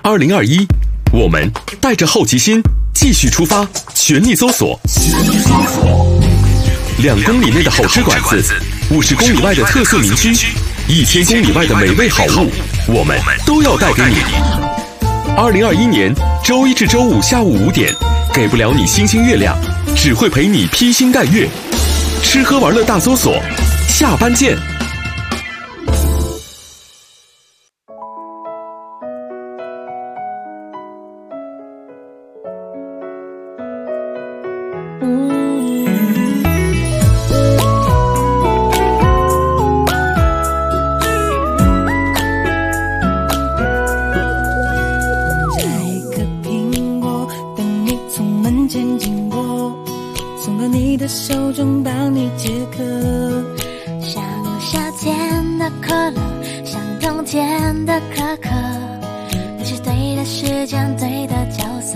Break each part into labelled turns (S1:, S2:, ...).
S1: 2021，我们带着好奇心继续出发，全力搜索。2公里内的好吃馆子，50公里外的特色名区，1000公里外的美味好物，我们都要带给你。2021年周一至周五下午5点，给不了你星星月亮，只会陪你披星戴月。吃喝玩乐大搜索，下班见。
S2: 手中帮你解渴，像夏天的可乐，像冬天的可可，你是对的时间，对的角色，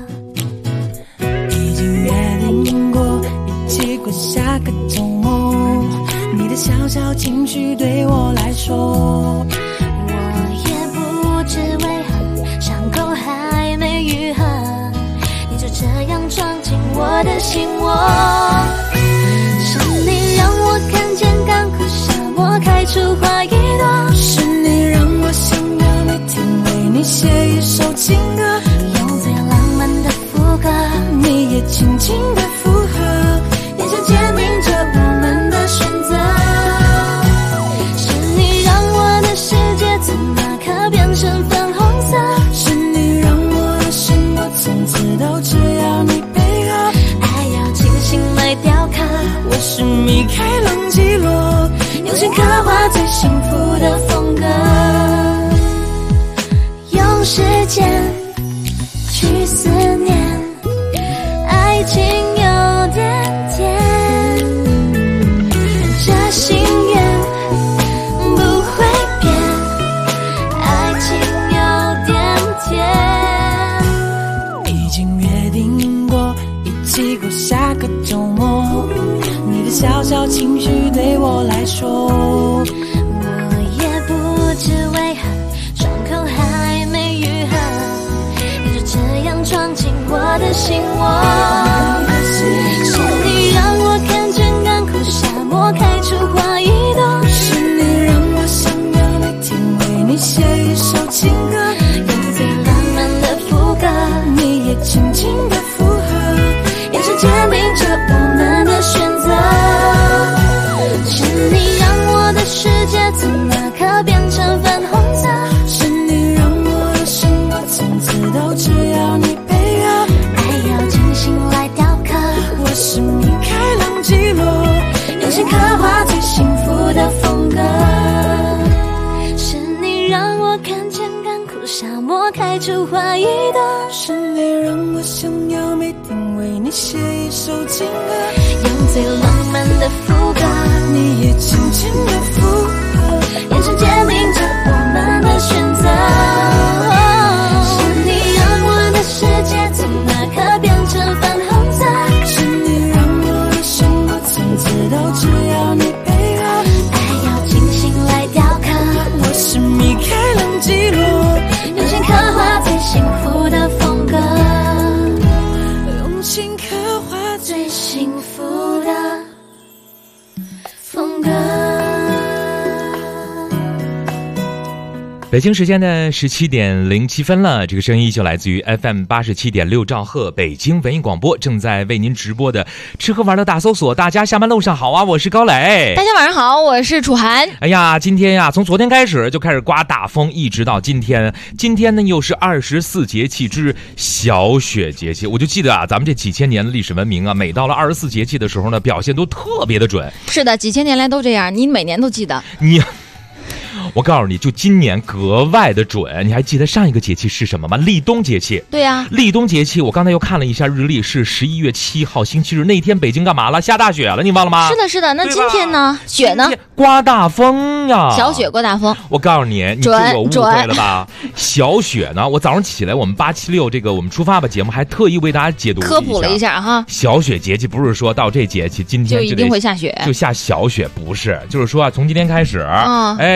S2: 已经约定过一起过下个周末，你的小小情绪对我来说，我也不知为何伤口还没愈合，你就这样闯进我的心窝，是你让我看见干枯沙漠开出花一朵，是你让我想要每天为你写一首情歌，用最浪漫的副歌，你也轻轻的附和，眼神坚定着我们的选择，是你让我的世界从那刻变成粉红色，是你让我的生活从此都只要你配合，爱要精心来雕刻，我是米开朗基罗，用心刻画最幸福的风格，用时间去思念，爱情有点甜，这心愿不会变，爱情有点甜，已经约定过一起过下个周末，你的小小情绪对我来说，我也不知为何伤口还没愈合，你就这样闯进我的心窝，是你让我看见干枯沙漠开出花一朵，是你让我想要每天为你写一首情歌，用最浪漫的副歌，你也轻轻的附和，眼神坚定着我们的选择，是你让我的世界从那刻变成粉红色，是你让我的生活从此都只要你配合，爱要精心来雕刻，我是米开朗基罗，用心刻画最幸福的风格，是你让我看见干枯沙漠开出花一朵，是你让我想要每天为你写一首情歌，用最浪漫的副歌，你也轻轻的附和，眼神坚定着我们的选择，是你让我的世界从那刻变成粉红色，是你让我的生活从此都只要你配合，爱要精心来雕刻，我是米开朗基罗，用心刻画最幸福的风格，用心刻画最幸福的风格。
S3: 北京时间的17点07分了，这个声音就来自于 FM 87.6兆赫北京文艺广播，正在为您直播的吃喝玩乐大搜索。大家下班路上好啊，我是高磊。
S4: 大家晚上好，我是楚涵。
S3: 哎呀，今天呀，从昨天开始就开始刮大风，一直到今天。今天呢，又是24节气之小雪节气。我就记得啊，咱们这几千年的历史文明啊，每到了24节气的时候呢，表现都特别的准。
S4: 是的，几千年来都这样，你每年都记得。
S3: 我告诉你，就今年格外的准。你还记得上一个节气是什么吗？立冬节气。
S4: 对呀，
S3: 立冬节气，我刚才又看了一下日历，是11月7号星期日。那天北京干嘛了？下大雪了，你忘了吗？
S4: 是的，是的。那今天呢？雪呢？
S3: 刮大风呀！
S4: 小雪刮大风。
S3: 我告诉你，你对我误会了吧？小雪呢？我早上起来，我们876这个我们出发吧节目还特意为大家解读
S4: 科普了一下哈。
S3: 小雪节气不是说到这节气今天
S4: 就一定会下雪，
S3: 就下小雪，不是，就是说啊，从今天开始，哎，这天啊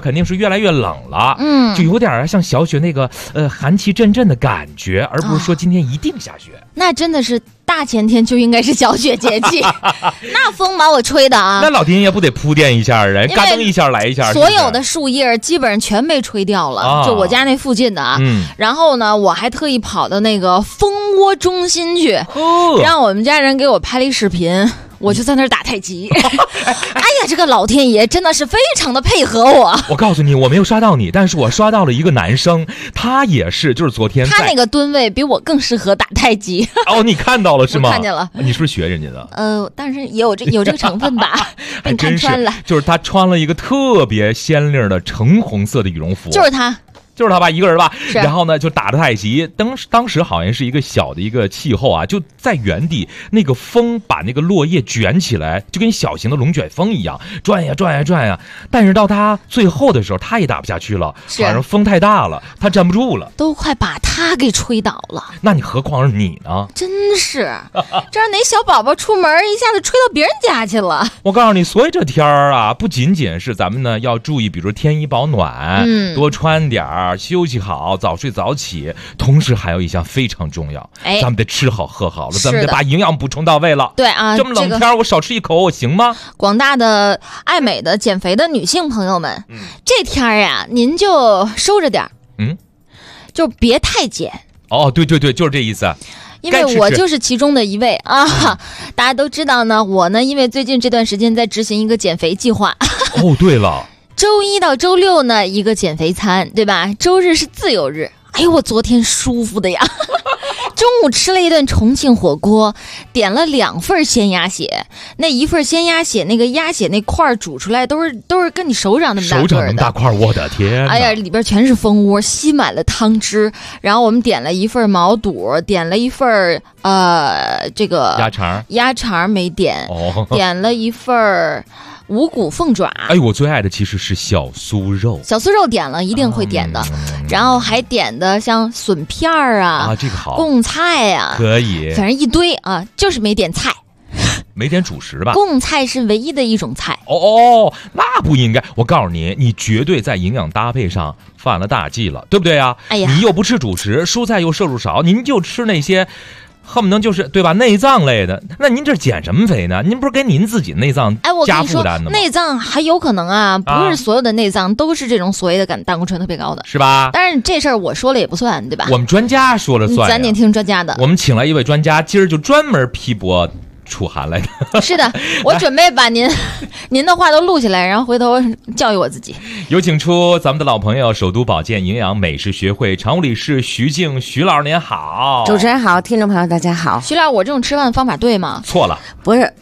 S3: 肯定是越来越冷了，就有点像小雪那个寒气阵阵的感觉，而不是说今天一定下雪。
S4: 那真的是大前天就应该是小雪节气，那风把我吹的啊！
S3: 那老天爷不得铺垫一下人，嘎噔一下来一下，
S4: 所有的树叶基本上全被吹掉了，就我家那附近的啊。然后呢，我还特意跑到那个蜂窝中心去，让我们家人给我拍了一视频。我就在那儿打太极，哎呀，这个老天爷真的是非常的配合我。
S3: 我告诉你，我没有刷到你，但是我刷到了一个男生，他也是，就是昨天
S4: 他那个吨位比我更适合打太极。
S3: 哦，你看到了是吗？
S4: 我看见了。
S3: 你是不是学人家的？
S4: 但是也有这个成分吧，被看穿了。
S3: 就是他穿了一个特别鲜亮的橙红色的羽绒服，
S4: 就是他
S3: 吧，一个人吧。然后呢，就打着太极。当时好像是一个小的一个气候啊，就在原地，那个风把那个落叶卷起来，就跟小型的龙卷风一样转呀转呀转呀。但是到他最后的时候，他也打不下去了，反正风太大了，他站不住了，
S4: 都快把他给吹倒了。
S3: 那你何况是你呢？
S4: 真是，这让哪小宝宝出门一下子吹到别人家去了。
S3: 我告诉你，所以这天儿啊，不仅仅是咱们呢要注意，比如添衣保暖，多穿点儿。休息好，早睡早起，同时还有一项非常重要，咱们得吃好喝好了，咱们得把营养补充到位了。
S4: 对啊，
S3: 这么冷天我少吃一口我行吗？
S4: 广大的爱美的减肥的女性朋友们，这天呀，您就收着点，就别太减。
S3: 哦，对，就是这意思。
S4: 因为我就是其中的一位啊，大家都知道呢，我呢，因为最近这段时间在执行一个减肥计划。
S3: 哦，对了。
S4: 周一到周六呢，一个减肥餐，对吧？周日是自由日。哎呦，我昨天舒服的呀！中午吃了一顿重庆火锅，点了2份鲜鸭血。那一份鲜鸭血，那个鸭血那块煮出来都是跟你手掌那么大个的。
S3: 手掌那么大块，我的天！
S4: 哎呀，里边全是蜂窝，吸满了汤汁。然后我们点了一份毛肚，点了一份这个鸭肠没点，点了一份。五谷凤爪，
S3: 哎，我最爱的其实是小酥肉。
S4: 小酥肉点了，一定会点的。然后还点的像笋片啊，
S3: 这个好，
S4: 贡菜啊，
S3: 可以，
S4: 反正一堆啊，就是没点菜，
S3: 没点主食吧？
S4: 贡菜是唯一的一种菜。
S3: 哦，那不应该。我告诉你，你绝对在营养搭配上犯了大忌了，对不对呀？
S4: 哎呀，
S3: 你又不吃主食，蔬菜又摄入少，您就吃那些。恨不能就是对吧？内脏类的，那您这减什么肥呢？您不是给您自己内脏加负担的吗？
S4: 内脏还有可能啊，不是所有的内脏都是这种所谓的胆固醇特别高的，
S3: 是吧？
S4: 但是这事儿我说了也不算，对吧？
S3: 我们专家说了算，
S4: 咱得听专家的。
S3: 我们请来一位专家，今儿就专门批驳楚涵来的。
S4: 是的，我准备把您的话都录下来，然后回头教育我自己。
S3: 有请出咱们的老朋友，首都保健营养美食学会常务理事徐静，徐老师您好。
S5: 主持人好，听众朋友大家好。
S4: 徐老师，我这种吃饭方法对吗？
S3: 错了，
S5: 不是。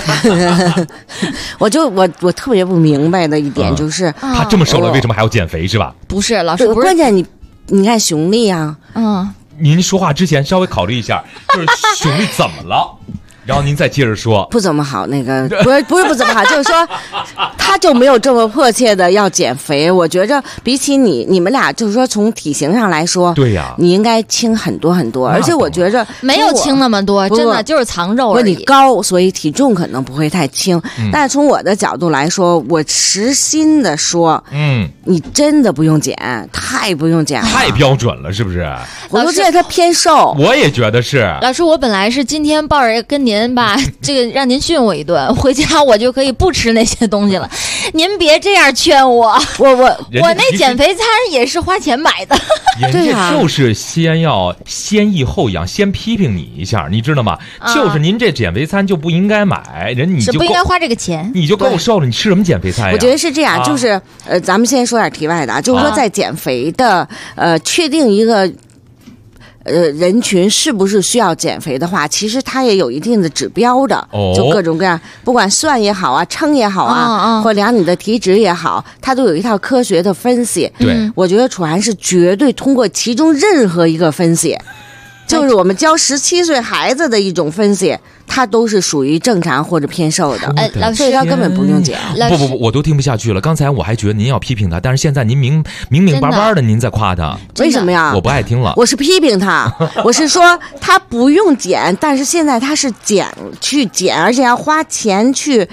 S5: 我特别不明白的一点就是，
S3: 他这么瘦了，为什么还要减肥是吧？
S4: 不是，老师不是，
S5: 关键你看熊丽啊，
S3: 您说话之前稍微考虑一下，就是熊丽怎么了？然后您再接着说，
S5: 不怎么好，那个不是不怎么好，就是说他就没有这么迫切的要减肥。我觉着比起你们俩，就是说从体型上来说，
S3: 对呀，
S5: 你应该轻很多很多。而且我觉着
S4: 没有轻那么多，真的就是藏肉而已。
S5: 你高，所以体重可能不会太轻。但是从我的角度来说，我实心的说，你真的不用减，太不用减了，
S3: 太标准了，是不是？
S5: 我都觉得他偏瘦。
S3: 我也觉得是。
S4: 老师，我本来是今天抱着跟您吧，这个让您训我一顿，回家我就可以不吃那些东西了。您别这样劝我，我那减肥餐也是花钱买的。
S3: 人家就是先要先抑后扬，先批评你一下，你知道吗？就是您这减肥餐就不应该买，你就
S4: 不应该花这个钱，
S3: 你就够瘦了，你吃什么减肥餐呀？
S5: 我觉得是这样，就是咱们先说点题外的，就是说在减肥的确定一个。人群是不是需要减肥的话，其实它也有一定的指标的，就各种各样，不管算也好啊，称也好啊，或量你的体脂也好，它都有一套科学的分析。
S3: 对，
S5: 我觉得楚涵是绝对通过其中任何一个分析，就是我们教17岁孩子的一种分析，他都是属于正常或者偏瘦的，所以他根本不用减。
S3: 不，我都听不下去了。刚才我还觉得您要批评他，但是现在您明白白的您在夸他，
S5: 为什么呀？
S3: 我不爱听了。
S5: 我是批评他，我是说他不用减，但是现在他是减，而且要花钱去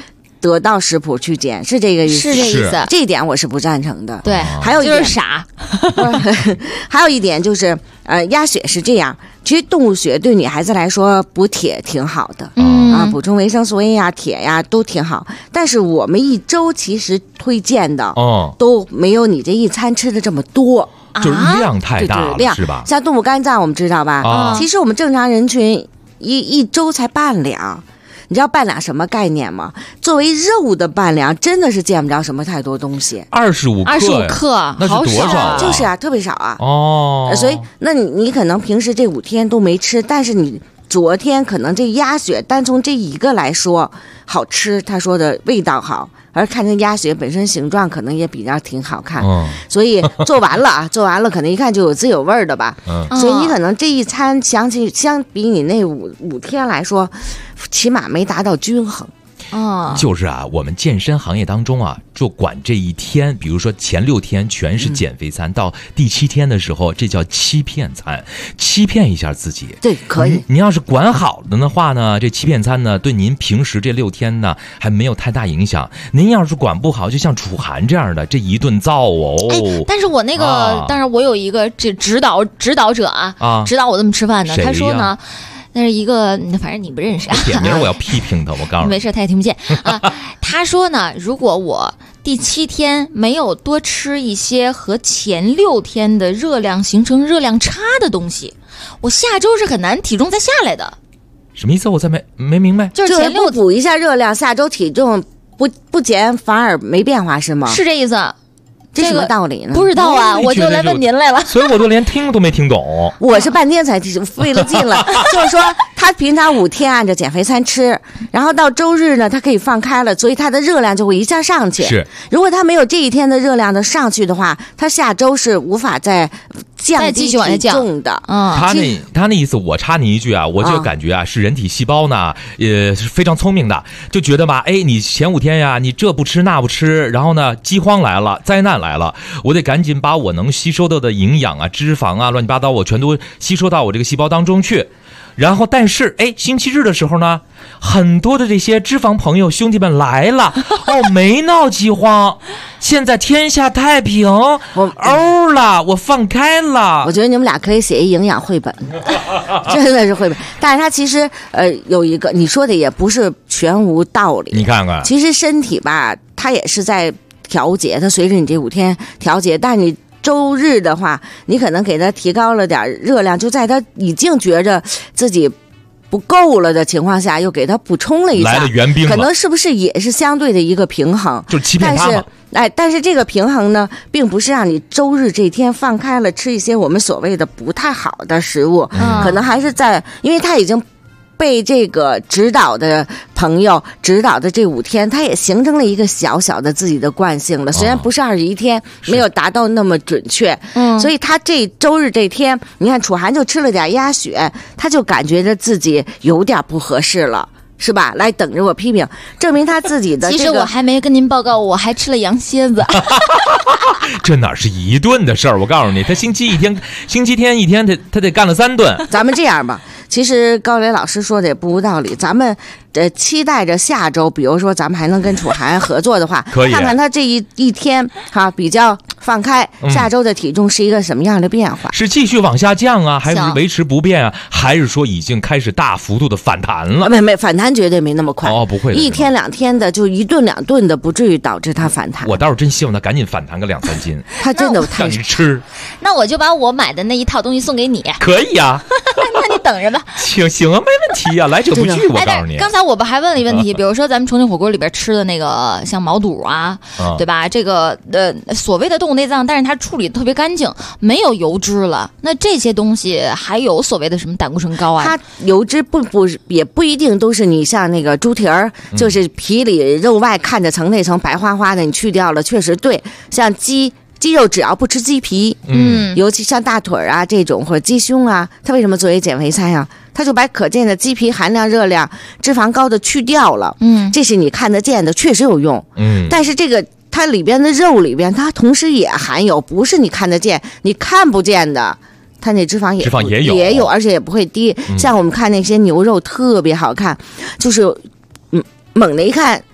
S5: 得到食谱去减，是这个意思？
S4: 是这意思。
S5: 这一点我是不赞成的。
S4: 对，
S5: 还有一点
S4: 就是傻。
S5: 还有一点就是，鸭血是这样，其实动物血对女孩子来说补铁挺好的。补充维生素 A 呀、铁呀都挺好，但是我们一周其实推荐的都没有你这一餐吃的这么多。
S3: 就是量太大了，
S5: 对
S3: 是吧？
S5: 像动物肝脏我们知道吧？其实我们正常人群一周才半两。你知道半两什么概念吗？作为肉的半两，真的是见不着什么太多东西。
S3: 25
S4: 克，
S3: 那是多少啊？
S5: 就是啊，特别少啊。
S3: 所
S5: 以那你可能平时这5天都没吃，但是你昨天可能这鸭血单从这一个来说好吃，他说的味道好，而看这鸭血本身形状可能也比较挺好看，所以做完了可能一看就有滋有味的吧。所以你可能这一餐相比你那五天来说，起码没达到均衡。
S3: 就是啊，我们健身行业当中啊，就管这一天，比如说前6天全是减肥餐，到第7天的时候，这叫欺骗餐，欺骗一下自己。
S5: 对，可以。
S3: 您要是管好了的话呢，这欺骗餐呢，对您平时这6天呢还没有太大影响。您要是管不好，就像楚涵这样的，这一顿造哦。
S4: 但是我那个，但是我有一个这指导者指导我这么吃饭的，他说呢。那是一个，反正你不认识啊。
S3: 点名我要批评他，我告诉你。
S4: 没事，他也听不见啊。他说呢，如果我第7天没有多吃一些和前6天的热量形成热量差的东西，我下周是很难体重再下来的。
S3: 什么意思？我才没明白。
S5: 就是前6补一下热量，下周体重不减反而没变化是吗？
S4: 是这意思。
S5: 这什么道理呢？
S4: 不知道啊，我就来问您来了。
S3: 所以我都连听都没听懂。
S5: 我是半天才费了劲了。就是说，他平常5天按照减肥餐吃，然后到周日呢，他可以放开了，所以他的热量就会一下上去。
S3: 是，
S5: 如果他没有这一天的热量的上去的话，他下周是无法再降低体重的。
S3: 他那意思，我插你一句啊，我就感觉啊，是人体细胞呢，是非常聪明的，就觉得吧，你前5天呀，你这不吃那不吃，然后呢，饥荒来了，灾难来了，我得赶紧把我能吸收到的营养啊、脂肪啊、乱七八糟，我全都吸收到我这个细胞当中去。然后，但是，星期日的时候呢，很多的这些脂肪朋友兄弟们来了，没闹饥荒，现在天下太平，我放开了。
S5: 我觉得你们俩可以写一营养绘本，真的是绘本。但是它其实有一个你说的也不是全无道理。
S3: 你看看，
S5: 其实身体吧，它也是在调节，它随着你这5天调节，但你周日的话，你可能给他提高了点热量，就在他已经觉着自己不够了的情况下，又给他补充了一下，
S3: 来了援兵了，
S5: 可能是不是也是相对的一个平衡？
S3: 就欺骗他嘛。
S5: 但是这个平衡呢，并不是让你周日这天放开了吃一些我们所谓的不太好的食物，可能还是因为他已经被这个指导的朋友指导的这5天，他也形成了一个小小的自己的惯性了。虽然不是21天，没有达到那么准确，所以他这周日这天，你看楚涵就吃了点鸭血，他就感觉着自己有点不合适了。是吧？来等着我批评，证明他自己的、
S4: 其实我还没跟您报告，我还吃了羊蝎子。
S3: 这哪是一顿的事儿？我告诉你，他星期天一天，他得干了3顿。
S5: 咱们这样吧，其实高磊老师说的也不无道理。咱们期待着下周，比如说咱们还能跟楚涵合作的话，
S3: 可以
S5: 看看他这一天比较放开，下周的体重是一个什么样的变化？
S3: 是继续往下降啊，还是维持不变啊？还是说已经开始大幅度的反弹了？
S5: 没反弹绝对没那么快
S3: 不会的
S5: ，1天2天的就1顿2顿的，不至于导致它反弹。
S3: 我倒是真希望他赶紧反弹个2-3斤，
S5: 他真的
S3: 让你吃。
S4: 那我就把我买的那一套东西送给你。
S3: 可以呀。
S4: 那你等着吧。
S3: 行啊，没问题啊，来者不拒。我告诉你，
S4: 刚才我不还问了一个问题，比如说咱们重庆火锅里边吃的那个像毛肚啊，对吧？这个所谓的动物内脏，但是它处理的特别干净，没有油脂了。那这些东西还有所谓的什么胆固醇高啊？
S5: 它油脂也不一定都是你像那个猪蹄儿，就是皮里肉外看着层那层白花花的，你去掉了，确实对。像鸡肉只要不吃鸡皮，尤其像大腿啊这种或者鸡胸啊，它为什么作为减肥餐呀？它就把可见的鸡皮含量、热量、脂肪高的去掉了，这是你看得见的，确实有用，但是这个它里边的肉里边，它同时也含有不是你看得见、你看不见的。它那脂肪也有，而且也不会低。像我们看那些牛肉特别好看，就是猛的一看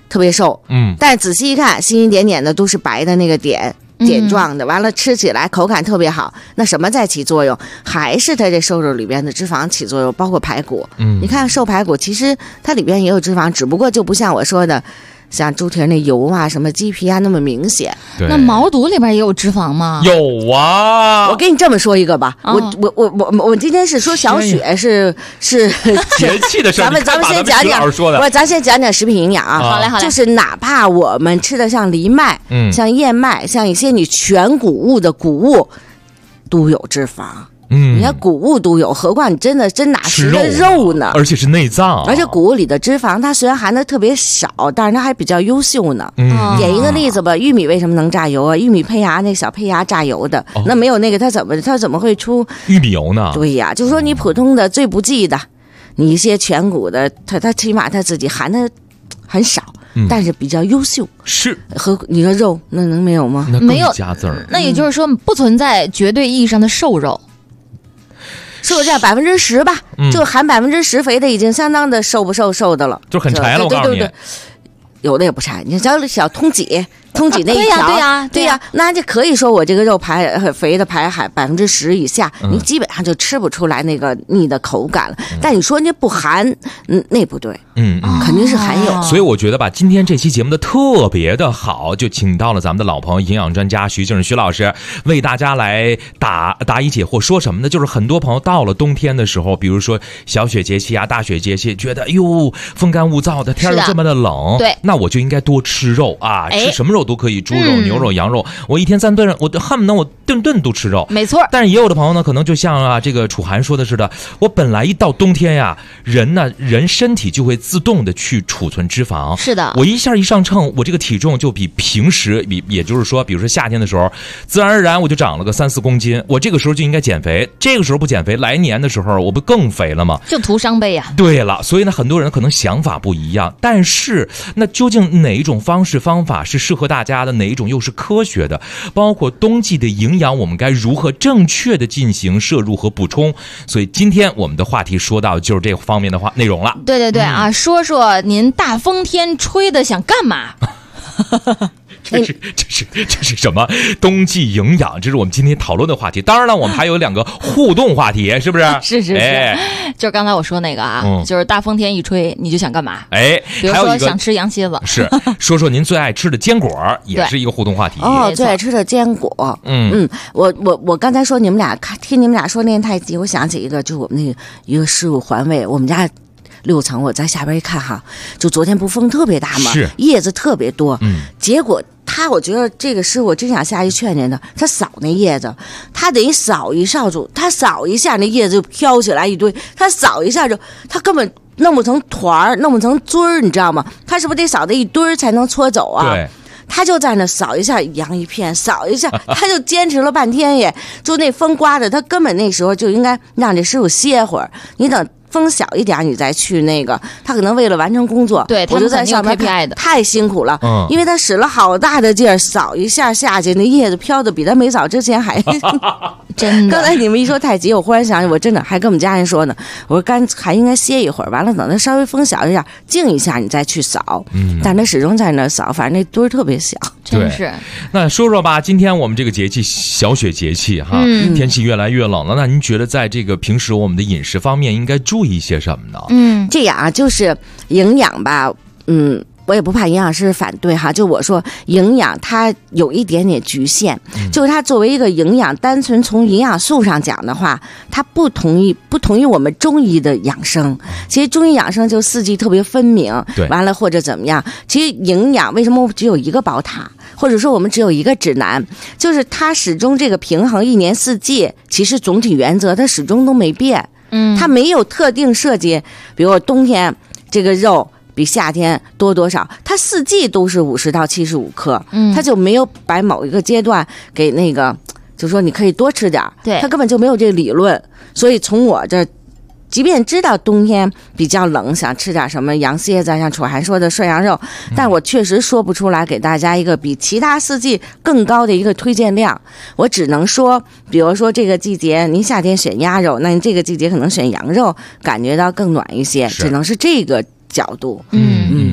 S5: 特别瘦，但仔细一看，星星点点的都是白的那个点状的，完了吃起来口感特别好。那什么在起作用？还是它这瘦肉里边的脂肪起作用，包括排骨。你看瘦排骨，其实它里边也有脂肪，只不过就不像我说的。像猪蹄那油啊，什么鸡皮啊，那么明显。
S4: 那毛肚里边也有脂肪吗？
S3: 有啊。
S5: 我跟你这么说一个吧，我今天是说小雪是
S3: 节气的事儿，
S5: 咱们先讲讲，咱先讲讲食品营养啊。
S4: 好嘞，
S5: 就是哪怕我们吃的像藜麦、像燕麦、像一些你全谷物的谷物，都有脂肪。你看谷物都有，何况你真哪吃的肉呢？
S3: 而且是内脏，
S5: 而且谷物里的脂肪，它虽然含的特别少，但是它还比较优秀呢。点一个例子吧，玉米为什么能榨油啊？玉米胚芽那小胚芽榨油的，那没有那个它怎么会出
S3: 玉米油呢？
S5: 对呀，就是说你普通的最不济的，你一些全谷的，它起码它自己含的很少。但是比较优秀，
S3: 是
S5: 和你说肉那能没有吗？
S4: 没有
S3: 加字儿，
S4: 那也就是说不存在绝对意义上的瘦肉。
S5: 说这样10%吧，就含10%肥的已经相当的瘦的了，
S3: 就很柴了。我告诉你，
S5: 有的也不柴，你像小通脊那一
S4: 条，
S5: 对呀，那就可以说我这个肉肥的排含10%以下，你基本上就吃不出来那个腻的口感了。但你说你不含，那不对，肯定是含有。
S3: 所以我觉得吧，今天这期节目的特别的好，就请到了咱们的老朋友营养专家徐静徐老师，为大家来答疑解惑。说什么呢？就是很多朋友到了冬天的时候，比如说小雪节气啊、大雪节气，觉得哎呦风干物燥的，天又这么的冷，
S4: 对，
S3: 那我就应该多吃肉啊，吃什么肉都可以，猪肉、牛肉、羊肉，我一天3顿，我恨不得我顿都吃肉，
S4: 没错。
S3: 但是也有的朋友呢，可能就像这个楚涵说的似的，我本来一到冬天呀，人身体就会自动的去储存脂肪，
S4: 是的，
S3: 我一上秤，我这个体重就比平时也就是说，比如说夏天的时候，自然而然我就长了个3-4公斤，我这个时候就应该减肥，这个时候不减肥，来年的时候我不更肥了吗？
S4: 就徒伤悲呀。
S3: 对了，所以呢，很多人可能想法不一样，但是那究竟哪一种方法是适合大家的，哪一种又是科学的？包括冬季的营养，我们该如何正确的进行摄入和补充？所以今天我们的话题说到就是这方面的内容了。
S4: 对啊，说说您大风天吹的想干嘛？
S3: 这是什么？冬季营养，这是我们今天讨论的话题。当然了，我们还有2个互动话题，是不是？
S4: 是，就是刚才我说那个啊，就是大风天一吹，你就想干嘛？比如说想吃羊蝎子，
S3: 是说您最爱吃的坚果，也是一个互动话题。
S5: 最爱吃的坚果，我刚才说听你们俩说练太极，我想起一个，就是我们那个一个师傅环卫，我们家6层，我在下边一看哈，就昨天不风特别大嘛，叶子特别多，结果我觉得这个师傅真想下去劝劝他，他扫那叶子，他得扫一扫帚，他扫一下那叶子就飘起来一堆，他扫一下就他根本弄不成团儿，弄不成堆儿，你知道吗？他是不是得扫的一堆儿才能搓走啊？
S3: 对。
S5: 他就在那扫一下扬一片，扫一下，他就坚持了半天耶。就那风刮的，他根本那时候就应该让这师傅歇会儿。你等风小一点，你再去那个，他可能为了完成工作，
S4: 对，
S5: 我就在上面
S4: KPI 的
S5: 太辛苦了，因为他使了好大的劲儿，扫一下下去，那叶子飘的比他没扫之前还
S4: 真的。
S5: 刚才你们一说太极，我忽然想起，我真的还跟我们家人说呢，我说还应该歇一会儿，完了等它稍微风小一点，静一下，你再去扫。但他始终在那扫，反正那堆儿特别小，
S4: 真是。
S3: 那说吧，今天我们这个节气小雪节气哈，天气越来越冷了，那您觉得在这个平时我们的饮食方面应该注意一些什么呢？
S5: 这样啊，就是营养吧，我也不怕营养师反对哈，就我说营养它有一点点局限，就是它作为一个营养，单纯从营养素上讲的话，它不同于我们中医的养生。其实中医养生就4季特别分明，完了或者怎么样。其实营养为什么只有一个宝塔，或者说我们只有一个指南，就是它始终这个平衡1年4季，其实总体原则它始终都没变。它没有特定设计，比如冬天这个肉比夏天多少，它4季都是50到75克，它就没有把某一个阶段给那个，就说你可以多吃点，
S4: 对，
S5: 它根本就没有这个理论。所以从我这，即便知道冬天比较冷，想吃点什么羊蝎子，像楚涵说的涮羊肉，但我确实说不出来给大家一个比其他4季更高的一个推荐量。我只能说，比如说这个季节您夏天选鸭肉，那您这个季节可能选羊肉，感觉到更暖一些，只能是这个角度。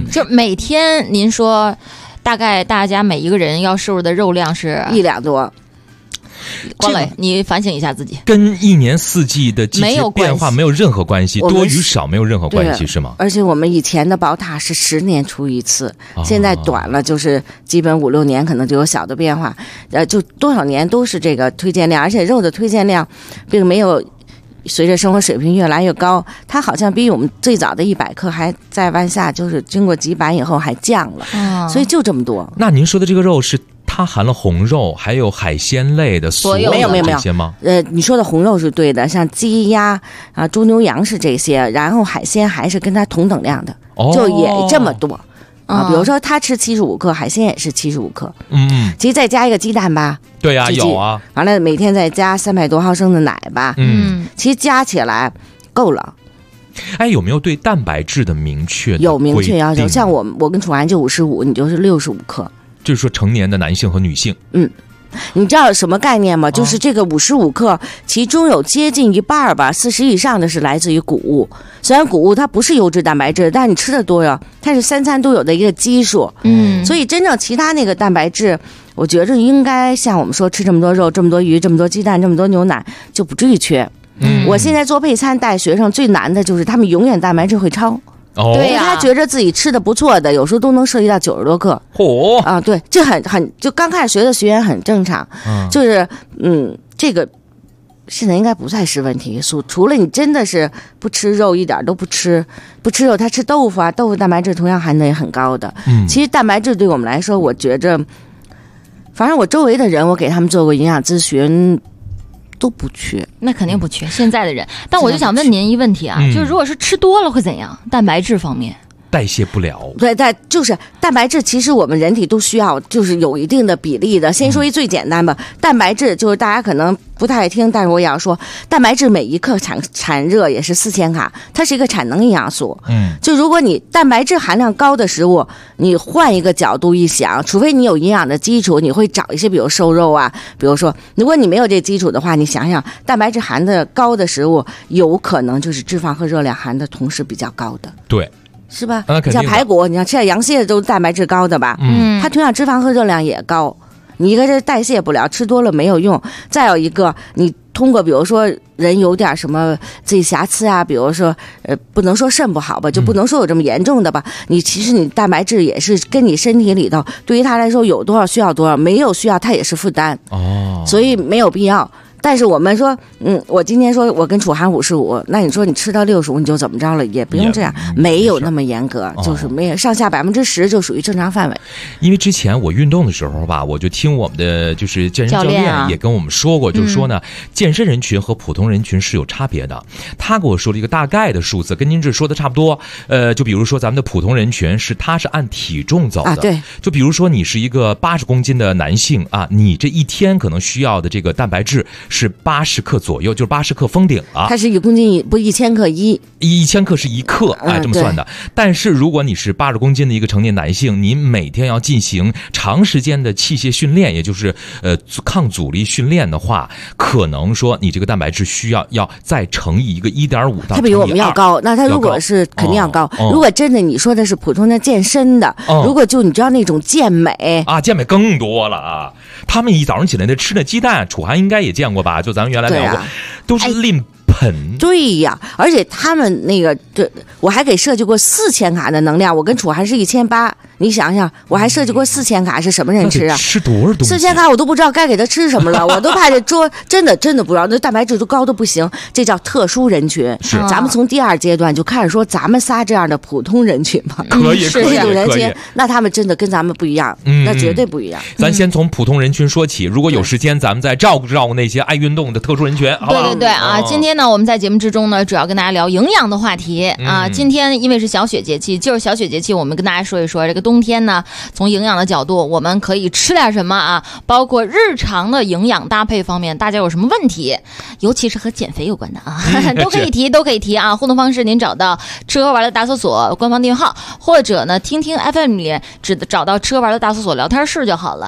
S4: 就每天您说，大概大家每一个人要摄入的肉量是
S5: 1两多。
S4: 光磊，你反省一下自己，
S3: 跟一年四季的季节变化没有任何关系，多与少没有任何关系，是吗？
S5: 而且我们以前的宝塔是10年出一次，现在短了，就是基本5、6年可能就有小的变化，就多少年都是这个推荐量，而且肉的推荐量并没有随着生活水平越来越高，它好像比我们最早的100克还在往下，就是经过几版以后还降了，所以就这么多。
S3: 那您说的这个肉是它含了红肉，还有海鲜类的所有的这些吗？
S5: 你说的红肉是对的，像鸡鸭啊、猪牛羊是这些，然后海鲜还是跟它同等量的，就也这么多。比如说他吃75克，海鲜也是75克。其实再加一个鸡蛋吧。
S3: 对呀，有啊。
S5: 完了，每天再加300多毫升的奶吧。其实加起来够了。
S3: 哎，有没有对蛋白质的明确的
S5: 有明确要求？像我跟楚涵就55，你就是65克。
S3: 就是说成年的男性和女性。
S5: 你知道什么概念吗？就是这个55克，其中有接近一半吧，40以上的是来自于谷物。虽然谷物它不是优质蛋白质，但是你吃的多呀，它是3餐都有的一个基数。所以真正其他那个蛋白质，我觉着应该像我们说吃这么多肉、这么多鱼、这么多鸡蛋、这么多牛奶，就不至于缺。我现在做配餐带学生最难的就是他们永远蛋白质会超。对呀，他觉着自己吃的不错的，有时候都能涉及到90多克。对，这很就刚开始学的学员很正常。就是这个现在应该不再是问题。除了你真的是不吃肉，一点都不吃肉，他吃豆腐啊，豆腐蛋白质同样含的也很高的。其实蛋白质对我们来说，我觉着，反正我周围的人，我给他们做过营养咨询。都不缺，
S4: 那肯定不缺。现在的人，但我就想问您一问题啊，就是如果是吃多了会怎样？蛋白质方面
S3: 代谢不了。
S5: 对，就是蛋白质，其实我们人体都需要，就是有一定的比例的。先说一最简单吧，蛋白质就是大家可能不太爱听，但是我也要说，蛋白质每一克产热也是4000卡，它是一个产能营养素。就如果你蛋白质含量高的食物，你换一个角度一想，除非你有营养的基础，你会找一些比如瘦肉啊，比如说如果你没有这基础的话，你想想蛋白质含的高的食物，有可能就是脂肪和热量含的同时比较高的。
S3: 对。
S5: 是吧？像排骨，你要吃点羊蝎子都是蛋白质高的吧？它同样脂肪和热量也高。你一个是代谢不了，吃多了没有用。再有一个，你通过比如说人有点什么自己瑕疵啊，比如说不能说肾不好吧，就不能说有这么严重的吧。其实你蛋白质也是跟你身体里头，对于他来说有多少需要多少，没有需要他也是负担。所以没有必要。但是我们说，我今天说我跟楚涵55，那你说你吃到65你就怎么着了？也不用这样，没有那么严格，就是没有上下10%就属于正常范围。
S3: 因为之前我运动的时候吧，我就听我们的就是健身教练也跟我们说过，就是说呢，健身人群和普通人群是有差别的。他给我说了一个大概的数字，跟您这说的差不多。就比如说咱们的普通人群他是按体重走的。
S5: 对。就
S3: 比如说你是一个80公斤的男性啊，你这一天可能需要的这个蛋白质是80克左右，就是80克封顶了。
S5: 它是1公斤不1000克
S3: 1000克是1克，这么算的。但是如果你是80公斤的一个成年男性，你每天要进行长时间的器械训练，也就是抗阻力训练的话，可能说你这个蛋白质需要再乘以一个1.5到乘以2，
S5: 它比我们要高。那它如果是肯定要高。如果真的你说的是普通的健身的，如果就你知道那种健美
S3: 健美更多了啊。他们一早上起来那吃的鸡蛋，楚涵应该也见过吧？就咱们原来聊过，都是拎盆。
S5: 对呀，而且他们那个，我还给设计过4000卡的能量，我跟楚涵是1800。你想想，我还设计过4000卡是什么人吃啊？
S3: 吃多少东西
S5: ？4000卡我都不知道该给他吃什么了，我都怕这桌真的不知道，那蛋白质都高的不行，这叫特殊人群。
S3: 是，
S5: 咱们从第2阶段就开始说，咱们仨这样的普通人群嘛，
S3: 可以，
S5: 这种人群，那他们真的跟咱们不一样，那绝对不一样。
S3: 咱先从普通人群说起，如果有时间，咱们再照顾那些爱运动的特殊人群，好吧？
S4: 对啊，今天呢，我们在节目之中呢，主要跟大家聊营养的话题啊。今天因为是小雪节气，就是小雪节气，我们跟大家说一说这个冬天呢。从营养的角度，我们可以吃点什么啊？包括日常的营养搭配方面，大家有什么问题？尤其是和减肥有关的啊，都可以提啊。互动方式您找到吃喝玩乐大搜索官方订阅号，或者呢听听 FM 里找到吃喝玩乐大搜索聊天室就好了。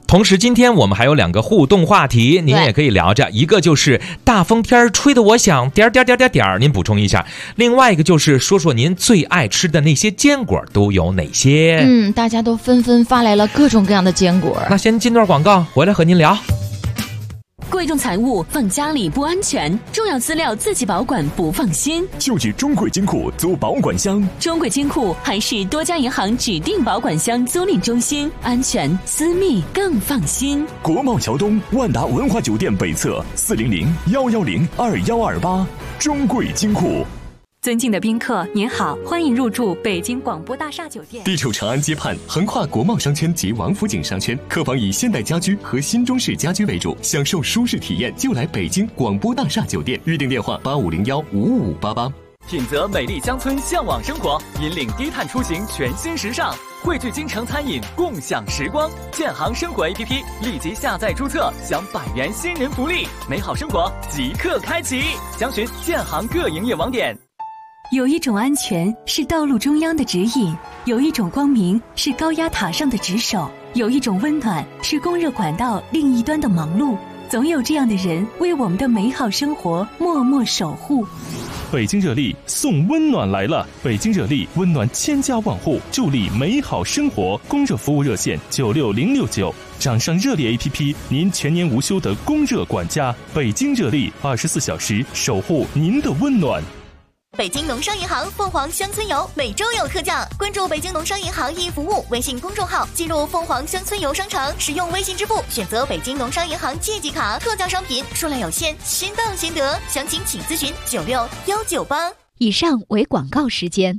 S3: 同时，今天我们还有2个互动话题，您也可以聊着。一个就是大风天吹得我想点，您补充一下；另外一个就是说说您最爱吃的那些坚果都有哪些。
S4: 大家都纷纷发来了各种各样的坚果。
S3: 那先进段广告，回来和您聊。
S6: 贵重财物放家里不安全，重要资料自己保管不放心，
S7: 就去中贵金库租保管箱。
S6: 中贵金库还是多家银行指定保管箱租赁中心，安全私密更放心。
S7: 国贸桥东万达文化酒店北侧400-110-2128，中贵金库。
S8: 尊敬的宾客，您好，欢迎入住北京广播大厦酒店。
S7: 地处长安街畔，横跨国贸商圈及王府井商圈，客房以现代家居和新中式家居为主，享受舒适体验就来北京广播大厦酒店。预订电话8501-55588。
S9: 品择美丽乡村，向往生活，引领低碳出行，全新时尚。汇聚京城餐饮，共享时光。建行生活 APP 立即下载注册，享100元新人福利，美好生活即刻开启。详询建行各营业网点。
S8: 有一种安全是道路中央的指引，有一种光明是高压塔上的值守，有一种温暖是供热管道另一端的忙碌。总有这样的人为我们的美好生活默默守护。
S10: 北京热力送温暖来了，北京热力温暖千家万户，助力美好生活。供热服务热线96069，掌上热力 APP， 您全年无休的供热管家。北京热力24小时守护您的温暖。
S11: 北京农商银行凤凰乡村游每周有特价，关注北京农商银行易服务微信公众号，进入凤凰乡村游商城，使用微信支付选择北京农商银行借记卡，特价商品数量有限，先到先得，详情请咨询96198。
S12: 以上为广告时间。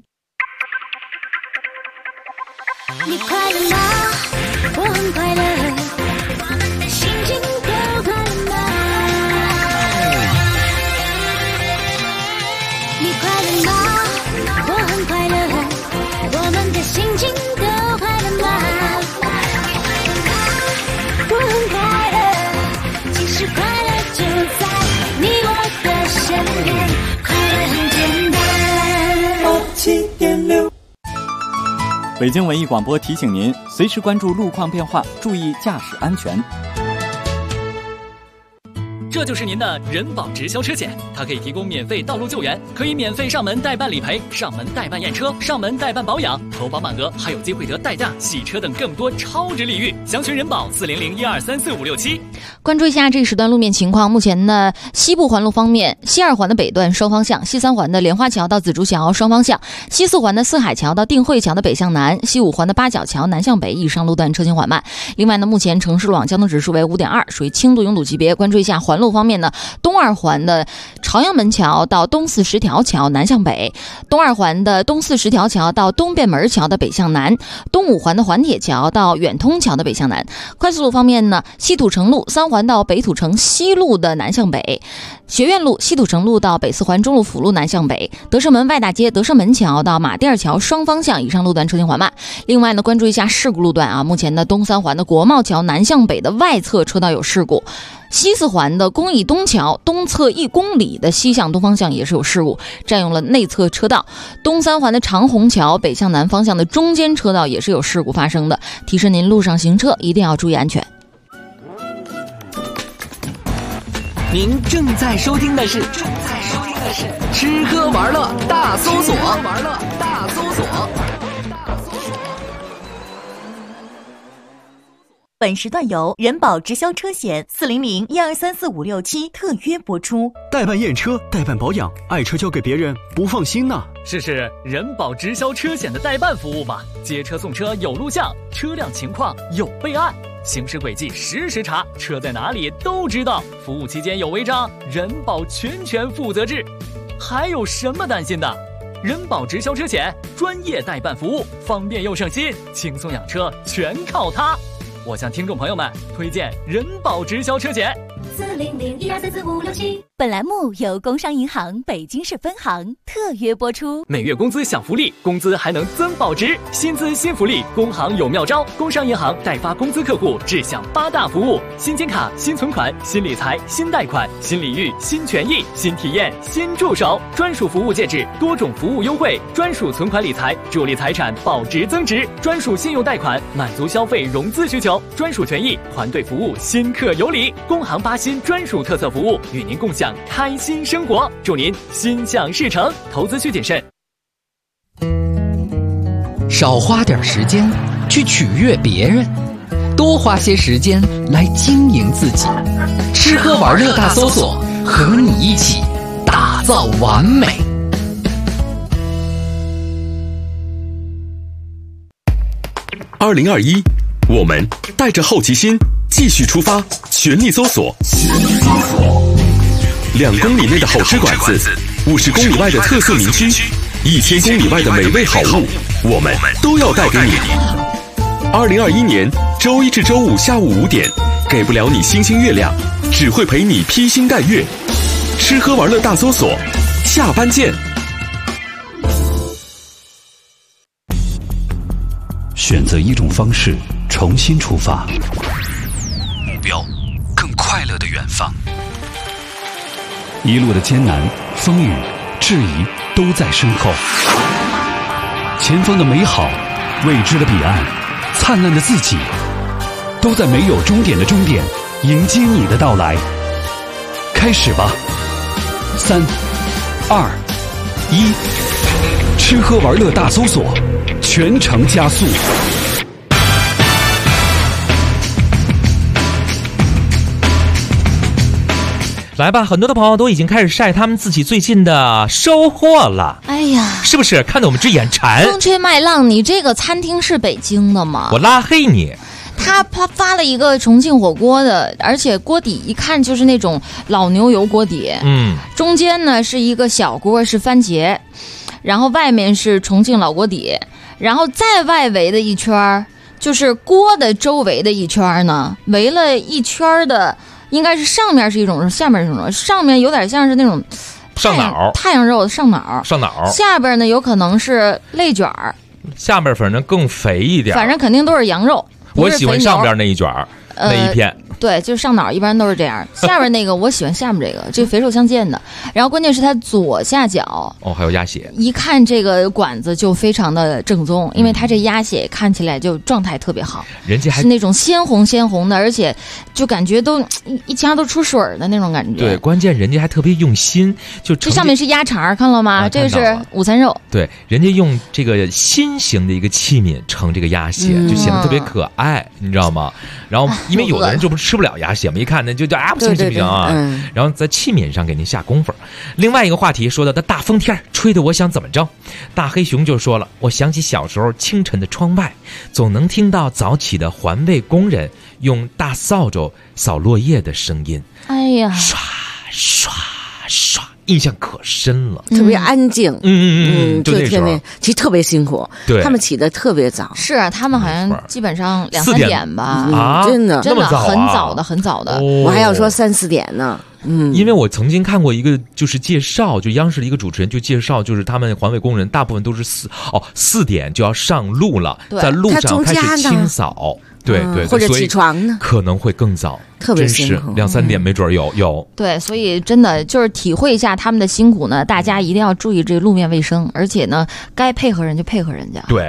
S2: 你快乐吗？我很快乐，心情都快乐吗？你快乐吗？我很快乐，我们的心情都快乐吗？我很快乐，其实快乐就在你我的身边，快乐很简单。87.6。
S13: 北京文艺广播提醒您，随时关注路况变化，注意驾驶安全。
S9: 这就是您的人保直销车险，它可以提供免费道路救援，可以免费上门代办理赔、上门代办验车、上门代办保养，投保满额还有机会得代驾、洗车等更多超值礼遇。详询人保400-1234567。
S4: 关注一下这个时段路面情况。目前呢，西部环路方面，西2环的北段双方向，西3环的莲花桥到紫竹桥双方向，西4环的四海桥到定慧桥的北向南，西5环的八角桥南向北以上路段车行缓慢。另外呢，目前城市路网交通指数为5.2，属于轻度拥堵级别。关注一下环路方面呢，东2环的朝阳门桥到东四十条桥南向北，东2环的东四十条桥到东便门桥的北向南，东5环的环铁桥到远通桥的北向南。快速路方面呢，西土城路3环到北土城西路的南向北，学院路西土城路到北4环中路辅路南向北，德胜门外大街德胜门桥到马甸桥双方向以上路段车行缓慢。另外呢，关注一下事故路段啊，目前的东3环的国贸桥南向北的外侧车道有事故，西4环的公益东桥东侧1公里的西向东方向也是有事故，占用了内侧车道。东3环的长虹桥北向南方向的中间车道也是有事故发生的，提示您路上行车一定要注意安全。
S9: 您正在收听的是吃喝玩乐大搜索。
S11: 本时段由人保直销车险400-1234567特约播出。
S14: 代办验车、代办保养，爱车交给别人不放心呐。
S9: 试试人保直销车险的代办服务吧，接车送车有录像，车辆情况有备案，行驶轨迹实时查，车在哪里都知道。服务期间有违章，人保全权负责制。还有什么担心的？人保直销车险专业代办服务，方便又省心，轻松养车全靠它。我向听众朋友们推荐人保直销车险。
S2: 400-1234567。
S8: 本栏目由工商银行北京市分行特约播出。
S9: 每月工资享福利，工资还能增保值，薪资新福利，工行有妙招。工商银行代发工资客户只享8大服务：新金卡、新存款、新理财、新贷款、新礼遇、新权益、新体验、新助手，专属服务介质，多种服务优惠，专属存款理财，助力财产保值增值，专属信用贷款，满足消费融资需求，专属权益，团队服务，新客有礼。工行8新专属特色服务，与您共享开心生活，祝您心想事成。投资需谨慎。
S15: 少花点时间去取悦别人，多花些时间来经营自己。吃喝玩乐大搜索，和你一起打造完美。
S1: 2021，我们带着好奇心继续出发，全力搜索。2公里内的好吃馆子，50公里外的特色名区，1000公里外的美味好物，我们都要带给你。2021年周一至周五下午5点，给不了你星星月亮，只会陪你披星戴月。吃喝玩乐大搜索，下班见。
S14: 选择一种方式，重新出发，
S15: 目标更快乐的远方。
S14: 一路的艰难、风雨、质疑都在身后，前方的美好、未知的彼岸、灿烂的自己，都在没有终点的终点迎接你的到来。开始吧，3、2、1，吃喝玩乐大搜索，全程加速。
S3: 来吧，很多的朋友都已经开始晒他们自己最近的收获了。
S4: 哎呀，
S3: 是不是看得我们直眼馋？
S4: 风吹麦浪，你这个餐厅是北京的吗？
S3: 我拉黑你。
S4: 他发了一个重庆火锅的，而且锅底一看就是那种老牛油锅底。中间呢是一个小锅是番茄，然后外面是重庆老锅底，然后再外围的一圈就是锅的周围的一圈呢，围了一圈的。应该是上面是一种，下面是一种，上面有点像是那种
S3: 上脑
S4: 太阳肉的上脑，下边呢有可能是肋卷儿，
S3: 下边反正更肥一点，
S4: 反正肯定都是羊肉。
S3: 我喜欢上边那一卷那一片。
S4: 对，就是上脑一般都是这样，下边那个我喜欢下面这个，这肥瘦相间的。然后关键是它左下角
S3: 还有鸭血，
S4: 一看这个馆子就非常的正宗，因为它这鸭血看起来就状态特别好，
S3: 人家还
S4: 是那种鲜红的，而且就感觉都一家都出水的那种感觉。
S3: 对，关键人家还特别用心，就
S4: 这上面是鸭肠，看了吗？这个是午餐肉。
S3: 对，人家用这个新型的一个器皿盛这个鸭血，就显得特别可爱，你知道吗？然后因为有的人就吃不了鸭血嘛，一看呢就不行不行啊。然后在器皿上给您下功夫。另外一个话题说到的大风天吹得我想怎么着，大黑熊就说了，我想起小时候清晨的窗外，总能听到早起的环卫工人用大扫帚扫落叶的声音。
S4: 哎呀，
S3: 刷刷刷，印象可深了，
S5: 特别安静。
S3: 就那时候
S5: 其实特别辛苦，
S3: 对，
S5: 他们起得特别早。
S4: 是啊，他们好像基本上2、3点吧，
S5: 真的
S4: 很早的，
S5: 我还要说3、4点呢。
S3: 因为我曾经看过一个就是介绍，就央视的一个主持人就介绍，就是他们环卫工人大部分都是4点就要上路了，在路上开始清扫。对，
S5: 或者起床呢，
S3: 可能会更早，
S5: 特别辛苦
S3: ，2、3点没准有。对，
S4: 所以真的就是体会一下他们的辛苦呢，大家一定要注意这个路面卫生，而且呢，该配合人就配合人家。
S3: 对。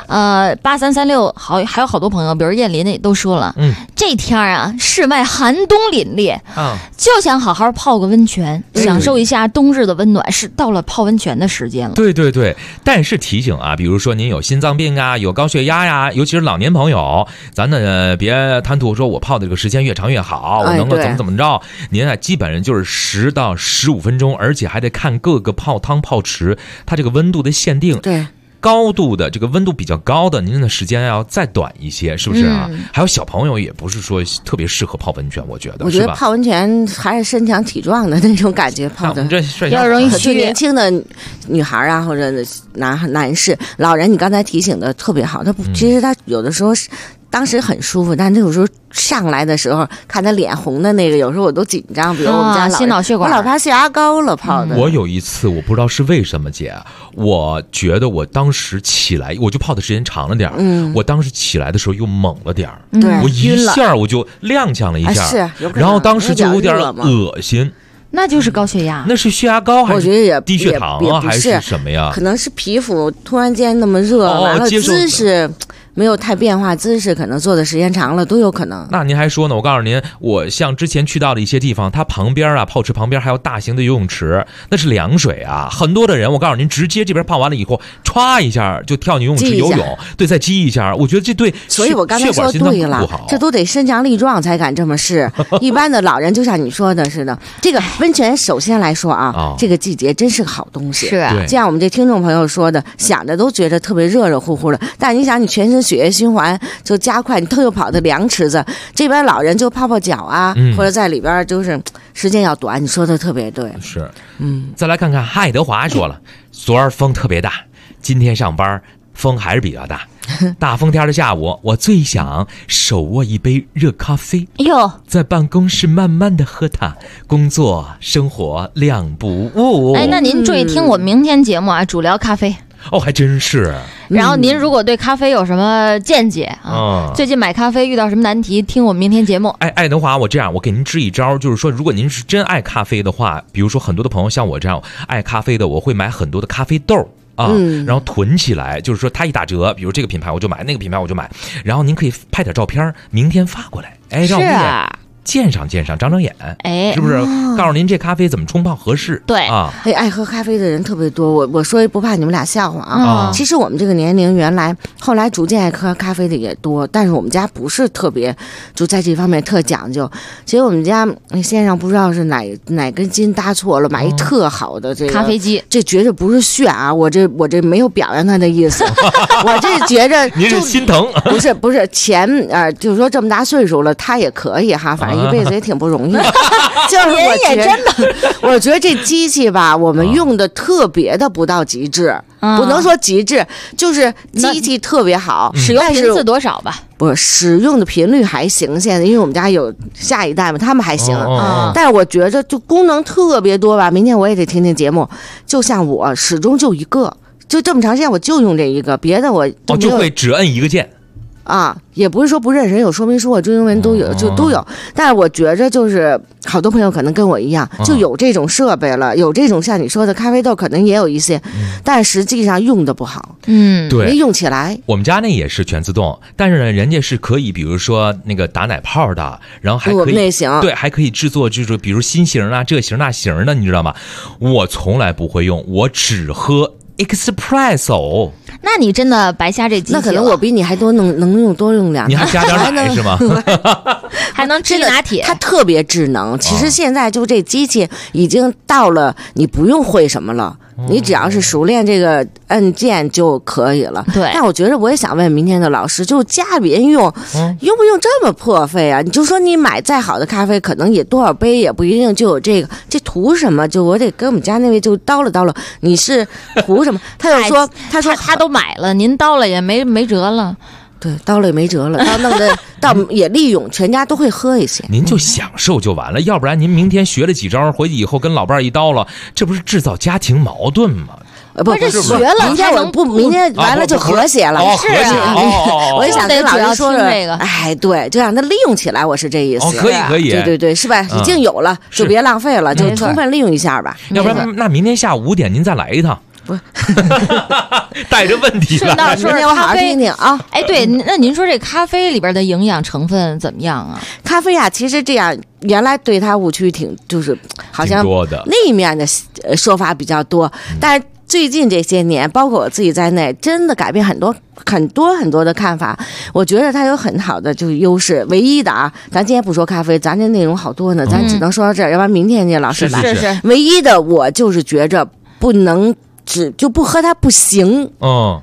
S4: 8336还有好多朋友，比如燕林也都说了，这天啊，室外寒冬凛冽，就想好好泡个温泉，享受一下冬日的温暖，是到了泡温泉的时间了。
S3: 对，但是提醒啊，比如说您有心脏病啊，有高血压呀，尤其是老年朋友，咱呢别贪图说我泡的这个时间越长越好，我能够怎么着。您啊，基本上就是10到15分钟，而且还得看各个泡汤泡池它这个温度的限定。
S5: 对。
S3: 高度的这个温度比较高的，您的时间要再短一些，是不是啊？还有小朋友也不是说特别适合泡温泉，我觉得
S5: 泡温泉还是身强体壮的那种感觉，泡的
S4: 要容易虚。
S5: 年轻的女孩啊，或者男士、老人，你刚才提醒的特别好，其实他有的时候是当时很舒服，但那有时候上来的时候看他脸红的那个，有时候我都紧张。比如我们家
S4: 心脑血管，
S5: 我老怕血压高了泡的。
S3: 我有一次我不知道是为什么姐，我觉得我当时起来我就泡的时间长了点我当时起来的时候又猛了点我一下我就踉跄了一下，
S5: 是，
S3: 然后当时就有点恶心。
S4: 那就是高血压，
S3: 那是血压高还是低血糖啊，还
S5: 是
S3: 什么呀？
S5: 可能是皮肤突然间那么热，完了姿势没有太变化，姿势可能坐的时间长了都有可能。
S3: 那您还说呢？我告诉您，我像之前去到的一些地方，它旁边啊，泡池旁边还有大型的游泳池，那是凉水啊。很多的人，我告诉您，直接这边泡完了以后，歘一下就跳进游泳池游泳，对，再激一下。我觉得这对，
S5: 所以我刚才说对了，这都得身强力壮才敢这么试。一般的老人就像你说的似的，这个温泉首先来说啊，这个季节真是个好东西。
S4: 是啊，
S5: 就像我们这听众朋友说的，想着都觉得特别热热乎乎的，但你想，你全身血液循环就加快，你特又跑到凉池子，这边老人就泡泡脚啊，或者在里边就是时间要短。你说的特别对，
S3: 是，再来看看爱德华说了，昨儿风特别大，今天上班风还是比较大。大风天的下午，我最想手握一杯热咖啡，在办公室慢慢的喝它，工作生活两不误。
S4: 哎，那您注意听我明天节目啊，主聊咖啡。
S3: 哦，还真是。
S4: 然后您如果对咖啡有什么见解啊，最近买咖啡遇到什么难题，听我们明天节目。
S3: 哎，爱德华，我这样，我给您支一招，就是说，如果您是真爱咖啡的话，比如说很多的朋友像我这样爱咖啡的，我会买很多的咖啡豆。然后囤起来，就是说它一打折，比如这个品牌我就买，那个品牌我就买，然后您可以拍点照片，明天发过来，哎，让我们也见上见上，长长眼，哎，是不是？告诉您这咖啡怎么冲泡合适？
S4: 对
S3: 啊，
S5: 爱喝咖啡的人特别多。我说不怕你们俩笑话啊。其实我们这个年龄，后来逐渐爱喝咖啡的也多，但是我们家不是特别就在这方面特讲究。其实我们家先生不知道是哪根筋搭错了，买一特好的这个
S4: 咖啡机，
S5: 这绝对不是炫啊！我这没有表扬他的意思，我这觉着
S3: 您是心疼，
S5: 不是钱就是说这么大岁数了，他也可以哈，反正一辈子也挺不容易。就是我觉得这机器吧，我们用的特别的不到极致，不能说极致，就是机器特别好，
S4: 使用频次多少吧？
S5: 不，使用的频率还行。现在因为我们家有下一代嘛，他们还行。但是我觉得就功能特别多吧。明天我也得听听节目。就像我始终就一个，就这么长时间我就用这一个，别的我
S3: 就会只摁一个键。
S5: 啊，也不是说不认识，有说明书、中英文都有，就都有。但是我觉着就是好多朋友可能跟我一样，就有这种设备了，有这种像你说的咖啡豆，可能也有一些，但实际上用的不好，
S3: 对，
S5: 没用起来。
S3: 我们家那也是全自动，但是呢，人家是可以，比如说那个打奶泡的，然后还可以对，还可以制作就是比如新型啊，这型那型的，你知道吗？我从来不会用，我只喝Espresso。
S4: 那你真的白瞎这机器了。
S5: 那可能我比你还多能用多用两。
S3: 你还加点奶是吗？
S4: 还能直拿铁。
S5: 它特别智能。其实现在就这机器已经到了你不用会什么了。你只要是熟练这个按键就可以了。
S4: 对。
S5: 但我觉得我也想问明天的老师，就家里人用，用不用这么破费啊？你就说你买再好的咖啡，可能也多少杯也不一定就有这个，这图什么？就我得跟我们家那位就叨了，你是图什么？他就说，他说
S4: 他都买了，您叨了也没辙了。
S5: 对，叨了也没辙了，到弄的到也利用，全家都会喝一些。
S3: 您就享受就完了，要不然您明天学了几招，回去以后跟老伴儿一叨了，这不是制造家庭矛盾吗？
S5: 不是学了，明天我不，明天完了就和谐了。
S3: 是啊，
S5: 我也想跟老师说这个，哎，对，就让他利用起来，我是这意思。
S3: 可以，
S5: 对，是吧？已经有了，就别浪费了，就充分利用一下吧。
S3: 要不然，那明天下午5点您再来一趟。
S5: 不，
S3: 带着问题
S4: 了。
S5: 明天我好好听听啊。
S4: 哎，对，那您说这咖啡里边的营养成分怎么样啊？
S5: 咖啡啊，其实这样，原来对它误区就是好像那一面的说法比较多，但是最近这些年，包括我自己在内，真的改变很多的看法。我觉得它有很好的就是优势，唯一的啊，咱今天不说咖啡，咱这内容好多呢，咱只能说到这儿，要不然明天这老师来。
S4: 是。
S5: 唯一的我就是觉着不能。就不喝它不行，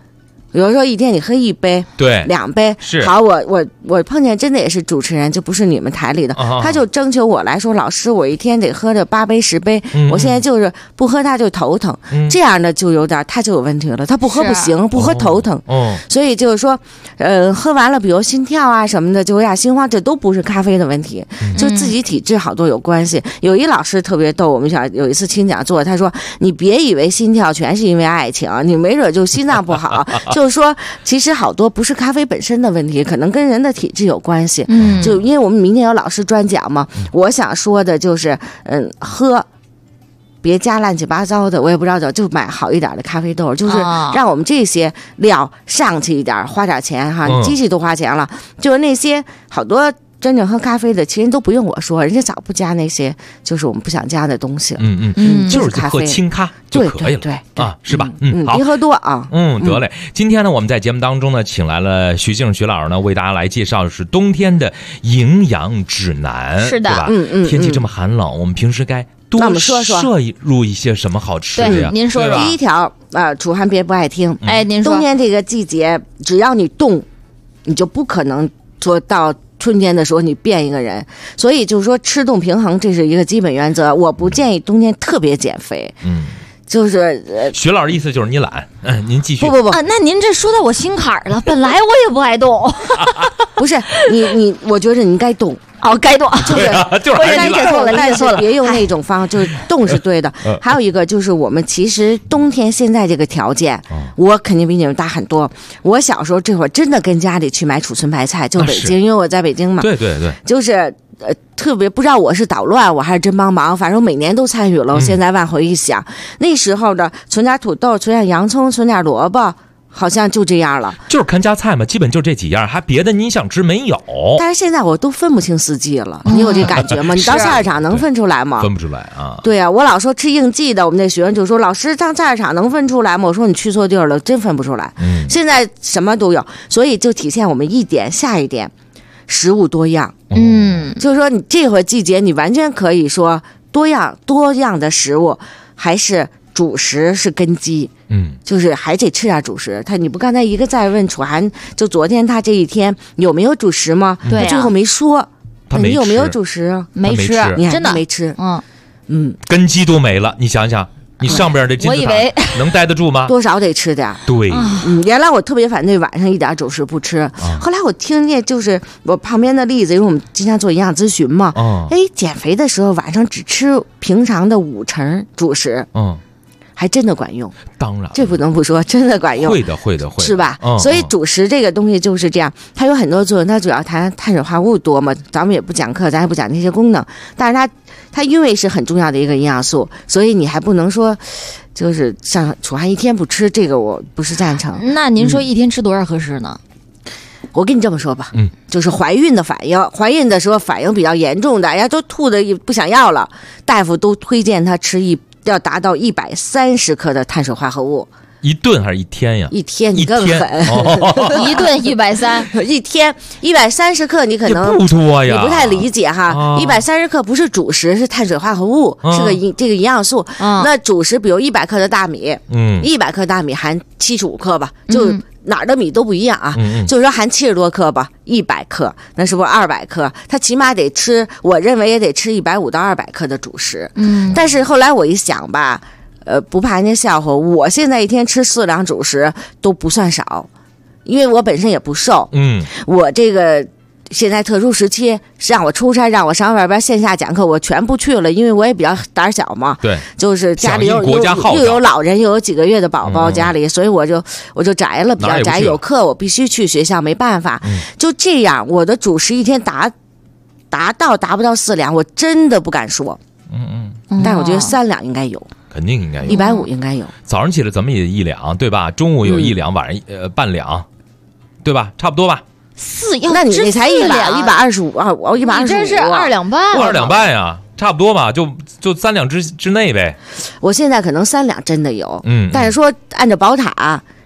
S5: 有的时候一天你喝1杯，
S3: 对
S5: 2杯
S3: 是。
S5: 好，我碰见真的也是主持人，就不是你们台里的，他就征求我来说，老师，我一天得喝着8杯10杯，我现在就是不喝他就头疼，这样的就有点他就有问题了，他不喝不行，不喝头疼，所以就是说，喝完了，比如心跳啊什么的，就有点心慌，这都不是咖啡的问题，就自己体质好多有关系。有一老师特别逗，我们有一次听讲座，他说你别以为心跳全是因为爱情，你没准就心脏不好。就是说，其实好多不是咖啡本身的问题，可能跟人的体质有关系。就因为我们明天有老师专讲嘛，我想说的就是，喝。别加乱七八糟的，我也不知道，就买好一点的咖啡豆，就是让我们这些料上去一点，花点钱哈，机器都花钱了，就是那些好多真正喝咖啡的，其实都不用我说，人家早不加那些，就是我们不想加的东西了。
S3: 就是
S5: 咖啡，
S3: 喝清咖就可以了，
S5: 对
S3: 啊，是吧？好，
S5: 别喝多啊。
S3: 得嘞。今天呢，我们在节目当中呢，请来了徐静徐老师呢，为大家来介绍的是冬天的营养指南，
S4: 是的，
S3: 对吧？天气这么寒冷，我们平时该多摄入一些什么好吃的呀？
S4: 您说
S5: 第一条楚涵别不爱听。
S4: 您说，
S5: 冬天这个季节，只要你动，你就不可能说到春天的时候你变一个人。所以就是说吃动平衡，这是一个基本原则。我不建议冬天特别减肥。就是
S3: 徐老师意思就是你懒。您继续。
S5: 不
S4: 那您这说到我心坎儿了。本来我也不爱动。
S5: 不是你，我觉得你该动。该动，就是理解错了，理解错了，别用那种方，就是动是对的。还有一个就是我们其实冬天现在这个条件，我肯定比你们大很多。我小时候这会儿真的跟家里去买储存白菜，就北京，因为我在北京嘛。
S3: 对，
S5: 就是特别不知道我是捣乱，我还是真帮忙，反正每年都参与了。我现在往回一想，那时候的存点土豆，存点洋葱，存点萝卜。好像就这样了，
S3: 就是看家菜嘛，基本就这几样，还别的你想吃没有。
S5: 但是现在我都分不清四季了，你有这感觉吗？你到菜市场能分出来吗？
S3: 分不出来啊。
S5: 对啊，我老说吃应季的，我们那学生就说：“老师，上菜市场能分出来吗？”我说：“你去错地儿了，真分不出来。”现在什么都有，所以就体现我们一点下一点，食物多样。就是说你这会季节，你完全可以说多样的食物，还是主食是根基。就是还得吃点主食。你不刚才一个在问楚涵，就昨天他这一天有没有主食吗？
S4: 对，
S5: 最后没说。你有没有主食？
S4: 没吃，真的
S5: 没吃。
S3: 根基都没了，你想想，你上边的金字塔能待得住吗？
S5: 多少得吃点。
S3: 对，
S5: 原来我特别反对晚上一点主食不吃，后来我听见就是我旁边的例子，因为我们经常做营养咨询嘛，减肥的时候晚上只吃平常的5成主食，还真的管用。
S3: 当然，
S5: 这不能不说，真的管用。
S3: 会的，
S5: 是吧？所以主食这个东西就是这样，它有很多作用。它主要谈碳水化合物多嘛，咱们也不讲课，咱也不讲那些功能。但是它因为是很重要的一个营养素，所以你还不能说就是像楚涵一天不吃，这个我不是赞成。
S4: 那您说一天吃多少合适呢？
S5: 我跟你这么说吧，就是怀孕的反应，怀孕的时候反应比较严重的，人家都吐的不想要了，大夫都推荐他吃要达到130克的碳水化合物。
S3: 一顿还是一天呀？
S5: 一天，你更狠。
S4: 一顿130，
S5: 一天130克，你可能
S3: 不多呀，
S5: 你不太理解哈。130克不是主食，是碳水化合物，是这个营养素。那主食比如100克的大米，100克大米含75克吧，就哪儿的米都不一样啊。就是说含70多克吧，100克，那是不是200克？他起码得吃，我认为也得吃150到200克的主食。但是后来我一想吧。不怕人家笑话，我现在一天吃4两主食都不算少，因为我本身也不瘦。我这个现在特殊时期，让我出差，让我上外边线下讲课，我全不去了，因为我也比较胆小嘛。
S3: 对，
S5: 就是家里又有老人，又有几个月的宝宝家里，所以我就宅了，比较宅。有课我必须去学校，没办法。就这样，我的主食一天达不到4两，我真的不敢说。但是我觉得3两应该有。
S3: 肯定应该有
S5: 150应该有。
S3: 早上起来咱们也1两，对吧？中午有1两，晚上半两，对吧？差不多吧。
S5: 那你才125啊！我125，
S4: 你这是2两半
S3: ，2两半呀，差不多吧，就3两之内呗。
S5: 我现在可能3两真的有，但是说按照宝塔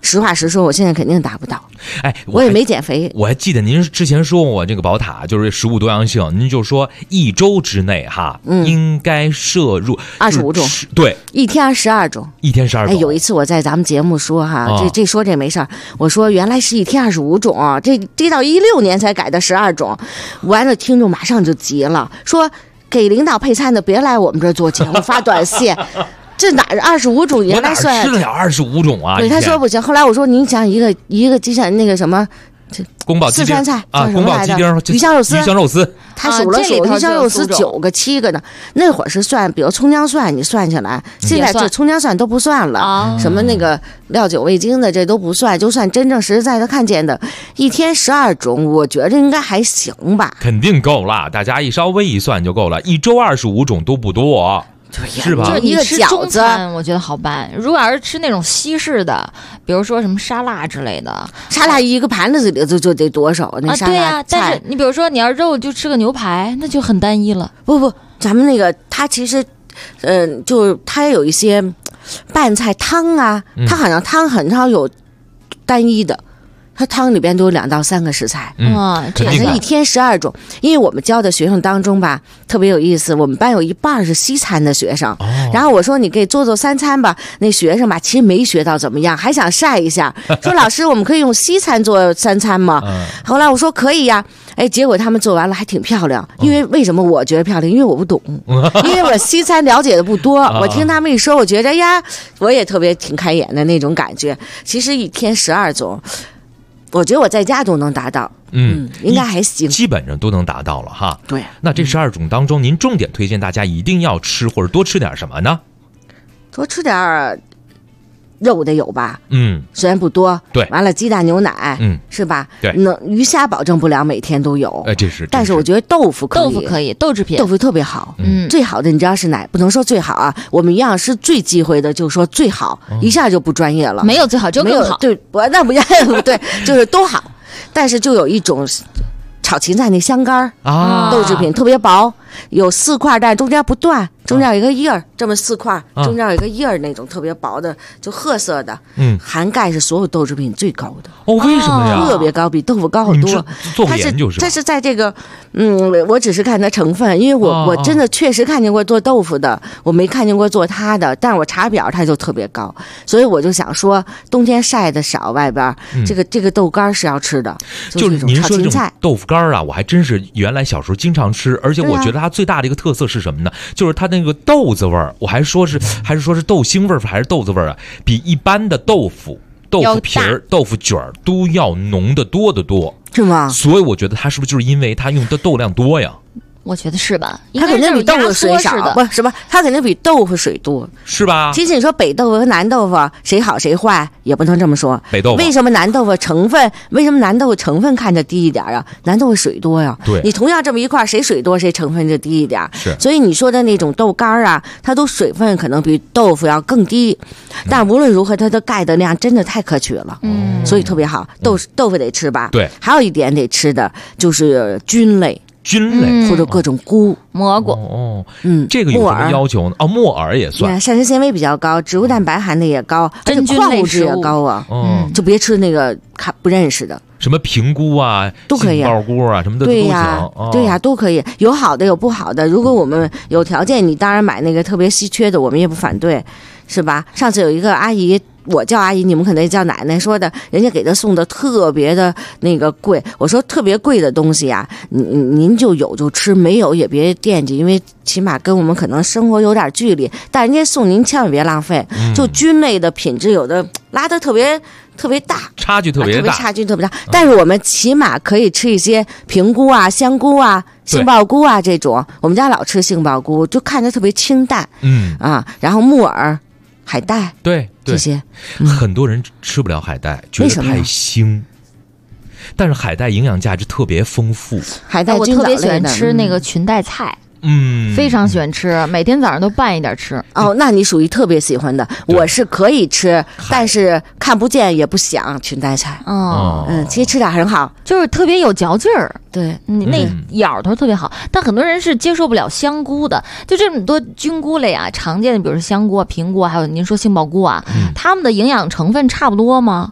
S5: 实话实说，我现在肯定达不到。
S3: 哎，
S5: 我也没减肥。
S3: 我还记得您之前说我这个宝塔就是食物多样性，您就说1周之内哈，应该摄入
S5: 25种，
S3: 对，
S5: 一天12种，
S3: 一天12种。
S5: 哎，有一次我在咱们节目说哈，这说这没事儿，我说原来是一天25种啊，这到16年才改的12种，完了听众马上就急了，说给领导配餐的别来我们这儿做节目发短信。这哪是25种？原来算
S3: 吃得了25种啊！
S5: 对，他说不行。后来我说，您想一个就像那个什么，
S3: 宫保
S5: 四川菜
S3: 啊，宫保鸡丁、
S5: 鱼香肉丝，他数了数，鱼香肉丝9个7个呢。那会儿是算，比如葱姜蒜，你算起来，现在这葱姜蒜都不算了，什么那个料酒味精的这都不算，就算真正实在的看见的，一天12种，我觉得应该还行吧。
S3: 肯定够了，大家稍微一算就够了，一周25种都不多。是吧？
S4: 就是你吃中餐，我觉得好办。如果要是吃那种西式的，比如说什么沙拉之类的，
S5: 沙拉一个盘子里就得多少那沙拉菜？
S4: 对呀，但是你比如说你要肉就吃个牛排，那就很单一了。
S5: 不，咱们那个它其实，就是它有一些拌菜汤啊，它好像汤很少有单一的。它汤里边都有2到3个食材，反正一天12种。因为我们教的学生当中吧，特别有意思，我们班有一半是西餐的学生。然后我说你给做3餐吧，那学生吧其实没学到怎么样，还想晒一下，说老师我们可以用西餐做3餐吗？后来我说可以呀。哎，结果他们做完了还挺漂亮。因为为什么我觉得漂亮？因为我不懂，因为我西餐了解的不多。我听他们一说，我觉得呀，我也特别挺开眼的那种感觉。其实一天12种。我觉得我在家都能达到，应该还行，
S3: 基本上都能达到了哈。
S5: 对，
S3: 那这12种当中，您重点推荐大家一定要吃或者多吃点什么呢？
S5: 多吃点肉得有吧，虽然不多，
S3: 对，
S5: 完了鸡蛋牛奶，是吧？
S3: 对，
S5: 鱼虾保证不了每天都有，
S3: 这是。
S5: 但是我觉得豆腐可
S4: 以，豆制品，
S5: 豆腐特别好，最好的你知道是哪？不能说最好啊，我们营养师最忌讳的就是说最好，一下就不专业了，
S4: 没有最好就更好，
S5: 对，那不对，就是都好，但是就有一种。炒芹菜那香干啊，豆制品特别薄，有4块，但中间不断，中间有一个叶儿，这么4块，中间有一个叶儿那种特别薄的，就褐色的，含钙是所有豆制品最高的。
S3: 为什么呀？
S5: 特别高，比豆腐高好多。
S3: 做过研究是吧？
S5: 这是在这个，我只是看它成分，因为我真的确实看见过做豆腐的，我没看见过做它的，但是我查表它就特别高，所以我就想说，冬天晒的少，外边这个豆干是要吃的，
S3: 就是您说这种豆腐干啊，我还真是原来小时候经常吃，而且我觉得它最大的一个特色是什么呢？就是它那个豆子味儿，我还是说是豆腥味儿还是豆子味儿啊，比一般的豆腐皮儿、豆腐卷儿都要浓得多得多，
S5: 是吗？
S3: 所以我觉得它是不是就是因为它用的豆量多呀？
S4: 我觉得是吧？
S5: 它肯定比豆腐水少，不是吧？它肯定比豆腐水多，
S3: 是吧？
S5: 其实你说北豆腐和南豆腐谁好谁坏，也不能这么说。
S3: 北豆腐
S5: 为什么南豆腐成分看着低一点啊？南豆腐水多呀。
S3: 对，
S5: 你同样这么一块，谁水多谁成分就低一点。
S3: 是，
S5: 所以你说的那种豆干啊，它都水分可能比豆腐要更低，但无论如何，它的钙的量真的太可取了。所以特别好。豆腐得吃吧？
S3: 对，
S5: 还有一点得吃的就是菌类。或者各种菇、
S4: 蘑菇
S3: 这个有什么要求呢？木耳也算，
S5: 膳食纤维比较高，植物蛋白含的也高，而且矿物质也高啊。就别吃那个不认识的，
S3: 什么平菇啊、
S5: 都可以，
S3: 杏鲍菇啊什么的都行。
S5: 对呀，都可以，有好的有不好的。如果我们有条件，你当然买那个特别稀缺的，我们也不反对，是吧？上次有一个阿姨。我叫阿姨，你们可能叫奶奶，说的人家给她送的特别的那个贵。我说特别贵的东西啊，您就有就吃，没有也别惦记，因为起码跟我们可能生活有点距离。但人家送您千万别浪费，就菌类的品质有的拉得特别大，
S3: 差距特别大。
S5: 但是我们起码可以吃一些平菇啊、香菇啊、杏鲍菇啊这种。我们家老吃杏鲍菇，就看着特别清淡。然后木耳。海带
S3: 对
S5: 这些，
S3: 很多人吃不了海带，觉得太腥。但是海带营养价值特别丰富。
S5: 海带
S4: 我特别喜欢吃那个裙带菜，非常喜欢吃，每天早上都拌一点吃。
S5: 那你属于特别喜欢的，我是可以吃，但是看不见也不想裙带菜。其实吃点很好，
S4: 就是特别有嚼劲儿。
S5: 对，
S4: 那咬头特别好。但很多人是接受不了香菇的，就这么多菌菇类啊，常见的比如说香菇啊、平菇啊，还有您说杏鲍菇啊，它们的营养成分差不多吗？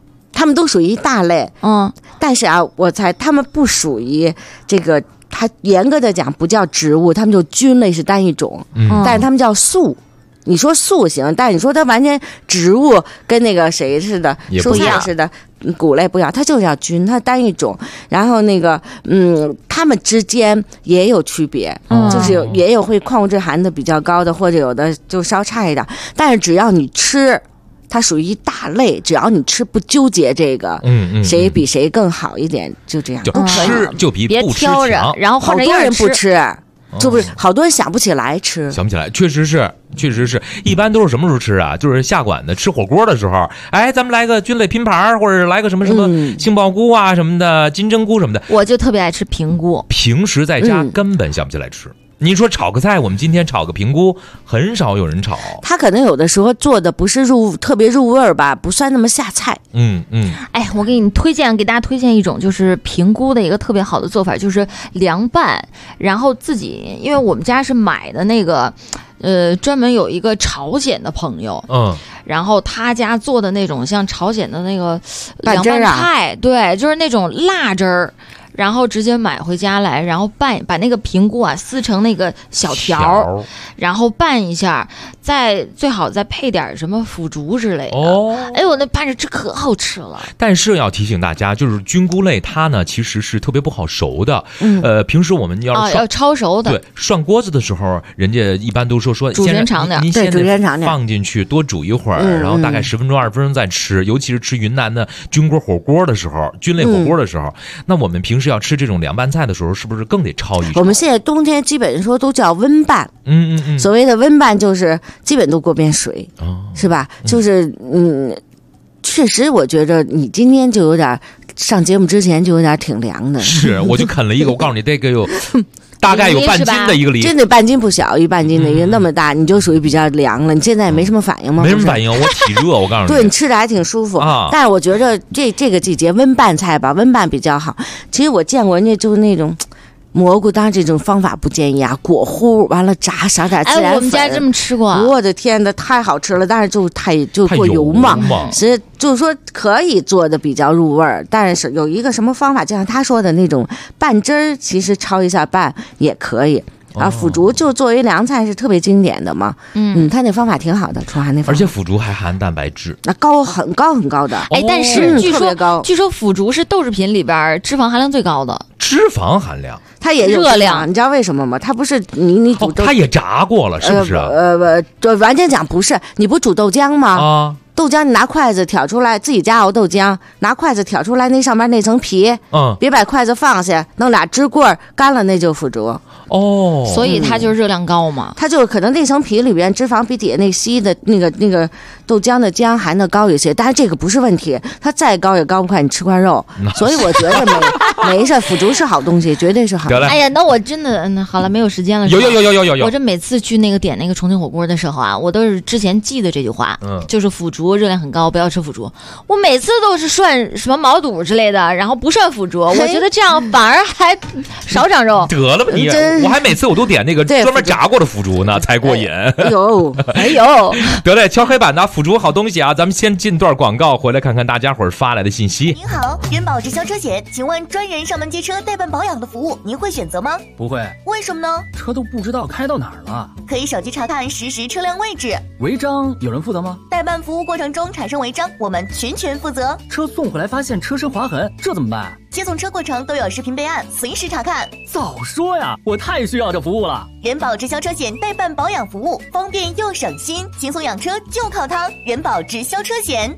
S5: 他们都属于一大类。但是啊，我猜他们不属于这个，它严格的讲不叫植物，他们就菌类是单一种，但是他们叫素。你说素行，但是你说它完全植物跟那个谁似的，蔬菜似的，谷类不一样，它就叫菌，它单一种。然后那个它们之间也有区别，就是也有会矿物质含的比较高的，或者有的就稍差一点。但是只要你吃，它属于一大类，只要你吃不纠结这个，谁比谁更好一点，就这样。
S3: 就吃就比不吃强，
S4: 然后
S5: 好多人不吃。就不是好多人想不起来吃，
S3: 想不起来，确实是，一般都是什么时候吃啊？就是下馆子吃火锅的时候，哎，咱们来个菌类拼盘，或者来个什么杏鲍菇啊什么的，金针菇什么的。
S4: 我就特别爱吃平菇，
S3: 平时在家根本想不起来吃。你说炒个菜，我们今天炒个平菇，很少有人炒。
S5: 他可能有的时候做的不是特别入味儿吧，不算那么下菜。
S4: 哎，我给大家推荐一种就是平菇的一个特别好的做法，就是凉拌，然后自己，因为我们家是买的那个，专门有一个朝鲜的朋友，然后他家做的那种像朝鲜的那个凉拌菜，对，就是那种辣汁儿。然后直接买回家来，然后把那个平菇啊撕成那个小条，然后拌一下，最好再配点什么腐竹之类的。哎呦，那拌着吃可好吃了。
S3: 但是要提醒大家，就是菌菇类它呢其实是特别不好熟的。平时我们要
S4: 焯熟的。
S3: 对，涮锅子的时候，人家一般都说
S4: 煮时间长点，
S3: 您先放进去多煮一会儿，然后大概10分钟20分钟再吃。尤其是吃云南的菌锅火锅的时候，菌类火锅的时候，那我们平时要吃这种凉拌菜的时候，是不是更得焯一焯？
S5: 我们现在冬天基本说都叫温拌，所谓的温拌就是基本都过遍水，是吧？就是确实我觉得你今天就有点上节目之前就有点挺凉的。
S3: 是，我就啃了一个，我告诉你，这个有大概有半斤的一个梨，
S5: 真的半斤不小，一半斤的一个那么大，你就属于比较凉了。你现在也没什么反应吗？
S3: 没什么反应，我体热，我告诉你。
S5: 对，你吃着还挺舒服啊。但是我觉得这个季节温拌菜吧，温拌比较好。其实我见过人家就是那种蘑菇，当然这种方法不建议啊，裹糊完了炸，撒点孜然粉。
S4: 我们家这么吃过。
S5: 我的天哪，太好吃了！但是就过油嘛，是就是说可以做的比较入味儿，但是有一个什么方法，就像他说的那种拌汁儿，其实焯一下拌也可以。腐竹就作为凉菜是特别经典的嘛，他那方法挺好的，楚涵那方法。
S3: 而且腐竹还含蛋白质，
S5: 那很高的。
S4: 哎，但是据说腐竹是豆制品里边脂肪含量最高的。
S3: 脂肪含量，
S5: 它也热量，你知道为什么吗？它不是你煮豆，
S3: 它也炸过了，是不是？
S5: 完全讲不是，你不煮豆浆吗？豆浆你拿筷子挑出来，自己家熬豆浆，拿筷子挑出来那上面那层皮，别把筷子放下，弄俩支棍干了，那就腐竹。
S4: 所以它就是热量高嘛。
S5: 它就是可能那层皮里边脂肪比底下那稀的那个豆浆的浆含的高一些，但是这个不是问题，它再高也高不快你吃块肉。所以我觉得没事，腐竹是好东西，绝对是好。
S4: 哎呀，那我真的好了，没有时间了。
S3: 有。
S4: 我这每次去点那个重庆火锅的时候啊，我都是之前记得这句话，就是腐竹热量很高，不要吃腐竹。我每次都是涮什么毛肚之类的，然后不涮腐竹，我觉得这样反而还少长肉。
S3: 得了吧你！我还每次我都点那个专门炸过的腐竹呢，才过瘾。
S5: 哎呦，
S3: 得嘞，敲黑板的腐竹好东西啊！咱们先进段广告，回来看看大家伙儿发来的信息。
S11: 您好，人保直销车险，请问专人上门接车代办保养的服务，您会选择吗？
S9: 不会。
S11: 为什么呢？
S9: 车都不知道开到哪儿了。
S11: 可以手机查看实时车辆位置。
S9: 违章有人负责吗？
S11: 代办服务过程中产生违章，我们全权负责。
S9: 车送回来发现车身划痕，这怎么办？
S11: 接送车过程都有视频备案，随时查看。
S9: 早说呀，我太需要这服务了。
S11: 人保直销车险代办保养服务，方便又省心，轻松养车就靠它。人保直销车险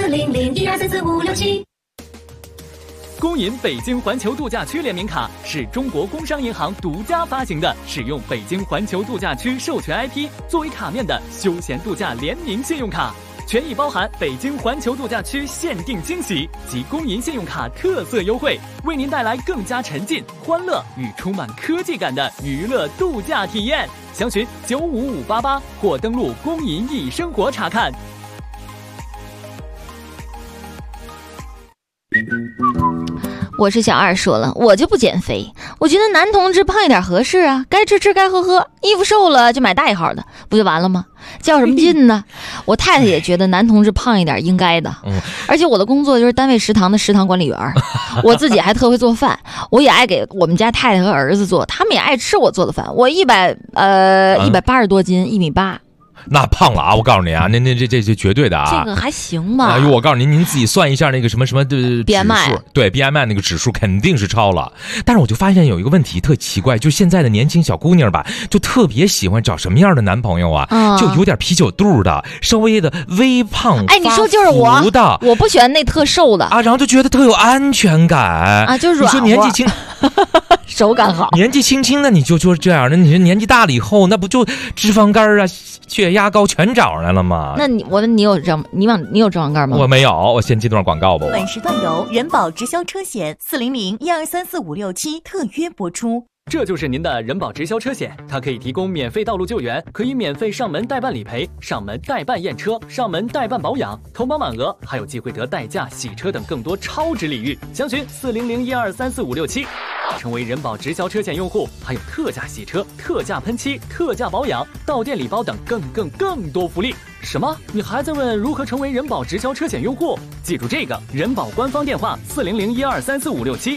S11: ，40012344567。
S9: 工银北京环球度假区联名卡是中国工商银行独家发行的，使用北京环球度假区授权 IP 作为卡面的休闲度假联名信用卡，权益包含北京环球度假区限定惊喜及工银信用卡特色优惠，为您带来更加沉浸、欢乐与充满科技感的娱乐度假体验。详询95588或登录工银易生活查看。
S4: 我是小二说了，我就不减肥，我觉得男同志胖一点合适啊，该吃吃该喝喝，衣服瘦了就买大一号的，不就完了吗？较什么劲呢？我太太也觉得男同志胖一点应该的，而且我的工作就是单位食堂的食堂管理员，我自己还特会做饭，我也爱给我们家太太和儿子做，他们也爱吃我做的饭。我180多斤，1.8米。
S3: 那胖了啊！我告诉你啊，这绝对的啊。
S4: 这个还行吧？
S3: 哎呦，我告诉您自己算一下那个什么的
S4: BMI，
S3: 对 BMI 那个指数肯定是超了。但是我就发现有一个问题特奇怪，就现在的年轻小姑娘吧，就特别喜欢找什么样的男朋友啊？就有点啤酒肚的，稍微的微胖。
S4: 哎，你说就是我不喜欢那特瘦的
S3: 啊，然后就觉得特有安全感
S4: 啊，就软和。
S3: 你说年纪轻。
S4: 手感好，
S3: 年纪轻轻的你就这样的，你说年纪大了以后，那不就脂肪肝啊、血压高全找上来了吗？
S4: 那你有脂肪肝吗？
S3: 我没有，我先接段广告吧。
S11: 本时段由人保直销车险400-1234-567特约播出。
S9: 这就是您的人保直销车险，它可以提供免费道路救援，可以免费上门代办理赔、上门代办验车、上门代办保养，投保满额还有机会得代驾、洗车等更多超值礼遇。详询400-1234-567。成为人保直销车险用户，还有特价洗车、特价喷漆、特价保养、到店礼包等更多福利。什么？你还在问如何成为人保直销车险用户？记住这个人保官方电话400-1234-567。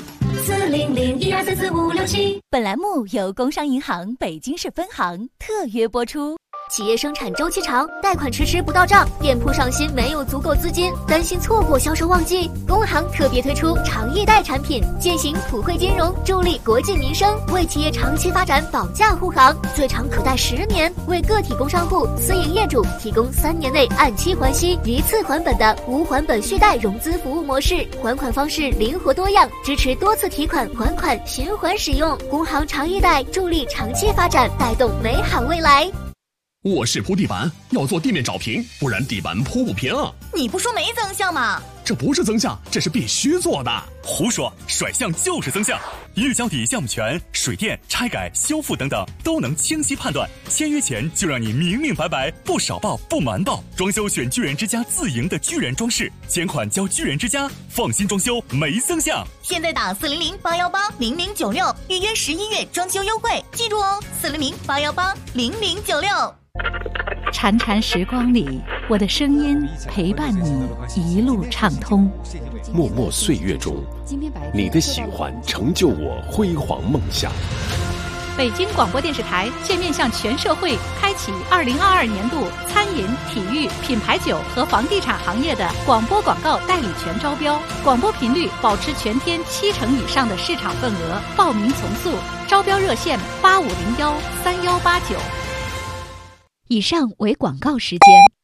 S11: 400-1234-567。本栏目由工商银行北京市分行特约播出。企业生产周期长，贷款迟迟不到账，店铺上新没有足够资金，担心错过销售旺季，工行特别推出长易贷产品，践行普惠金融，助力国计民生，为企业长期发展保驾护航，最长可贷10年，为个体工商户、私营业主提供3年内按期还息、一次还本的无还本续贷融资服务模式，还款方式灵活多样，支持多次提款还款循环使用。工行长易贷助力长期发展，带动美好未来。
S16: 卧室铺地板要做地面找平，不然地板铺不平。
S11: 你不说没增项吗？
S16: 这不是增项，这是必须做的。
S17: 胡说，甩项就是增项。一日交底项目权、水电、拆改、修复等等都能清晰判断。签约前就让你明明白白，不少报不瞒报。装修选巨人之家自营的巨人装饰，钱款交巨人之家，放心装修没增项。
S11: 现在打400-818-0096预约11月装修优惠，记住哦，400-818-0096。
S8: 潺潺时光里，我的声音陪伴你一路畅通。
S1: 默默岁月中，你的喜欢成就我辉煌梦想。
S12: 北京广播电视台现面向全社会开启2022年度餐饮、体育、品牌酒和房地产行业的广播广告代理权招标，广播频率保持全天70%以上的市场份额，报名从速，招标热线8501-3189。
S8: 以上为广告时间。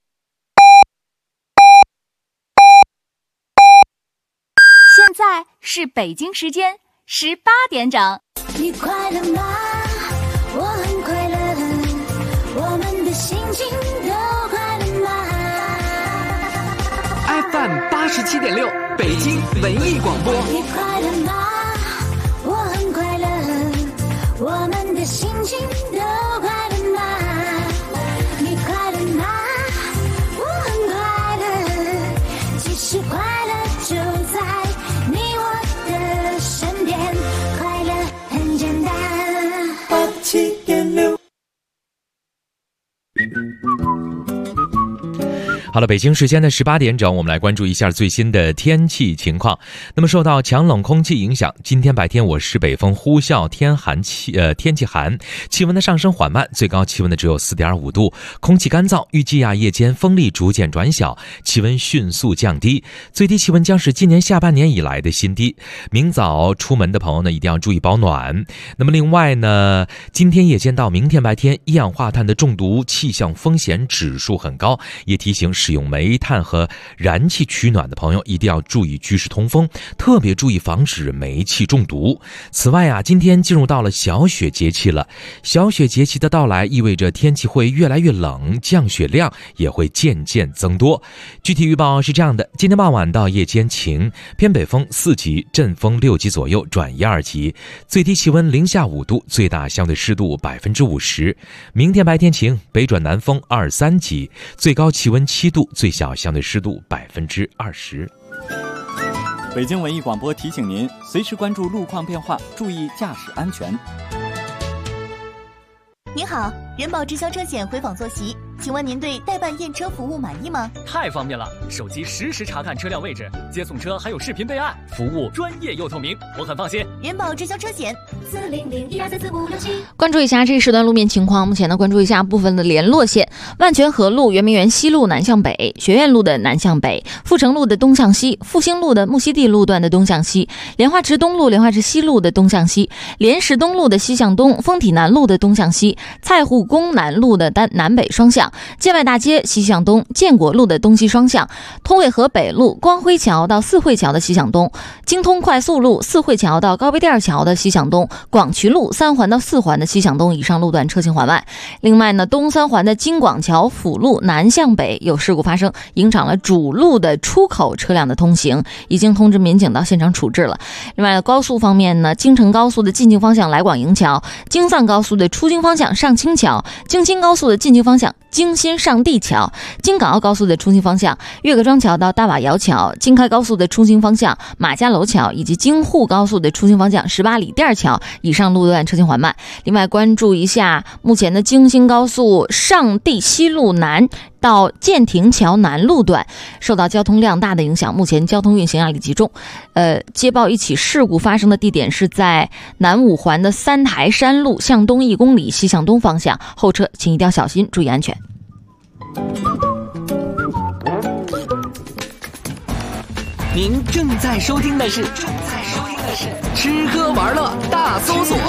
S11: 现在是北京时间18点整。
S2: 你快乐吗？我很快乐，我们的心情都快乐吗
S15: ？FM87.6，北京文艺广播。
S2: 你快乐吗？我很快乐，我们的心情都快乐吗？你快乐吗？我很快乐，其实快乐就在你我的身边，快乐很简单。87.6。
S3: 好了，北京时间的18点整，我们来关注一下最新的天气情况。那么受到强冷空气影响，今天白天我市北风呼啸，天气寒，气温的上升缓慢，最高气温的只有4.5度，空气干燥，预计夜间风力逐渐转小，气温迅速降低，最低气温将是今年下半年以来的新低。明早出门的朋友呢，一定要注意保暖。那么另外呢，今天夜间到明天白天，一氧化碳的中毒气象风险指数很高，也提醒使用煤炭和燃气取暖的朋友一定要注意居室通风，特别注意防止煤气中毒。此外今天进入到了小雪节气了，小雪节气的到来意味着天气会越来越冷，降雪量也会渐渐增多。具体预报是这样的：今天傍晚到夜间晴，偏北风4级，阵风6级左右转1、2级，最低气温零下5度，最大相对湿度50%。明天白天晴，北转南风2、3级，最高气温7度，最小相对湿度20%。
S13: 北京文艺广播提醒您，随时关注路况变化，注意驾驶安全。
S11: 您好，人保直销车险回访坐席，请问您对代办验车服务满意吗？
S9: 太方便了，手机实时查看车辆位置，接送车还有视频备案，服务专业又透明，我很放心。
S11: 人保直销车险40012344567。
S4: 关注一下这一时段路面情况。目前呢，关注一下部分的联络线：万泉河路、圆明园西路南向北，学院路的南向北，阜成路的东向西，复兴路的木樨地路段的东向西，莲花池东路、莲花池西路的东向西，莲石东路的西向东，丰体南路的东向西，蔡户宫南路的南北双向，建外大街西向东，建国路的东西双向，通渭河北路光辉桥到四惠桥的西向东，京通快速路四惠桥到高碑店桥的西向东，广渠路三环到四环的西向东，以上路段车行缓慢。另外呢，东三环的京广桥辅路南向北有事故发生，影响了主路的出口车辆的通行，已经通知民警到现场处置了。另外高速方面呢，京承高速的进京方向来广营桥，京藏高速的出京方向上清桥，京新高速的进京方向京新上地桥，京港澳高速的出京方向岳各庄桥到大瓦窑桥，京开高速的出京方向马家楼桥，以及京沪高速的出京方向18里店桥，以上路段车行缓慢。另外关注一下目前的京新高速上地西路南到建亭桥南路段受到交通量大的影响，目前交通运行压力集中。接报一起事故发生的地点是在南五环的三台山路向东1公里西向东方向，后车请一定要小心，注意安全。
S15: 您正在收听的是吃喝玩乐大搜索。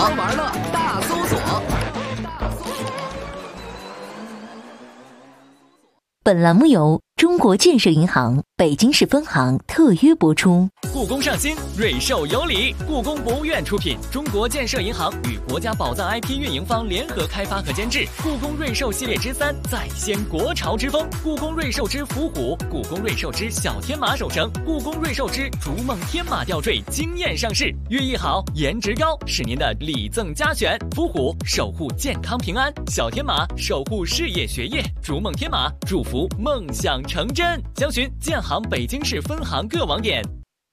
S6: 本栏目由中国建设银行北京市分行特约播出。
S9: 故宫上新，瑞兽有礼。故宫博物院出品，中国建设银行与国家宝藏 IP 运营方联合开发和监制。故宫瑞兽系列之3再掀国潮之风，故宫瑞兽之伏虎，故宫瑞兽之小天马守城，故宫瑞兽之逐梦天马吊坠惊艳上市。寓意好，颜值高，是您的礼赠佳选。伏虎守护健康平安，小天马守护事业学业，逐梦天马祝福梦想成真。详询建行北京市分行各网点。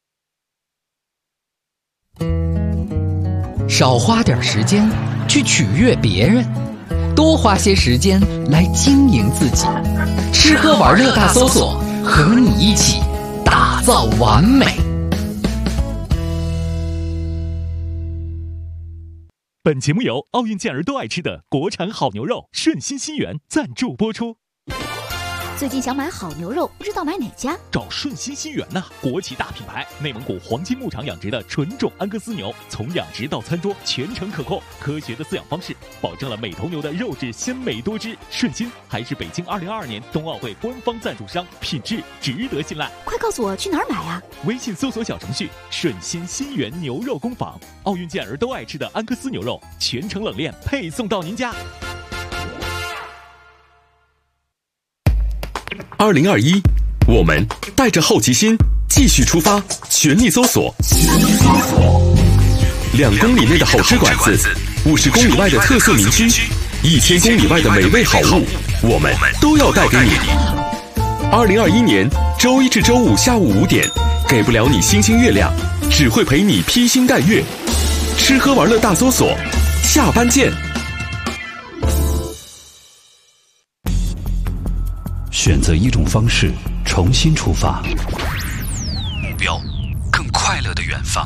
S15: 少花点时间去取悦别人，多花些时间来经营自己。吃喝玩乐大搜索，和你一起打造完美。
S10: 本节目由奥运健儿都爱吃的国产好牛肉顺心新源赞助播出。
S18: 最近想买好牛肉，不知道买哪家？
S10: 找顺心新源呐，国际大品牌，内蒙古黄金牧场养殖的纯种安格斯牛，从养殖到餐桌全程可控，科学的饲养方式保证了每头牛的肉质鲜美多汁。顺心还是北京2022年冬奥会官方赞助商，品质值得信赖。
S18: 快告诉我去哪儿买啊？
S10: 微信搜索小程序顺心新源牛肉工坊，奥运健儿都爱吃的安格斯牛肉，全程冷链配送到您家。
S1: 2021，我们带着好奇心继续出发，全力搜索。2公里内的好吃馆子，50公里外的特色民居，1000公里外的美味好物，我们都要带给你。2021年周一至周五下午5点，给不了你星星月亮，只会陪你披星戴月。吃喝玩乐大搜索，下班见。
S14: 选择一种方式重新出发，目标更快乐的远方。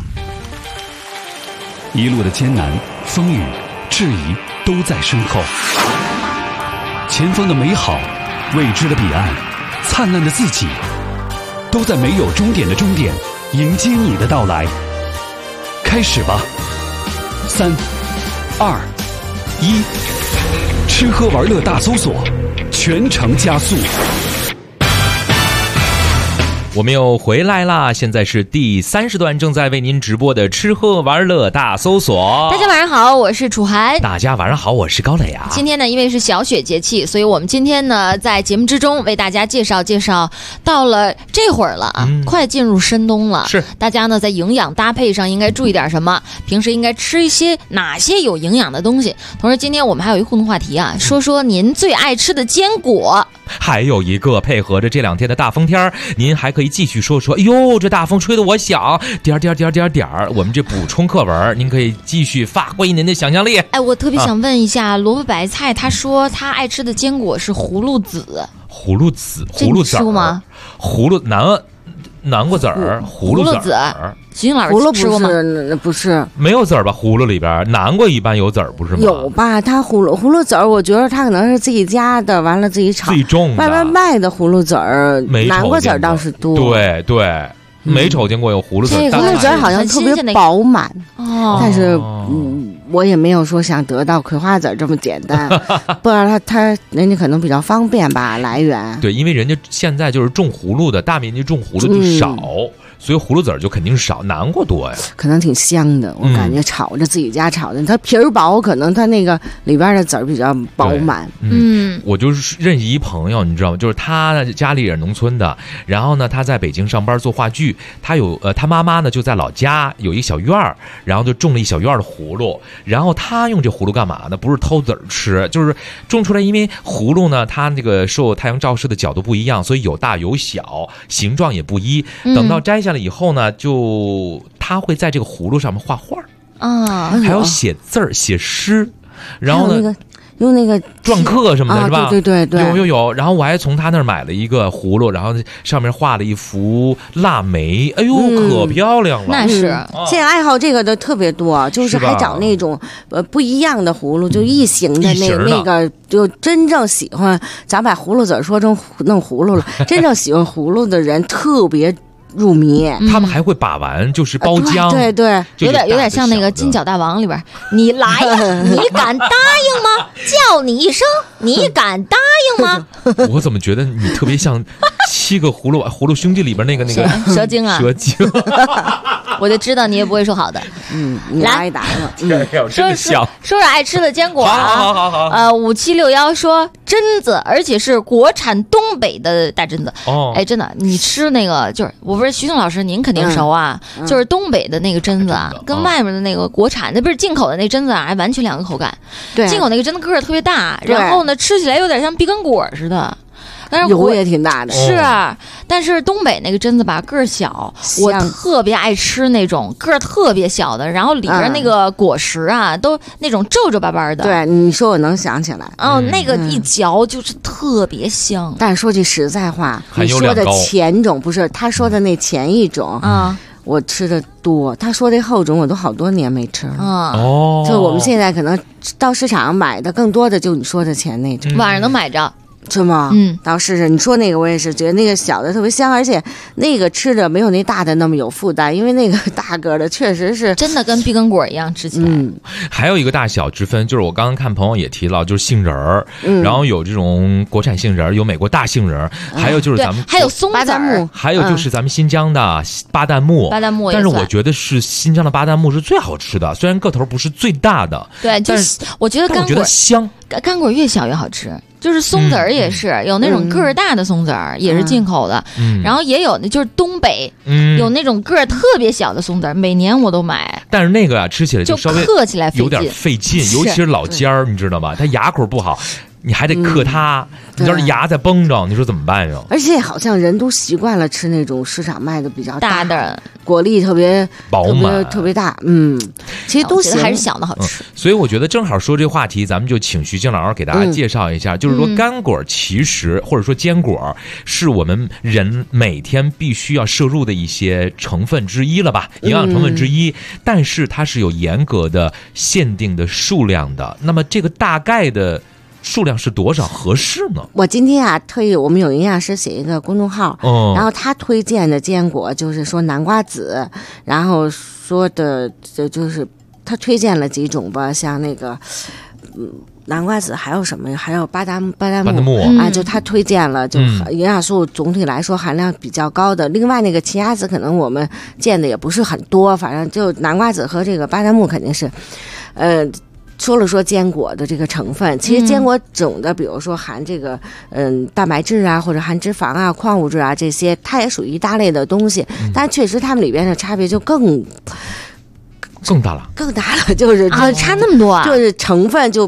S14: 一路的艰难、风雨、质疑都在身后，前方的美好、未知的彼岸、灿烂的自己，都在没有终点的终点迎接你的到来。开始吧，3、2、1，吃喝玩乐大搜索，全程加速。
S3: 我们又回来啦！现在是第30段，正在为您直播的吃喝玩乐大搜索。
S4: 大家晚上好，我是楚涵。
S3: 大家晚上好，我是高磊啊。
S4: 今天呢，因为是小雪节气，所以我们今天呢，在节目之中为大家介绍。到了这会儿了啊，快进入深冬了。
S3: 是，
S4: 大家呢在营养搭配上应该注意点什么？平时应该吃一些哪些有营养的东西？同时，今天我们还有一个互动话题啊，说说您最爱吃的坚果。
S3: 还有一个配合着这2天的大风天，您还可以以继续说。哎呦，这大风吹得我想点。我们这补充课文，您可以继续发挥您的想象力。
S4: 哎，我特别想问一下，萝卜白菜，他说他爱吃的坚果是葫芦籽。
S3: 葫芦籽儿
S4: 吗？
S3: 葫芦南瓜籽儿，葫芦籽儿。
S4: 徐静老师吃过吗？
S5: 不是，
S3: 没有籽儿吧？葫芦里边南瓜一般有籽儿，不是吗？
S5: 有吧？它葫芦籽儿，我觉得它可能是自己家的，完了自己炒，
S3: 自己种的。
S5: 外面卖的葫芦籽儿，南瓜籽儿倒是多。
S3: 对，没瞅见过有葫芦籽儿。
S5: 葫芦籽儿好像特别饱满，但是我也没有说想得到葵花籽这么简单，不然它人家可能比较方便吧，来源。
S3: 对，因为人家现在就是种葫芦的，大面积种葫芦就少。所以葫芦籽儿就肯定少，南瓜多呀。
S5: 可能挺香的，我感觉炒着自己家炒的，它皮儿薄，可能它那个里边的籽儿比较饱满。
S3: 我就是认识一朋友，你知道吗？就是他家里也是农村的，然后呢，他在北京上班做话剧，他妈妈呢就在老家有一小院儿，然后就种了一小院的葫芦，然后他用这葫芦干嘛呢？不是偷籽儿吃，就是种出来，因为葫芦呢，它那个受太阳照射的角度不一样，所以有大有小，形状也不一。等到摘下来以后呢，他会在这个葫芦上面画画还有写字儿、写诗，然后呢，
S5: 用那个
S3: 篆刻什么的，是吧？
S5: 对，
S3: 有。然后我还从他那儿买了一个葫芦，然后上面画了一幅腊梅，哎呦，可漂亮了。
S4: 那是，
S5: 现在爱好这个的特别多，就是还找那种不一样的葫芦，就异形的那个，就真正喜欢，咱把葫芦籽说成弄葫芦了，真正喜欢葫芦的人特别入迷。
S3: 他们还会把玩，就是包浆，
S5: 对，
S4: 有点像那个金角大王里边，你来呀，你敢答应吗？叫你一声，你敢答应吗？
S3: 我怎么觉得你特别像7个葫芦兄弟里边那个
S4: 蛇精啊？
S3: 蛇精，
S4: 我就知道你也不会说好的。
S5: 你挨打了。
S4: 说爱吃的坚果。
S3: 好。
S4: 5761说榛子，而且是国产东北的大榛子。哎，真的，你吃那个就是我不是徐静老师，您肯定熟啊。就是东北的那个榛子啊，跟外面的那个国产的不是进口的那榛子啊，还完全两个口感。
S5: 对，
S4: 进口那个榛子个儿特别大，然后呢吃起来有点像碧根果似的。但是
S5: 油也挺大的，
S4: 是啊。但是东北那个榛子吧个儿小，我特别爱吃那种个儿特别小的，然后里边那个果实啊都那种皱皱巴巴的。
S5: 对，你说我能想起来。
S4: 那个一嚼就是特别香。
S5: 但是说句实在话，你说的前种不是他说的那前一种啊。我吃的多，他说这后种我都好多年没吃了。就我们现在可能到市场上买的更多的就你说的前那种，
S4: 晚上能买着。
S5: 是吗？倒是你说那个我也是觉得那个小的特别香，而且那个吃着没有那大的那么有负担，因为那个大个的确实是
S4: 真的跟碧根果一样吃起来。
S3: 还有一个大小之分，就是我刚刚看朋友也提到，就是杏仁儿，然后有这种国产杏仁儿，有美国大杏仁儿，还有就是咱们
S4: 还有松子儿，
S3: 还有就是咱们新疆的巴旦木。但是我觉得是新疆的巴旦木是最好吃的，虽然个头不是最大的。
S4: 对，就是我觉得干果
S3: 香，
S4: 干果越小越好吃。就是松子儿也是有那种个儿大的松子儿，也是进口的，然后也有那就是东北有那种个儿特别小的松子儿，每年我都买。
S3: 但是那个啊，吃起来就稍微
S4: 嗑起来
S3: 有点费劲，尤其是老尖儿，你知道吗？它牙口不好。你还得嗑它，你要是牙再绷着，你说怎么办呀？
S5: 而且好像人都习惯了吃那种市场卖的比较
S4: 大的，
S5: 果粒特别
S3: 饱满、
S5: 特别大。其实都行，
S4: 还是小的好吃。
S3: 所以我觉得正好说这话题，咱们就请徐静老师给大家介绍一下，就是说干果其实或者说坚果是我们人每天必须要摄入的一些成分之一了吧，营养成分之一。但是它是有严格的限定的数量的。那么这个大概的数量是多少合适呢？
S5: 我今天啊，特意我们有营养师写一个公众号，然后他推荐的坚果就是说南瓜籽，然后说的就是他推荐了几种吧，像那个南瓜籽还有什么？还有巴旦木啊，就他推荐了，就营养素总体来说含量比较高的。另外那个奇亚籽可能我们见的也不是很多，反正就南瓜籽和这个巴旦木肯定是，说了说坚果的这个成分，其实坚果种的，比如说含这个蛋白质啊，或者含脂肪啊、矿物质啊这些，它也属于一大类的东西，但确实它们里边的差别就更大了，就是
S4: 差那么多啊，
S5: 就是成分就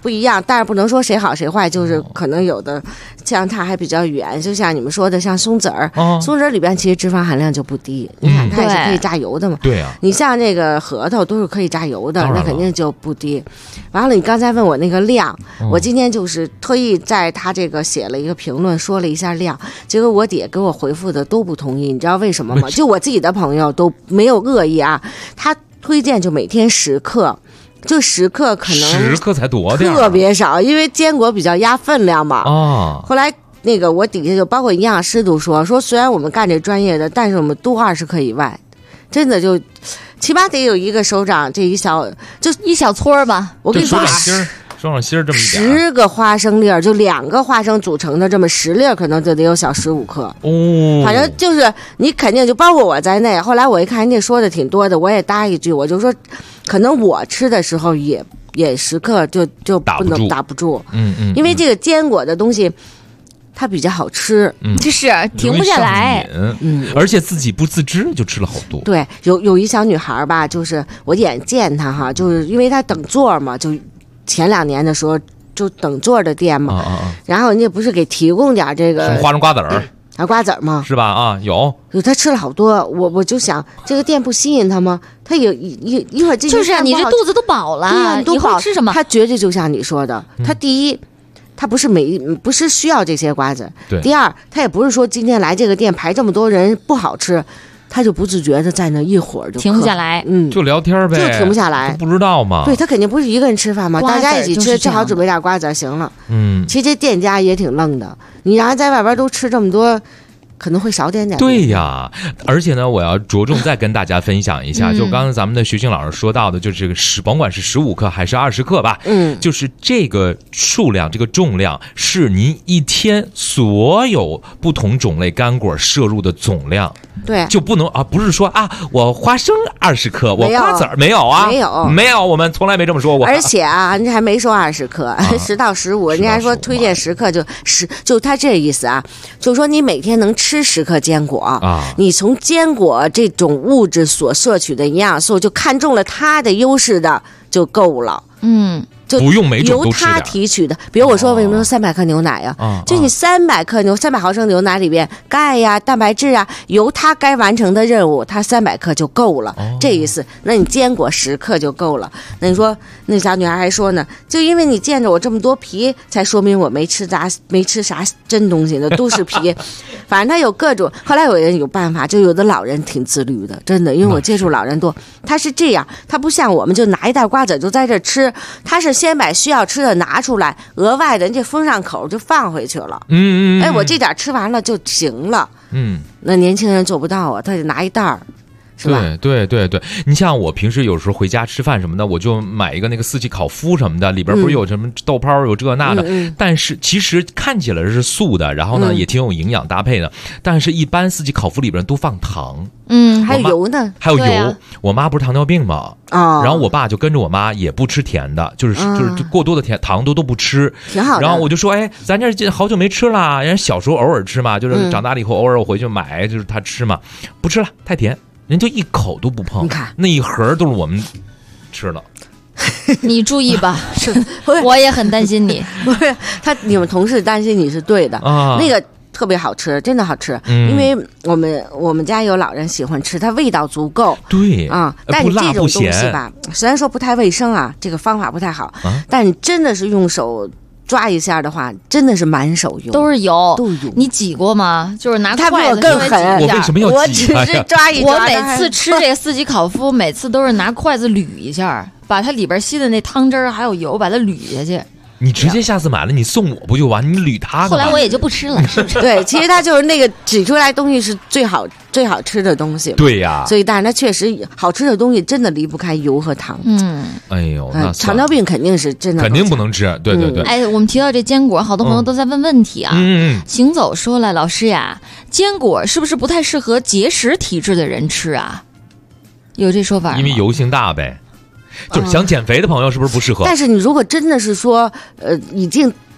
S5: 不一样，但是不能说谁好谁坏，就是可能有的相差还比较远。就像你们说的，像松子儿，松子儿里边其实脂肪含量就不低，你看它也是可以榨油的嘛。
S3: 对啊，
S5: 你像那个核桃都是可以榨油的，那肯定就不低。完了，你刚才问我那个量，我今天就是特意在他这个写了一个评论，说了一下量，结果我底下给我回复的都不同意，你知道为什么吗？就我自己的朋友都没有恶意啊，他推荐就每天10克。就10克可能
S3: 10克才多点，
S5: 特别少，因为坚果比较压分量嘛。后来那个我底下就包括营养师都说，虽然我们干这专业的，但是我们都20克以外，真的就起码得有一个手掌这一小就
S4: 一小撮吧。
S5: 我跟你说，
S3: 手掌心这么一点
S5: ，10个花生粒儿就2个花生组成的这么10粒，可能就得有小15克。反正就是你肯定就包括我在内。后来我一看人家说的挺多的，我也搭一句，我就说，可能我吃的时候也10克就不能打不住。因为这个坚果的东西。它比较好吃，
S4: 就是停不下来，
S3: 而且自己不自知就吃了好多。
S5: 对，有一小女孩吧，就是我眼见她哈，就是因为她等座嘛，就前2年的时候就等座的店嘛，然后人家不是给提供点这个
S3: 花生瓜子儿。
S5: 瓜子儿吗？
S3: 是吧？有
S5: 他吃了好多，我就想这个店不吸引他吗？他有一会儿进去
S4: 就是你这肚子都饱了，以后吃什么？
S5: 他绝对就像你说的，他第一。他不是需要这些瓜子。第二，他也不是说今天来这个店排这么多人不好吃，他就不自觉的在那一会儿就
S4: 停不下来，
S3: 就聊天呗，
S5: 就停不下来，
S3: 不知道嘛。
S5: 对，他肯定不是一个人吃饭嘛，大家一起吃，正好准备点瓜子行了。其实这店家也挺愣的，你让人在外边都吃这么多。可能会少点。
S3: 对呀，而且呢，我要着重再跟大家分享一下，就刚才咱们的徐静老师说到的，就是这个甭管是15克还是20克吧，就是这个数量，这个重量是您一天所有不同种类干果摄入的总量。
S5: 对，
S3: 就不能不是说我花生20克，我瓜子儿没有啊，没有，我们从来没这么说过。
S5: 而且人家还没说20克，10到15，人家还说推荐10克，就他这意思啊，就说你每天能吃10克坚果你从坚果这种物质所摄取的营养素，就看中了它的优势的就够了。就
S3: 不用每种都吃
S5: 由它提取的，比如我说为什么说300克牛奶呀？就你300毫升牛奶里边钙呀、蛋白质啊，由它该完成的任务，它300克就够了，这意思。那你坚果10克就够了。那你说那小女孩还说呢，就因为你见着我这么多皮，才说明我没吃啥真东西呢，都是皮。反正他有各种。后来有人有办法，就有的老人挺自律的，真的，因为我接触老人多，他是这样，他不像我们就拿一袋瓜子就在这吃，他是先把需要吃的拿出来，额外的人家封上口就放回去了。我这点吃完了就行了。那年轻人做不到啊，他得拿一袋儿。是吧？
S3: 对，你像我平时有时候回家吃饭什么的，我就买一个那个4季烤麸什么的，里边不是有什么豆泡有这那的，但是其实看起来是素的，然后呢也挺有营养搭配的，但是一般4季烤麸里边都放糖。
S5: 还有油呢，
S3: 还有油。我妈不是糖尿病嘛，然后我爸就跟着我妈也不吃甜的，就是过多的糖都不吃，
S5: 挺好的。
S3: 然后我就说，咱这好久没吃了，人家小时候偶尔吃嘛，就是长大了以后偶尔我回去买，就是他吃嘛，不吃了，太甜。人就一口都不碰，
S5: 你看
S3: 那一盒都是我们吃了。
S4: 你注意吧，我也很担心你。
S5: 不是你们同事担心你是对的那个特别好吃，真的好吃。因为我们家有老人喜欢吃，它味道足够。
S3: 对
S5: 但是这种东西吧，虽然说不太卫生啊，这个方法不太好，但你真的是用手抓一下的话，真的是满手油，
S4: 都是油。你挤过吗？就是拿筷子
S5: 更狠。
S3: 我为什么要挤？
S5: 我只是抓一抓。
S4: 我每次吃这个4季烤麸，每次都是拿筷子捋一下，把它里边吸的那汤汁儿还有油，把它捋下去。
S3: 你直接下次买了你送我不就完？你捋它。
S4: 后来我也就不吃了，是不是？
S5: 对，其实它就是那个挤出来东西是最好吃的东西。
S3: 对呀。
S5: 所以但是它确实好吃的东西真的离不开油和糖。
S3: 哎呦，那
S5: 糖尿病肯定是真的
S3: 肯定不能吃。对。
S4: 我们提到这坚果，好多朋友都在问问题啊。行走说了，老师呀，坚果是不是不太适合结石体质的人吃啊？有这说法吗？
S3: 因为油性大呗。就是想减肥的朋友是不是不适合？
S5: 但是你如果真的是说已经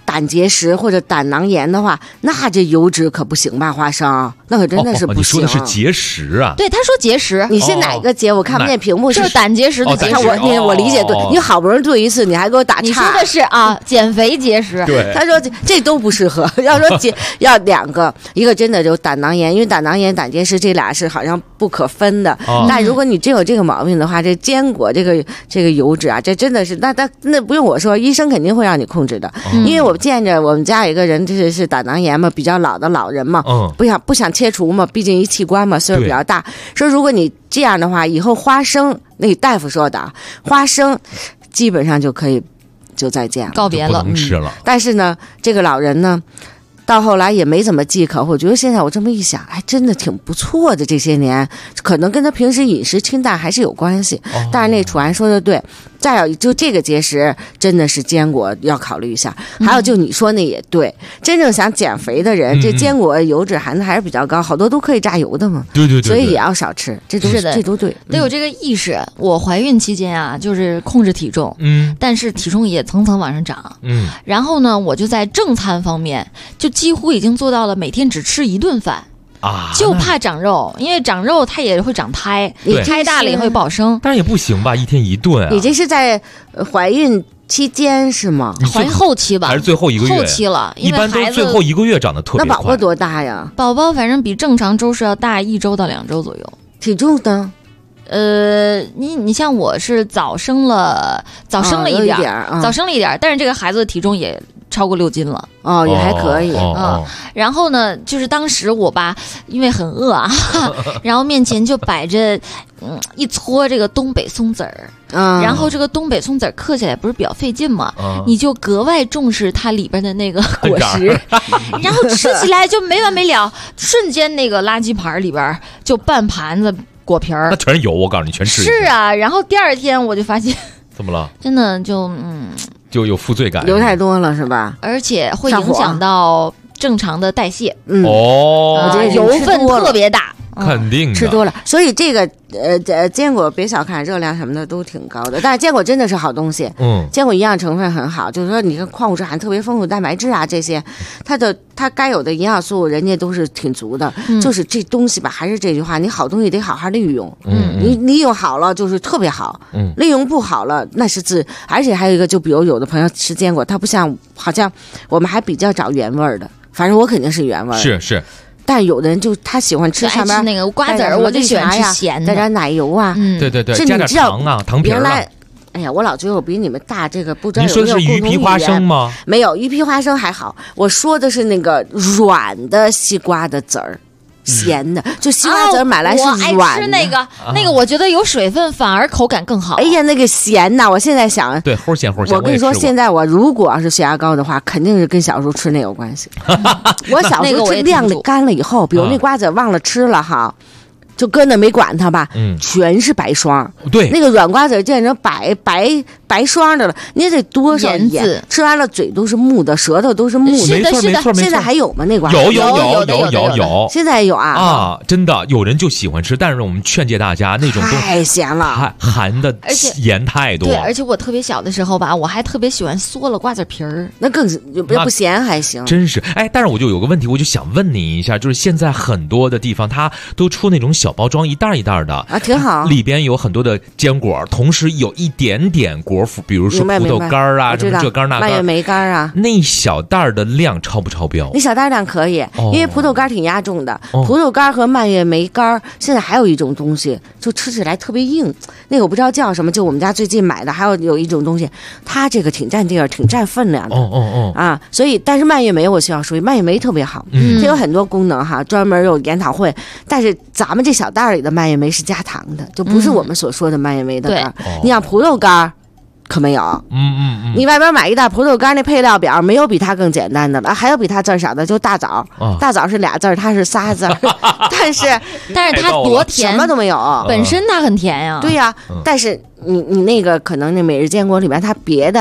S5: 胆结石或者胆囊炎的话，那这油脂可不行吧？花生那可真的是不行。
S3: 你说的是结石啊？
S4: 对，他说结石，
S5: 你是哪个结？我看不见屏幕，
S4: 就是胆结石的结石。
S5: 我理解对，你好不容易对一次，你还给我打岔。
S4: 你说的是减肥结石。
S3: 对，
S5: 他说这都不适合。要说要2个，一个真的就胆囊炎，因为胆囊炎、胆结石这俩是好像不可分的。但如果你真有这个毛病的话，这坚果这个油脂啊，这真的是那不用我说，医生肯定会让你控制的。因为我见着我们家有一个人，这是胆囊炎嘛，比较老的老人嘛，不想切除嘛，毕竟一器官嘛，岁数比较大。说如果你这样的话，以后花生，那大夫说的，花生基本上就可以就再见了，
S4: 告别了，
S3: 不能吃了。
S5: 但是呢，这个老人呢，到后来也没怎么忌口。我觉得现在我这么一想，还真的挺不错的。这些年可能跟他平时饮食清淡还是有关系。但是那楚安说的对，再有就这个结石真的是坚果要考虑一下。还有就你说那也对，真正想减肥的人，这坚果油脂含的还是比较高，好多都可以榨油的嘛。
S3: 对，
S5: 所以也要少吃。这都对，
S4: 得有这个意识。我怀孕期间啊，就是控制体重，但是体重也层层往上涨，然后呢，我就在正餐方面就几乎已经做到了每天只吃1顿饭。就怕长肉，因为长肉它也会长胎，你胎大了也会不好生。
S3: 但是也不行吧，1天1顿啊。
S5: 你这是在怀孕期间是吗？
S4: 怀孕后期吧，
S3: 还是最后1个月？
S4: 后期了，
S3: 一般都最后1个月长得特别快。
S5: 那宝宝多大呀？
S4: 宝宝反正比正常周是要大1周到2周左右。
S5: 体重呢？
S4: 你像我是早生了一点，早生了一点，但是这个孩子的体重也超过6斤了。
S5: 也还可以。
S4: 然后呢，就是当时我吧，因为很饿啊，然后面前就摆着一撮这个东北松子儿。然后这个东北松子儿嗑起来不是比较费劲吗？你就格外重视它里边的那个果实，然后吃起来就没完没了，瞬间那个垃圾盘里边就半盘子果皮儿，
S3: 那全是油，我告诉你，全吃。
S4: 是啊，然后第2天我就发现，
S3: 怎么了？
S4: 真的
S3: 就有负罪感，
S5: 油太多了是吧？
S4: 而且会影响到正常的代谢。
S5: 我觉得
S4: 油分特别大。
S3: 肯定的
S5: 吃多了，所以这个坚果别小看热量什么的都挺高的，但是坚果真的是好东西。坚果营养成分很好，就是说你看矿物质含特别丰富，蛋白质啊这些，它该有的营养素人家都是挺足的。就是这东西吧，还是这句话，你好东西得好好利用。你利用好了就是特别好，利用不好了那是而且还有一个，就比如有的朋友吃坚果，他不像好像我们还比较找原味的，反正我肯定是原味。
S3: 是。
S5: 但有的人就他喜欢吃上面
S4: 那个瓜子儿，我就喜欢吃咸的，
S5: 带点奶油啊。
S3: 对，加点糖啊，糖皮儿啊。
S5: 哎呀，我老觉得我比你们大，这个不知道
S3: 你说的是鱼皮花生吗？
S5: 没有，鱼皮花生还好，我说的是那个软的西瓜的籽儿。咸的，就西瓜籽买来是软的。
S4: 我爱吃那个我觉得有水分反而口感更好。
S5: 哎呀，那个咸呐，我现在想，
S3: 对，齁咸。
S5: 我跟你说，现在我如果要是血压高的话，肯定是跟小时候吃那有关系。我小时候吃晾的干了以后，比如那瓜子忘了吃了哈。就搁那没管它吧，全是白霜。
S3: 对，
S5: 那个软瓜子见着白霜的了，你得多少盐？吃完了嘴都是木的，舌头都是木的。
S3: 没错。
S5: 现在还有吗？那瓜
S3: 有。
S5: 现在有啊
S3: 真的有人就喜欢吃，但是我们劝诫大家，那种东西
S5: 太咸了，
S3: 含的盐太多。
S4: 对，而且我特别小的时候吧，我还特别喜欢嗦了瓜子皮儿，
S5: 那更不咸还行。
S3: 真是但是我就有个问题，我就想问你一下，就是现在很多的地方它都出那种小包装一袋一袋的
S5: 啊，挺好，
S3: 里边有很多的坚果，同时有一点点果脯，比如说葡萄干啊，什么这干那干，
S5: 蔓越莓干啊，
S3: 那小袋的量超不超标？
S5: 那小袋量可以，因为葡萄干挺压重的，葡萄干和蔓越莓干。现在还有一种东西，就吃起来特别硬，那个我不知道叫什么，就我们家最近买的，还有一种东西，它这个挺占地儿，挺占分量的。啊，所以但是蔓越莓我需要说，蔓越莓特别好，它有很多功能哈，专门有研讨会，但是咱们这小袋里的蔓越莓是加糖的，就不是我们所说的蔓越莓的干。你像葡萄干可没有。你外边买一袋葡萄干，那配料表没有比它更简单的了，还有比它字少的，就大枣。大枣是2字，它是3字，但是
S4: 它多甜，
S5: 什么都没有，
S4: 本身它很甜呀。
S5: 对呀，但是你那个可能那每日坚果里面它别的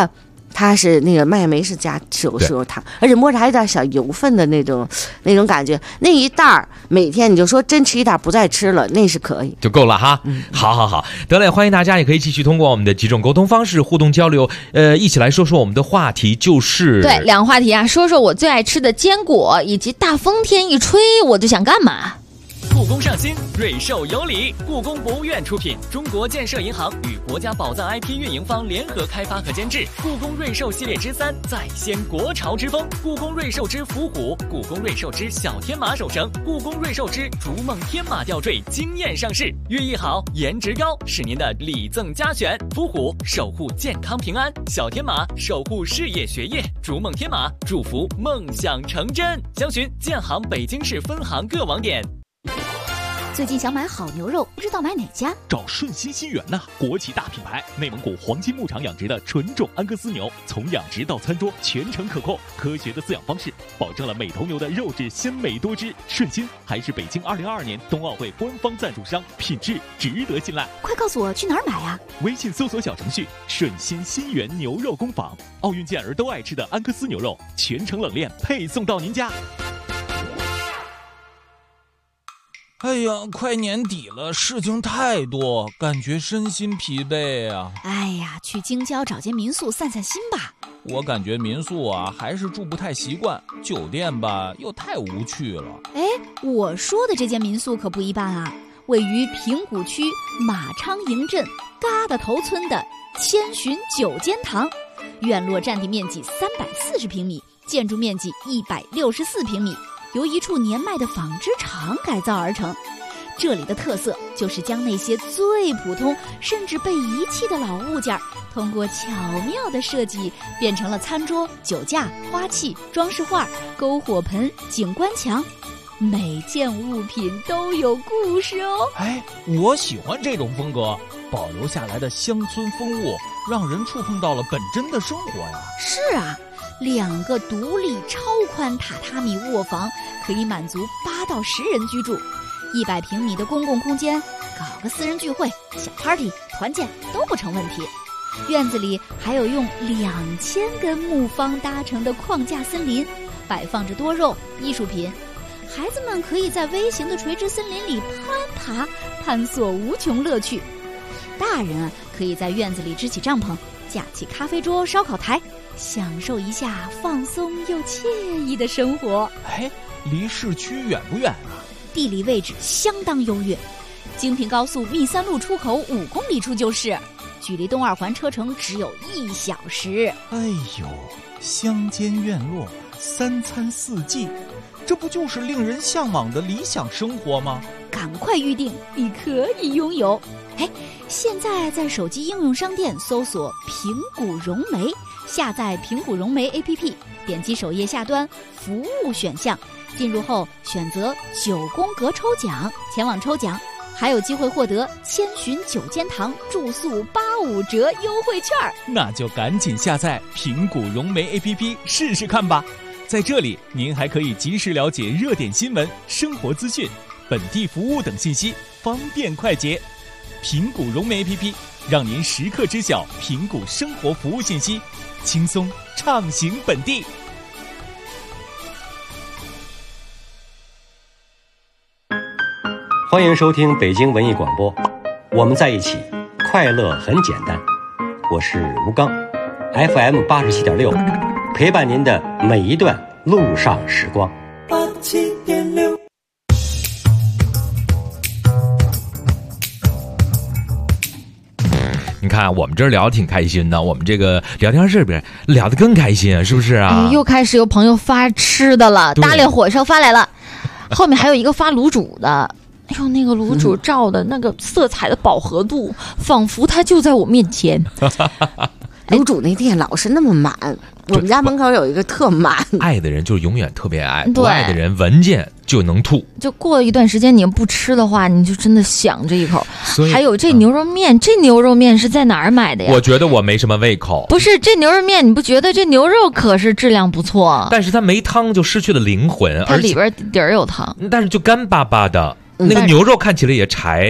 S5: 它是那个麦芽梅是加是有糖，而且摸着还有点小油分的那种感觉。那一袋儿每天你就说真吃一袋不再吃了，那是可以
S3: 就够了哈。好，得嘞，欢迎大家也可以继续通过我们的几种沟通方式互动交流，一起来说说我们的话题，就是
S4: 对两个话题啊，说说我最爱吃的坚果，以及大风天一吹我就想干嘛。
S9: 故宫上新，瑞兽有礼。故宫博物院出品，中国建设银行与国家宝藏 IP 运营方联合开发和监制。故宫瑞兽系列之3，再掀国潮之风。故宫瑞兽之伏虎，故宫瑞兽之小天马手绳，故宫瑞兽之逐梦天马吊坠惊艳上市。寓意好，颜值高，是您的礼赠佳选。伏虎守护健康平安，小天马守护事业学业，逐梦天马祝福梦想成真。详询建行北京市分行各网点。
S18: 最近想买好牛肉，不知道买哪家？
S19: 找顺心新源呐，国企大品牌，内蒙古黄金牧场养殖的纯种安格斯牛，从养殖到餐桌全程可控，科学的饲养方式保证了每头牛的肉质鲜美多汁。顺心还是北京2022年冬奥会官方赞助商，品质值得信赖。
S18: 快告诉我去哪儿买啊？
S19: 微信搜索小程序顺心新源牛肉工坊，奥运健儿都爱吃的安格斯牛肉，全程冷链配送到您家。
S20: 哎呀，快年底了，事情太多，感觉身心疲惫啊。
S18: 哎呀，去京郊找间民宿散散心吧。
S20: 我感觉民宿啊还是住不太习惯，酒店吧又太无趣了。
S18: 哎，我说的这间民宿可不一般啊，位于平谷区马昌营镇疙瘩头村的千寻9间堂，院落占地面积340平米，建筑面积164平米。由一处年迈的纺织厂改造而成，这里的特色就是将那些最普通甚至被遗弃的老物件，通过巧妙的设计变成了餐桌、酒架、花器、装饰画、篝火盆、景观墙，每件物品都有故事哦。
S20: 哎，我喜欢这种风格，保留下来的乡村风物，让人触碰到了本真的生活呀。
S18: 是啊，2个独立超宽榻榻米卧房可以满足8到10人居住，100平米的公共空间，搞个私人聚会、小 party、团建都不成问题。院子里还有用2000根木方搭成的框架森林，摆放着多肉、艺术品，孩子们可以在微型的垂直森林里攀爬，探索无穷乐趣。大人啊，可以在院子里支起帐篷，架起咖啡桌、烧烤台，享受一下放松又惬意的生活。
S20: 哎，离市区远不远啊？
S18: 地理位置相当优越，京平高速密3路出口5公里处就是，距离东2环车程只有1小时。
S20: 哎呦，乡间院落，3餐4季，这不就是令人向往的理想生活吗？
S18: 赶快预定，你可以拥有。哎，现在在手机应用商店搜索平谷融媒，下载平谷融媒 APP， 点击首页下端服务选项，进入后选择9宫格抽奖，前往抽奖，还有机会获得千寻9间堂住宿85折优惠券。
S20: 那就赶紧下载平谷融媒 APP 试试看吧。在这里，您还可以及时了解热点新闻、生活资讯、本地服务等信息，方便快捷。平谷融媒 APP 让您时刻知晓平谷生活服务信息，轻松畅行本地。
S21: 欢迎收听北京文艺广播，我们在一起，快乐很简单。我是吴刚 ，FM 87.6，陪伴您的每一段路上时光。
S2: 87.6。
S3: 你看我们这儿聊得挺开心的，我们这个聊天室里边聊得更开心啊，是不是啊？
S4: 又开始有朋友发吃的了，大连火烧发来了，后面还有一个发卤煮的。哎呦，那个卤煮照的那个色彩的饱和度，仿佛它就在我面前。
S5: 卤煮那店老是那么满，我们家门口有一个特满。
S3: 爱的人就永远特别爱，不爱的人闻见就能吐。
S4: 就过一段时间你不吃的话，你就真的想这一口。还有这牛肉面，这牛肉面是在哪儿买的呀？
S3: 我觉得我没什么胃口。
S4: 不是，这牛肉面你不觉得这牛肉可是质量不错？
S3: 但是它没汤就失去了灵魂，
S4: 它里边底儿有汤，
S3: 但是就干巴巴的。那个牛肉看起来也柴，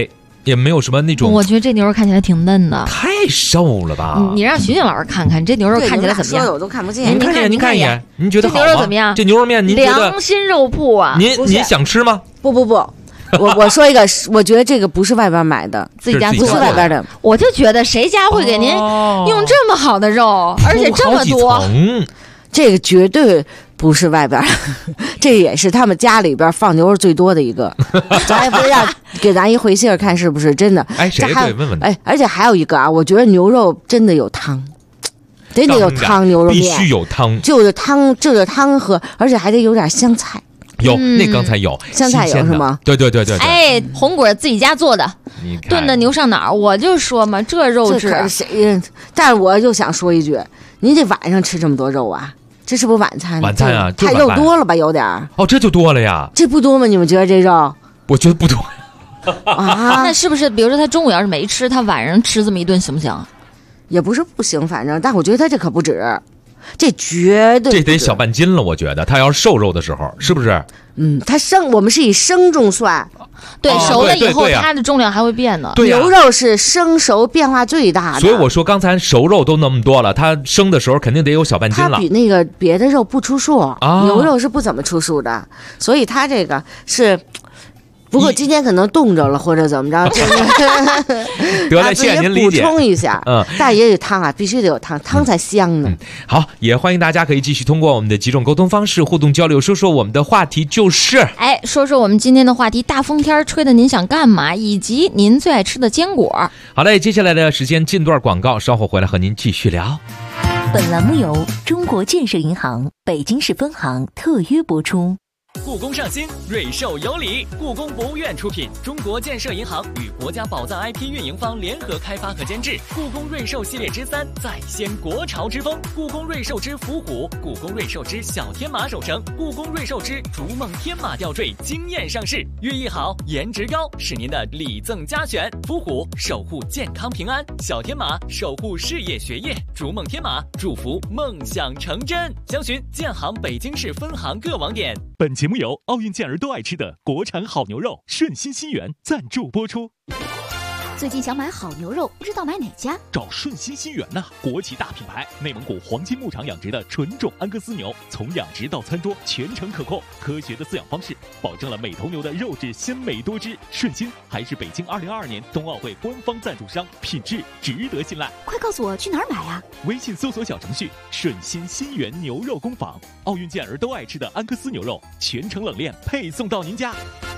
S3: 也没有什么那种。
S4: 我觉得这牛肉看起来挺嫩的，
S3: 太瘦了吧？
S4: 你让徐静老师看看这牛肉看起来怎么样？
S5: 我都看不见。
S3: 您看一眼，您觉得好吗？
S4: 这牛肉怎么样？
S3: 这牛肉面您觉得？
S4: 良心肉铺啊！
S3: 您想吃吗？
S5: 不，我说一个，我觉得这个不是外边买的，
S4: 自己家
S5: 不是外边的。
S4: 我就觉得谁家会给您用这么好的肉，而且这么多，
S5: 这个绝对不是外边的，这也是他们家里边放牛肉最多的一个。咱不要给咱一回信看是不是真的？
S3: 哎，谁对？问问。
S5: 哎，而且还有一个啊，我觉得牛肉真的有汤。得有汤，牛肉面
S3: 必须有汤，
S5: 就着汤喝，而且还得有点香菜。
S3: 有，那刚才有
S5: 香菜有是吗？
S3: 对。
S4: 哎，红果自己家做的，炖的牛上脑，我就说嘛，这肉质
S5: 谁？但是我就想说一句，您这晚上吃这么多肉啊？这是不是晚餐？
S3: 晚餐啊，
S5: 太肉多了吧，有点。
S3: 哦，这就多了呀？
S5: 这不多吗？你们觉得这肉？
S3: 我觉得不多。
S5: 啊，
S4: 那是不是？比如说他中午要是没吃，他晚上吃这么一顿行不行？
S5: 也不是不行，反正，但我觉得他这可不止。这绝对
S3: 这得小半斤了，我觉得他要是瘦肉的时候，是不是？
S5: 他我们是以生重算，
S4: 对，熟了以后它的重量还会变的。
S3: 对，
S5: 牛肉是生熟变化最大的，
S3: 所以我说刚才熟肉都那么多了，它生的时候肯定得有小半斤了。
S5: 它比那个别的肉不出数，牛肉是不怎么出数的，所以它这个是。不过今天可能冻着了，或者怎么着，
S3: 得了，谢谢您理解。
S5: 补充一下，但也有汤啊，必须得有汤，汤才香呢。
S3: 好，也欢迎大家可以继续通过我们的几种沟通方式互动交流，说说我们的话题就是，
S4: 说说我们今天的话题，大风天吹的您想干嘛，以及您最爱吃的坚果。
S3: 好嘞，接下来的时间进段广告，稍后回来和您继续聊。
S6: 本栏目由中国建设银行北京市分行特约播出。
S9: 故宫上新，瑞兽有礼。故宫博物院出品，中国建设银行与国家宝藏 IP 运营方联合开发和监制。故宫瑞兽系列之3再掀国潮之风，故宫瑞兽之伏虎，故宫瑞兽之小天马首绳，故宫瑞兽之逐梦天马吊坠惊艳上市。寓意好，颜值高，是您的礼赠佳选。伏虎守护健康平安，小天马守护事业学业，逐梦天马祝福梦想成真。详询建行北京市分行各网点。
S10: 本节目由奥运健儿都爱吃的国产好牛肉顺心新源赞助播出。
S18: 最近想买好牛肉，不知道买哪家？
S19: 找顺心新源呐，国际大品牌，内蒙古黄金牧场养殖的纯种安格斯牛，从养殖到餐桌全程可控，科学的饲养方式保证了每头牛的肉质鲜美多汁。顺心还是北京2022年冬奥会官方赞助商，品质值得信赖。
S18: 快告诉我去哪儿买啊？
S19: 微信搜索小程序顺心新源牛肉工坊，奥运健儿都爱吃的安格斯牛肉，全程冷链配送到您家。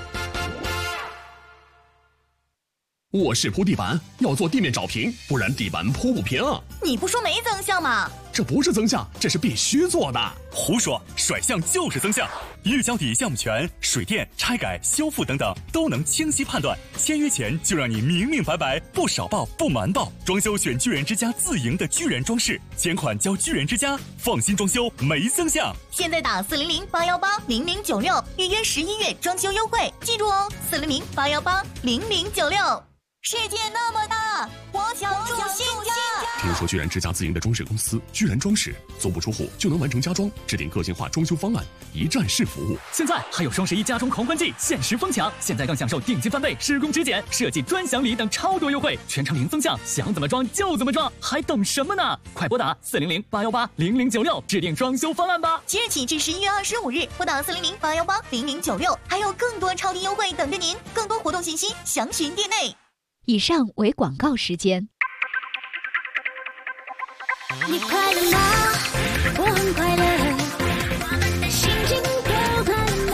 S16: 卧室铺地板要做地面找平，不然地板铺不平。
S11: 你不说没增项吗？
S16: 这不是增项，这是必须做的。
S17: 胡说，甩项就是增项。预交底项目权、水电、拆改、修复等等都能清晰判断，签约前就让你明明白白，不少报不瞒报。装修选巨人之家自营的巨人装饰，钱款交巨人之家，放心装修没增项。
S11: 现在打400-818-0096预约11月装修优惠，记住哦，400-818-0096。世界那么大，我想住新家。
S16: 听说巨人之家自营的装饰公司巨人装饰，足不出户就能完成家装，制定个性化装修方案，一站式服务。
S9: 现在还有双11家装狂欢季，限时疯抢！现在更享受定金翻倍、施工质检、设计专享礼等超多优惠，全程零增项，想怎么装就怎么装，还等什么呢？快拨打400-818-0096制定装修方案吧！
S11: 即日起至11月25日，拨打400-818-0096，还有更多超低优惠等着您。更多活动信息详询店内。
S18: 以上为广告时间。
S2: 你快乐吗？我很快乐，心情都快乐吗？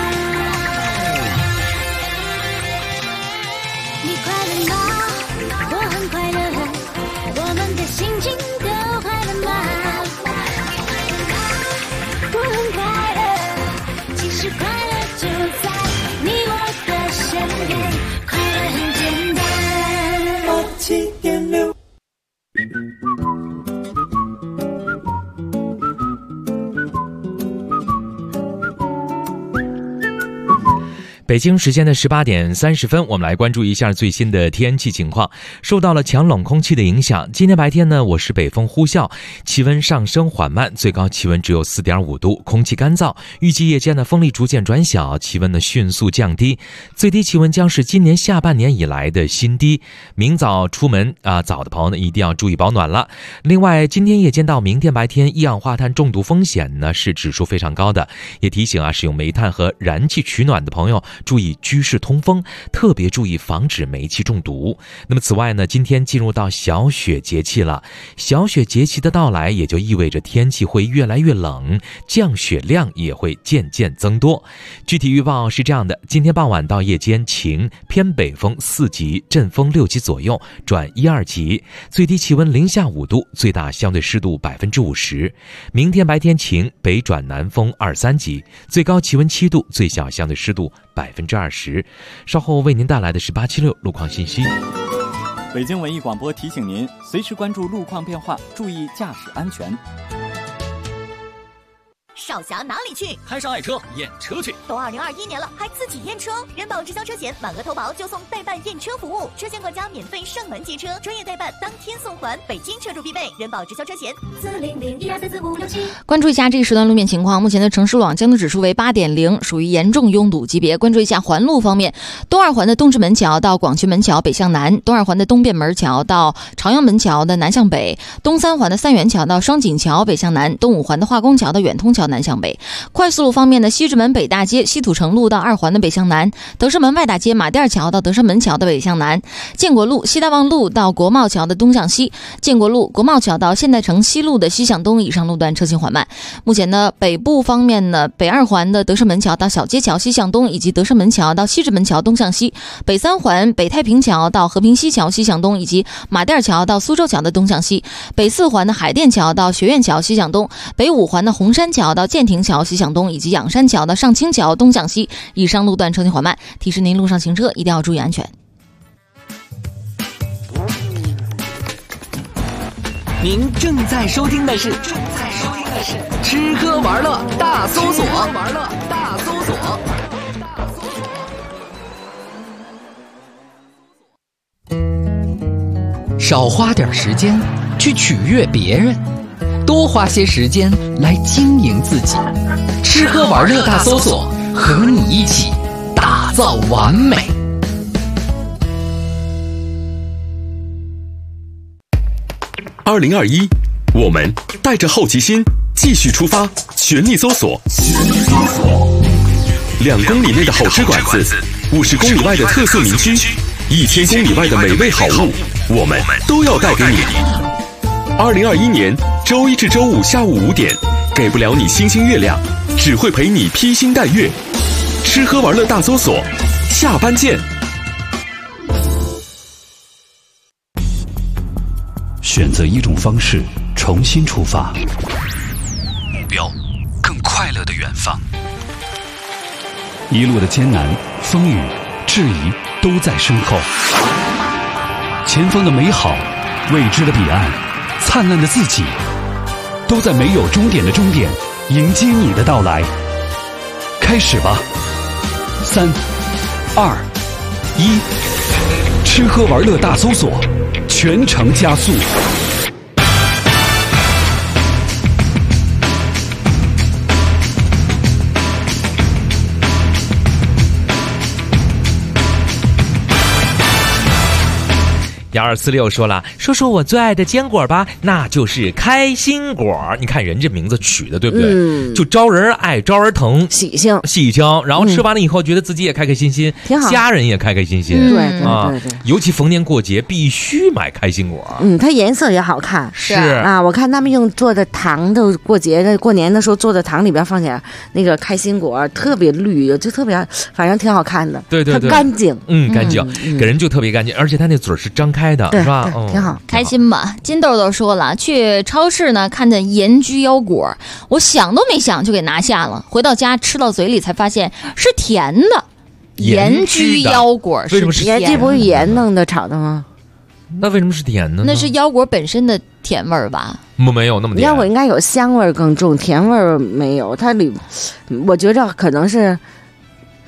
S2: 你快乐吗？我很快乐，我们的心情都快乐吗？我很快乐，其实快乐就在你我的身边，快乐很简单。7.6
S3: 北京时间的18点30分，我们来关注一下最新的天气情况。受到了强冷空气的影响，今天白天呢，我市北风呼啸，气温上升缓慢，最高气温只有4.5度，空气干燥。预计夜间的风力逐渐转小，气温呢迅速降低，最低气温将是今年下半年以来的新低。明早出门早的朋友呢一定要注意保暖了。另外，今天夜间到明天白天，一氧化碳中毒风险呢是指数非常高的，也提醒使用煤炭和燃气取暖的朋友注意居室通风，特别注意防止煤气中毒。那么此外呢，今天进入到小雪节气了，小雪节气的到来也就意味着天气会越来越冷，降雪量也会渐渐增多。具体预报是这样的，今天傍晚到夜间晴，偏北风4级，阵风6级左右转1、2级，最低气温零下5度，最大相对湿度50%。明天白天晴，北转南风2、3级，最高气温7度，最小相对湿度20%。稍后为您带来的是876路况信息。
S13: 北京文艺广播提醒您，随时关注路况变化，注意驾驶安全。
S11: 少侠哪里去？
S9: 开上爱车验车去。
S11: 都2021年了，还自己验车？人保直销车险满额投保就送代办验车服务，车险管家免费上门接车，专业代办当天送还，北京车主必备。人保直销车险40012444567。
S4: 关注一下这个时段路面情况，目前的城市路网交通指数为8.0，属于严重拥堵级别。关注一下环路方面，东二环的东直门桥到广渠门桥北向南，东二环的东便门桥到朝阳门桥的南向北，东三环的三元桥到双井桥北向南，东五环的化工桥到远通桥南向北。快速路方面的西直门北大街西土城路到二环的北向南，德胜门外大街马甸桥到德胜门桥的北向南，建国路西大望路到国贸桥的东向西，建国路国贸桥到现代城西路的西向东，以上路段车行缓慢。目前呢，北部方面呢，北二环的德胜门桥到小街桥西向东，以及德胜门桥到西直门桥东向西，北三环北太平桥到和平西桥西向东，以及马甸桥到苏州桥的东向西，北四环的海淀桥到学院桥西向东，北五环的红山桥到建亭桥西向东，以及仰山桥到上清桥东向西，以上路段车行缓慢，提示您路上行车一定要注意安全。
S15: 您正在收听的是吃喝玩乐大搜索。少花点时间去取悦别人，多花些时间来经营自己。吃喝玩乐大搜索，和你一起打造完美。
S1: 2021，我们带着好奇心继续出发，全力搜索。2公里内的好吃馆子，50公里外的特色名区，1000公里外的美味好物，我们都要带给你。2021年周一至周五下午5点，给不了你星星月亮，只会陪你披星戴月。吃喝玩乐大搜索，下班见。
S14: 选择一种方式，重新出发，目标更快乐的远方。一路的艰难、风雨、质疑都在身后，前方的美好、未知的彼岸、灿烂的自己，都在没有终点的终点迎接你的到来。开始吧，3、2、1，吃喝玩乐大搜索，全程加速。
S3: 1246说了，说我最爱的坚果吧，那就是开心果。你看人这名字取的对不对？就招人爱，招人疼，
S5: 喜庆，
S3: 然后吃完了以后觉得自己也开开心心，
S5: 挺好，
S3: 家人也开开心心。
S5: 对，
S3: 尤其逢年过节必须买开心果。
S5: 它颜色也好看。
S3: 是
S5: 啊，我看他们用做的糖的，过节的过年的时候做的糖里边放点那个开心果，特别绿，就特别，反正挺好看的。
S3: 对，
S5: 它干净，
S3: 干净，给人就特别干净，而且它那嘴是张开的，是吧？
S5: 挺好，
S4: 开心吧。金豆豆说了，去超市呢看见盐焗腰果，我想都没想就给拿下了，回到家吃到嘴里才发现是甜的。盐焗腰果是甜的，
S5: 这不是盐弄的炒的吗？
S3: 那为什么是甜的呢？
S4: 那是腰果本身的甜味儿吧？
S3: 没有那么甜，
S5: 腰果应该有香味更重，甜味没有。它里，我觉着可能是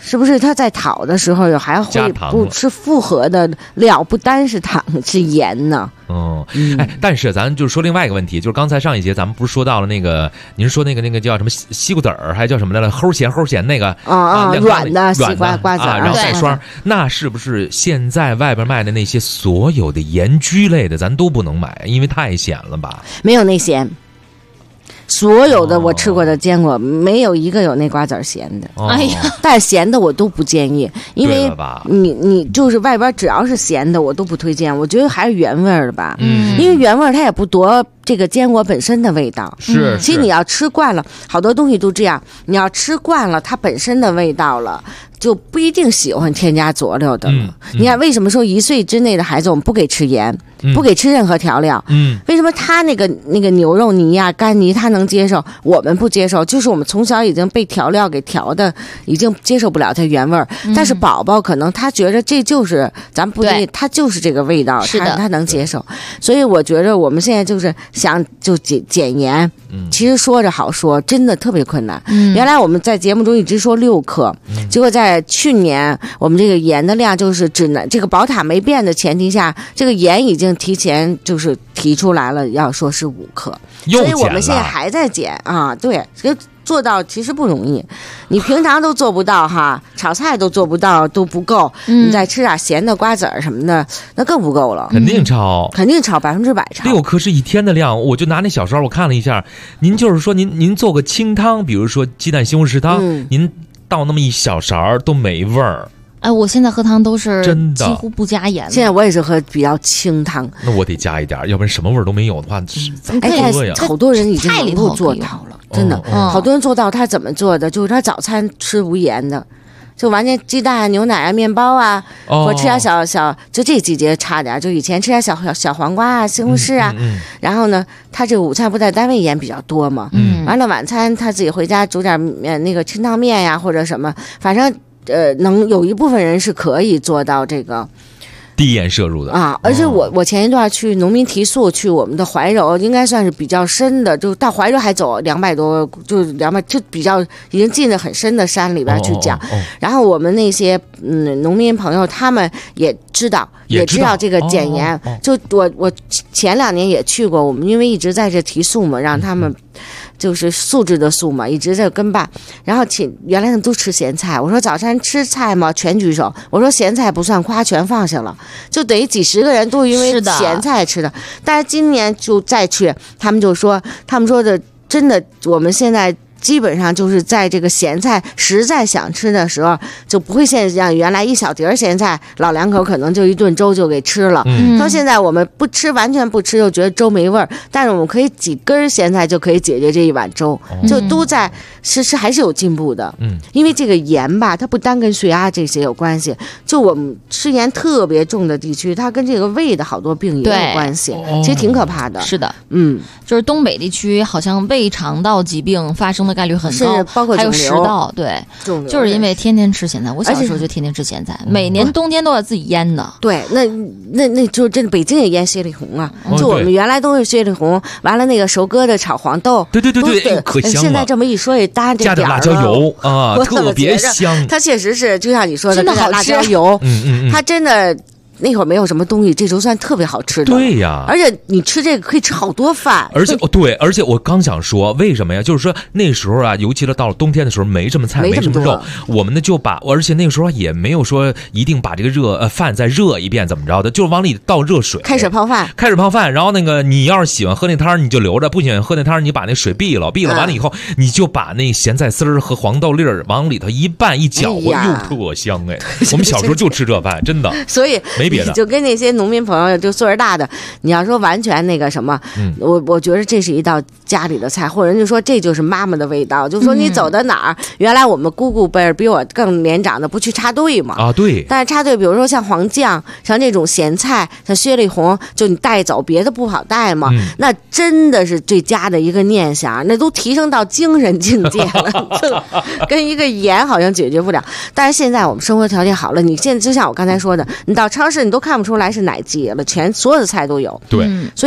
S5: 是不是他在炒的时候还会不是复合的料，不单是糖是盐呢？
S3: 哎，但是咱就说另外一个问题，就是刚才上一节咱们不是说到了那个，您说那个叫什么西瓜籽儿，还叫什么来了？齁咸那个
S5: 软的西瓜瓜子，
S3: 然后带霜，那是不是现在外边卖的那些所有的盐焗类的，咱都不能买，因为太咸了吧？
S5: 没有那咸。所有的我吃过的坚果，没有一个有那瓜子咸的。
S4: 哎呀，
S5: 但是咸的我都不建议，因为你就是外边只要是咸的，我都不推荐。我觉得还是原味的吧，因为原味它也不夺这个坚果本身的味道。
S3: 是，
S5: 其实你要吃惯了，好多东西都这样，你要吃惯了它本身的味道了，就不一定喜欢添加佐料的了。你看为什么说1岁之内的孩子我们不给吃盐，不给吃任何调料？为什么他那个牛肉泥呀、干泥他能接受，我们不接受？就是我们从小已经被调料给调的，已经接受不了它原味儿。但是宝宝可能他觉得这就是咱不对，他就是这个味道，他能接受。所以我觉得我们现在就是想就减盐，其实说着好说，真的特别困难。原来我们在节目中一直说6克，结果在去年我们这个盐的量就是只能这个宝塔没变的前提下，这个盐已经提前就是提出来了，要说是5克，所以我们现在还在减啊。对，这做到其实不容易，你平常都做不到哈，炒菜都做不到都不够，你再吃点咸的瓜子儿什么的，那更不够了。
S3: 肯定超
S5: 100%超。
S3: 6克是一天的量，我就拿那小勺我看了一下，您就是说您做个清汤，比如说鸡蛋西红柿汤，您倒那么一小勺都没味儿。
S4: 哎，我现在喝汤都是
S3: 真的
S4: 几乎不加盐。
S5: 现在我也是喝比较清汤。
S3: 那我得加一点，要不然什么味儿都没有的话，
S5: 好多人已经能够做到了，真的，好多人做到。他怎么做的？就是他早餐吃无盐的，就完全鸡蛋、牛奶啊、面包啊，或吃点小，就这季节差点，就以前吃点小黄瓜啊、西红柿啊。然后呢，他这个午餐不在单位盐比较多嘛，完了晚餐他自己回家煮点那个清汤面呀，或者什么，反正。能有一部分人是可以做到这个
S3: 低盐摄入的
S5: 啊。而且我前一段去农民提速，去我们的怀柔，应该算是比较深的，就到怀柔还走200多，就比较已经进了很深的山里边去讲。然后我们那些农民朋友他们也知道这个减盐。就我前2年也去过，我们因为一直在这提速嘛，让他们。就是素质的素嘛，一直在跟办。然后原来他们都吃咸菜，我说早餐吃菜吗？全举手。我说咸菜不算夸，全放下了，就等于几十个人都因为咸菜吃的。但是今年就再去，他们说的真的，我们现在。基本上就是在这个咸菜实在想吃的时候，就不会像原来一小碟咸菜，老两口可能就一顿粥就给吃了。到现在我们不吃，完全不吃，就觉得粥没味儿。但是我们可以几根咸菜就可以解决这一碗粥，就都在是还是有进步的。因为这个盐吧，它不单跟血压这些有关系，就我们吃盐特别重的地区，它跟这个胃的好多病也有关系，其实挺可怕的。
S4: 是的，就是东北地区好像胃肠道疾病发生的概率很高，
S5: 包括
S4: 还有食道，对，就是因为天天吃咸菜。我小时候就天天吃咸菜，每年冬天都要自己腌的。
S5: 对，那就真的北京也腌雪里红啊，就我们原来都是雪里红，完了那个熟疙瘩炒黄豆，
S3: 对，可香了。
S5: 现在这么一说也搭这点
S3: 加点辣椒油啊，特别香。
S5: 它确实是就像你说的，
S4: 真的好吃，
S5: 辣椒油，它真的。那会儿没有什么东西，这时候算特别好吃的。
S3: 对呀，
S5: 而且你吃这个可以吃好多饭。
S3: 而且我刚想说，为什么呀？就是说那时候啊，尤其是到了冬天的时候，没什么菜，没什么肉，我们呢就而且那个时候也没有说一定把这个饭再热一遍怎么着的，就往里倒热水，
S5: 开水泡饭。然
S3: 然后那个你要是喜欢喝那汤，你就留着；不喜欢喝那汤，你把那水闭了完了以后，你就把那咸菜丝儿和黄豆粒儿往里头一拌一搅和，又特香哎！我们小时候就吃这饭，真的。
S5: 所以
S3: 没别的，
S5: 就跟那些农民朋友就岁数大的，你要说完全那个什么，我觉得这是一道家里的菜，或者人就说这就是妈妈的味道，就说你走到哪儿，原来我们姑姑辈儿比我更年长的不去插队嘛
S3: 啊，对，
S5: 但是插队比如说像黄酱，像这种咸菜，像雪里红，就你带走，别的不好带嘛，那真的是对家的一个念想，那都提升到精神境界了，就跟一个盐好像解决不了。但是现在我们生活条件好了，你现在就像我刚才说的，你到超市你都看不出来是哪季了，所有的菜都有。
S3: 对，
S5: 所以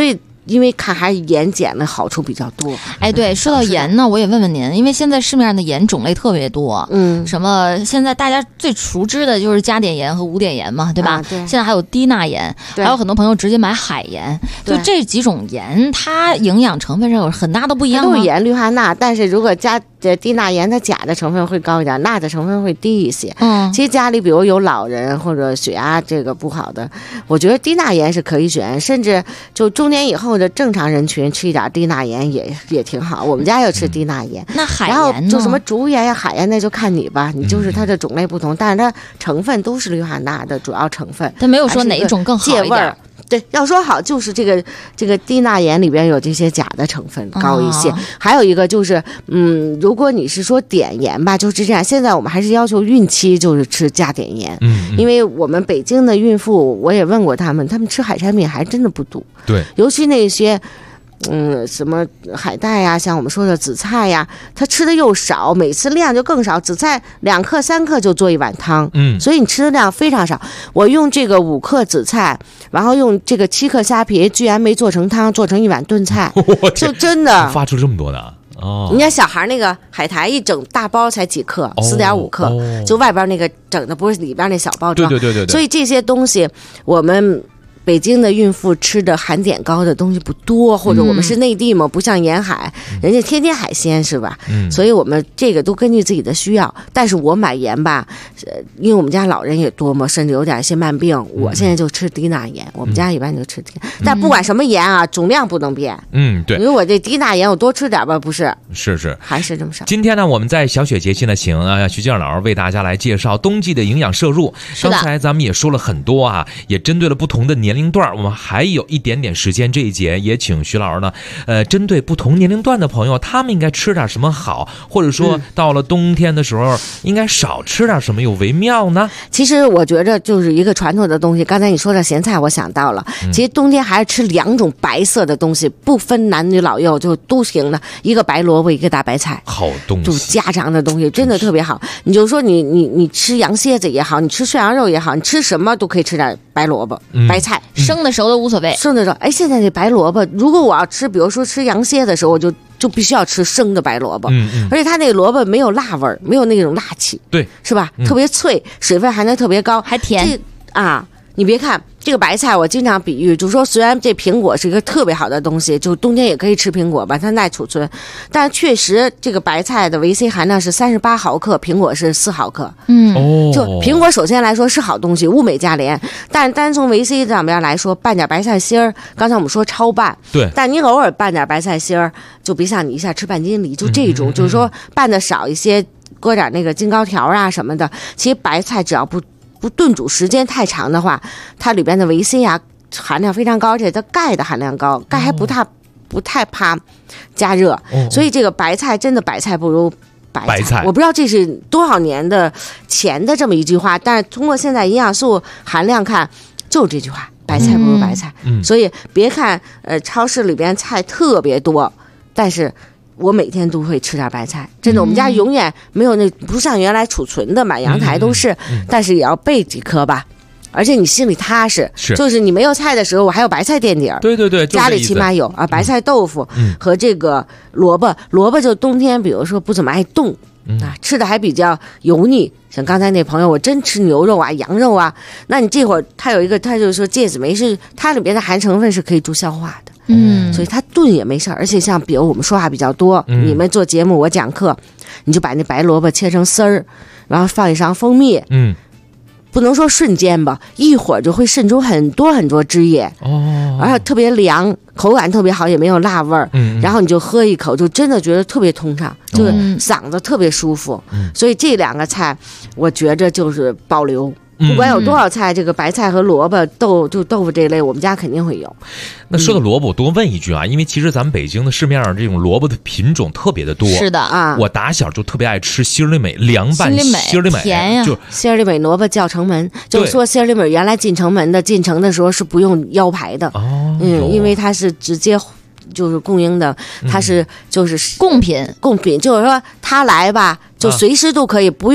S5: 因为看还是盐碱的好处比较多。
S4: 哎，对，说到盐呢，我也问问您，因为现在市面上的盐种类特别多，什么现在大家最熟知的就是加碘盐和无碘盐嘛，对吧？对。现在还有低钠盐，还有很多朋友直接买海盐。就这几种盐，它营养成分上有很大的不一样吗？
S5: 都是盐、氯化钠，但是如果加低钠盐，它钾的成分会高一点，钠的成分会低一些。其实家里比如有老人或者血压这个不好的，我觉得低钠盐是可以选，甚至就中年以后的正常人群吃一点低钠盐也挺好。我们家要吃低钠盐。
S4: 那海盐呢？
S5: 然后就什么竹盐呀、海盐，那就看你吧，你就是它的种类不同，但是它成分都是氯化钠的主要成分。
S4: 它没有说哪一种更好一点。
S5: 对，要说好就是这个低钠盐里边有这些钾的成分高一些，还有一个就是，如果你是说碘盐吧，就是这样。现在我们还是要求孕期就是吃加碘盐，因为我们北京的孕妇，我也问过他们吃海产品还真的不多，
S3: 对，
S5: 尤其那些。什么海带呀，像我们说的紫菜呀，它吃的又少，每次量就更少。紫菜2克3克就做一碗汤，所以你吃的量非常少。我用这个5克紫菜，然后用这个7克虾皮，居然没做成汤，做成一碗炖菜，就真的
S3: 发出这么多的。
S5: 人家小孩那个海苔一整大包才几克，4.5克，就外边那个整的不是里边那小包装。
S3: 对。
S5: 所以这些东西我们北京的孕妇吃的含碘高的东西不多，或者我们是内地嘛，不像沿海，人家天天海鲜是吧？所以我们这个都根据自己的需要。但是我买盐吧，因为我们家老人也多嘛，甚至有点一些慢病，我现在就吃低钠盐，我们家一般就吃低钠。但不管什么盐啊，总量不能变。
S3: 对。
S5: 因为我这低钠盐我多吃点吧，不是？
S3: 是，
S5: 还是这么少。
S3: 今天呢，我们在小雪节气呢，请徐静老师为大家来介绍冬季的营养摄入。刚才咱们也说了很多啊，也针对了不同的年龄段，我们还有一点点时间，这一节也请徐老师呢，针对不同年龄段的朋友，他们应该吃点什么好，或者说到了冬天的时候，应该少吃点什么有为妙呢？
S5: 其实我觉得就是一个传统的东西。刚才你说的咸菜，我想到了，其实冬天还是吃2种白色的东西，不分男女老幼就都行的，一个白萝卜，一个大白菜，
S3: 好东西，
S5: 就家常的东西，真的特别好。你就说你吃羊蝎子也好，你吃涮羊肉也好，你吃什么都可以吃点白萝卜、白菜，
S4: 生的熟的无所谓。
S5: 生的时候，哎，现在这白萝卜，如果我要吃，比如说吃羊蝎的时候，我就必须要吃生的白萝卜，而且它那个萝卜没有辣味儿，没有那种辣气，
S3: 对，
S5: 是吧？特别脆，水分含量特别高，
S4: 还甜
S5: 啊！你别看这个白菜，我经常比喻，就是说虽然这苹果是一个特别好的东西，就冬天也可以吃苹果吧，它耐储存，但确实这个白菜的维 C 含量是38毫克，苹果是4毫克。就苹果首先来说是好东西，物美价廉，但单从维 C 上面来说，拌点白菜心儿，刚才我们说超拌，
S3: 对，
S5: 但你偶尔拌点白菜心儿，就别像你一下吃半斤梨，就这种，就是说拌的少一些，搁点那个金膏条啊什么的，其实白菜只要不炖煮时间太长的话，它里边的维 C 啊含量非常高，而且它钙的含量高，钙还不太怕加热，所以这个白菜真的白菜不如白菜。我不知道这是多少年的前的这么一句话，但是通过现在营养素含量看，就是这句话，白菜不如白菜。所以别看超市里边菜特别多，但是我每天都会吃点白菜，真的，我们家永远没有那不像原来储存的满阳台都是，但是也要备几颗吧，而且你心里踏实，就是你没有菜的时候，我还有白菜垫底儿。
S3: 对，
S5: 家里起码有啊，白菜豆腐和这个萝卜就冬天比如说不怎么爱冻啊，吃的还比较油腻。像刚才那朋友，我真吃牛肉啊、羊肉啊，那你这会儿他有一个，他就说芥子梅是它里边的含成分是可以助消化的。所以它炖也没事，而且像比如我们说话比较多，你们做节目我讲课，你就把那白萝卜切成丝儿，然后放一勺蜂蜜，不能说瞬间吧，一会儿就会渗出很多很多汁液，而且特别凉，口感特别好，也没有辣味儿，然后你就喝一口，就真的觉得特别通畅，就是嗓子特别舒服。所以这2个菜，我觉着就是保留。不管有多少菜，这个白菜和萝卜、豆腐这一类，我们家肯定会有。
S3: 那说到萝卜，我多问一句啊，因为其实咱们北京的市面上这种萝卜的品种特别的多。
S4: 是的啊，
S3: 我打小就特别爱吃心里美凉拌心里美，
S4: 甜呀。
S3: 就
S5: 心里美萝卜叫城门，就是说心里美原来进城门的，进城的时候是不用腰排的，因为它是直接。就是供应的，它是就是
S4: 贡品，
S5: 就是说他来吧，就随时都可以，不用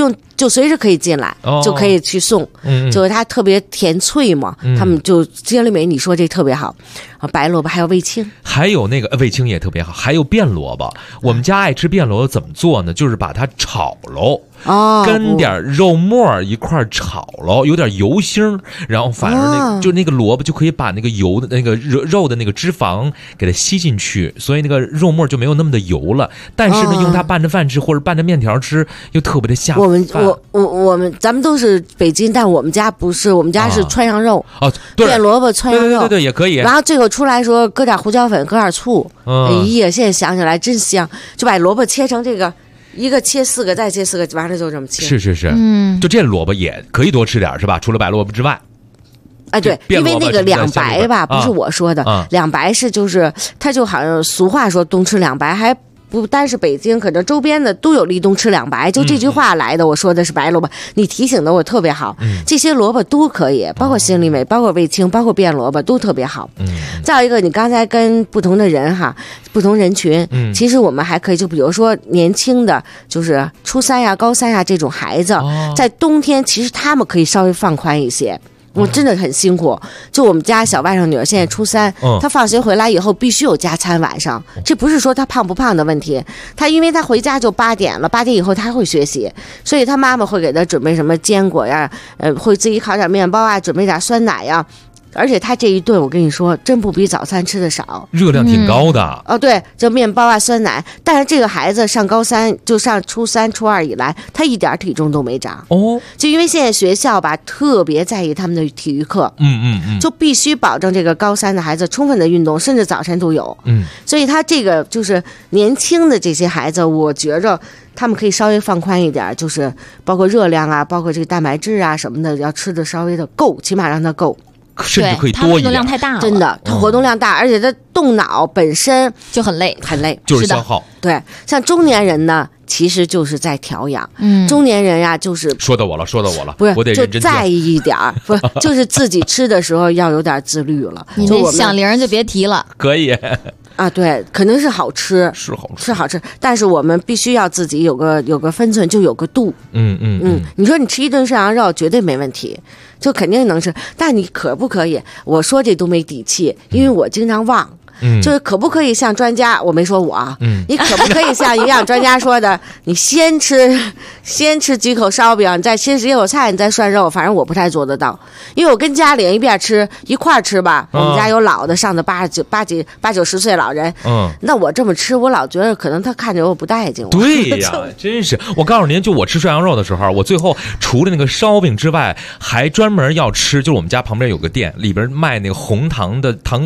S5: 就随时可以进来，就可以去送。就是它特别甜脆嘛，他们就经理美你说这特别好啊，白萝卜还有味青，
S3: 还有那个味青也特别好，还有变萝卜。我们家爱吃变萝卜，怎么做呢？就是把它炒喽。跟点肉末一块炒喽，有点油腥，然后反而就那个萝卜就可以把那个油的那个肉的那个脂肪给它吸进去，所以那个肉末就没有那么的油了。但是呢，用它拌着饭吃或者拌着面条吃，又特别的下饭。
S5: 我们咱们都是北京，但我们家不是，我们家是川羊肉变萝卜川羊肉，
S3: 对也可以。
S5: 然后最后出来说搁点胡椒粉，搁点醋，哎呀，现在想起来真香，就把萝卜切成这个。一个切4个，再切4个，完了就这么切。
S3: 是，就这萝卜也可以多吃点，是吧？除了白萝卜之外，
S5: 哎，对，因为那个两白吧，不是我说的，两白是就是它就好像俗话说冬吃两白，还不单是北京，可能周边的都有立冬吃两白，就这句话来的。我说的是白萝卜，你提醒的我特别好。这些萝卜都可以，包括心里美，包括味青，包括变萝卜都特别好。再有一个，你刚才跟不同的人哈，不同人群，其实我们还可以，就比如说年轻的，就是初3呀、高3呀这种孩子，在冬天其实他们可以稍微放宽一些。我真的很辛苦，就我们家小外甥女儿现在初3，她放学回来以后必须有加餐，晚上这不是说她胖不胖的问题，她因为她回家就8点了，8点以后她还会学习，所以她妈妈会给她准备什么坚果呀，会自己烤点面包啊，准备点酸奶呀。而且他这一顿我跟你说真不比早餐吃的少，
S3: 热量挺高的。
S5: 对，就面包啊酸奶。但是这个孩子上高3就上初3初2以来，他一点体重都没长。就因为现在学校吧特别在意他们的体育课，就必须保证这个高3的孩子充分的运动，甚至早晨都有。所以他这个就是年轻的这些孩子，我觉着他们可以稍微放宽一点，就是包括热量啊，包括这个蛋白质啊什么的，要吃的稍微的够，起码让他够。
S3: 甚至可以多一点，
S4: 运动量太大了，
S5: 真的，他活动量大，而且他动脑本身
S4: 就很累，
S3: 就是消耗。
S5: 对，像中年人呢，其实就是在调养。中年人呀，就是
S3: 说到我了，
S5: 不是，
S3: 我得
S5: 就在意一点儿，不是，就是自己吃的时候要有点自律了。
S4: 你那响铃就别提了，
S3: 可以。
S5: 对，肯定是好吃，是好吃，但是我们必须要自己有个分寸，就有个度。你说你吃一顿涮羊肉绝对没问题，就肯定能吃，但你可不可以？我说这都没底气，因为我经常忘。就是可不可以像专家，我没说我啊，你可不可以像营养专家说的，你先吃几口烧饼，你再切几口菜，你再涮肉，反正我不太做得到，因为我跟家里人一块儿吃吧，我们家有老的上的八九十岁老人，那我这么吃，我老觉得可能他看着我不待见我。
S3: 对呀，真是，我告诉您，就我吃涮羊肉的时候，我最后除了那个烧饼之外，还专门要吃，就是我们家旁边有个店，里边卖那个红糖的糖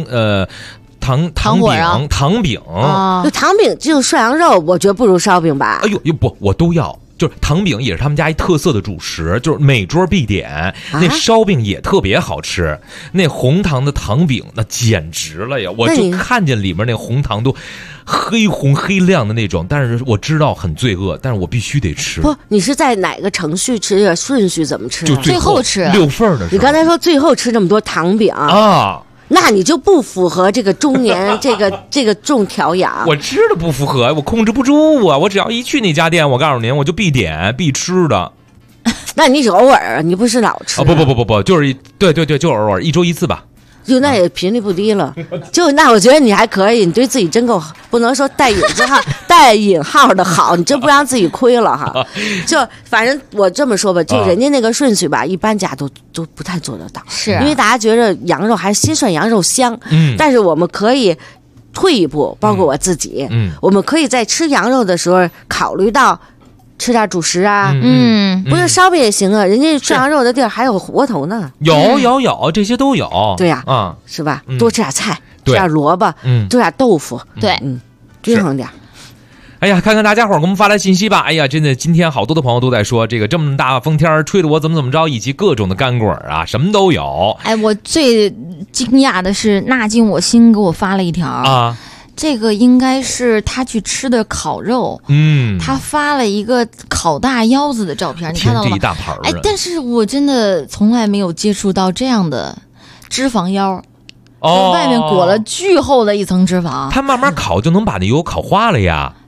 S3: 饼
S5: 啊，就糖饼就涮羊肉，我觉得不如烧饼吧。
S3: 哎呦不，我都要。就是糖饼也是他们家一特色的主食，就是每桌必点。那烧饼也特别好吃，那红糖的糖饼那简直了呀！我就看见里面那红糖都黑红黑亮的那种，但是我知道很罪恶，但是我必须得吃。
S5: 不，你是在哪个程序吃？顺序怎么吃？
S3: 就
S4: 最后吃
S3: 6份的时候。
S5: 你刚才说最后吃这么多糖饼
S3: 啊？
S5: 那你就不符合这个中年这个重调养。
S3: 我知道不符合，我控制不住啊！我只要一去那家店，我告诉您，我就必点必吃的。
S5: 那你是偶尔，你不是老吃？
S3: 不，就是对，就偶尔，1周1次吧。
S5: 就那也频率不低了，就那我觉得你还可以，你对自己真够，不能说带引号的好，你真不让自己亏了哈。就反正我这么说吧，就人家那个顺序吧，一般家都不太做得到，
S4: 是
S5: 因为大家觉得羊肉还是新涮羊肉香，但是我们可以退一步，包括我自己，我们可以在吃羊肉的时候考虑到吃点主食啊，不是烧饼也行啊，人家涮羊肉的地儿还有窝头呢，
S3: 有这些都有，
S5: 对呀，是吧？多吃点菜，吃点萝卜，多点豆腐，
S4: 对，
S5: 均衡点。
S3: 哎呀，看看大家伙给我们发来信息吧。哎呀，真的，今天好多的朋友都在说这个这么大风天吹着我怎么着，以及各种的干果啊，什么都有。
S4: 哎，我最惊讶的是纳进我心给我发了一条啊。这个应该是他去吃的烤肉，他发了一个烤大腰子的照片，你看到了吗？
S3: 这一大盘儿。
S4: 哎，但是我真的从来没有接触到这样的脂肪腰，外面裹了巨厚的一层脂肪，
S3: 它慢慢烤就能把那油烤化了呀。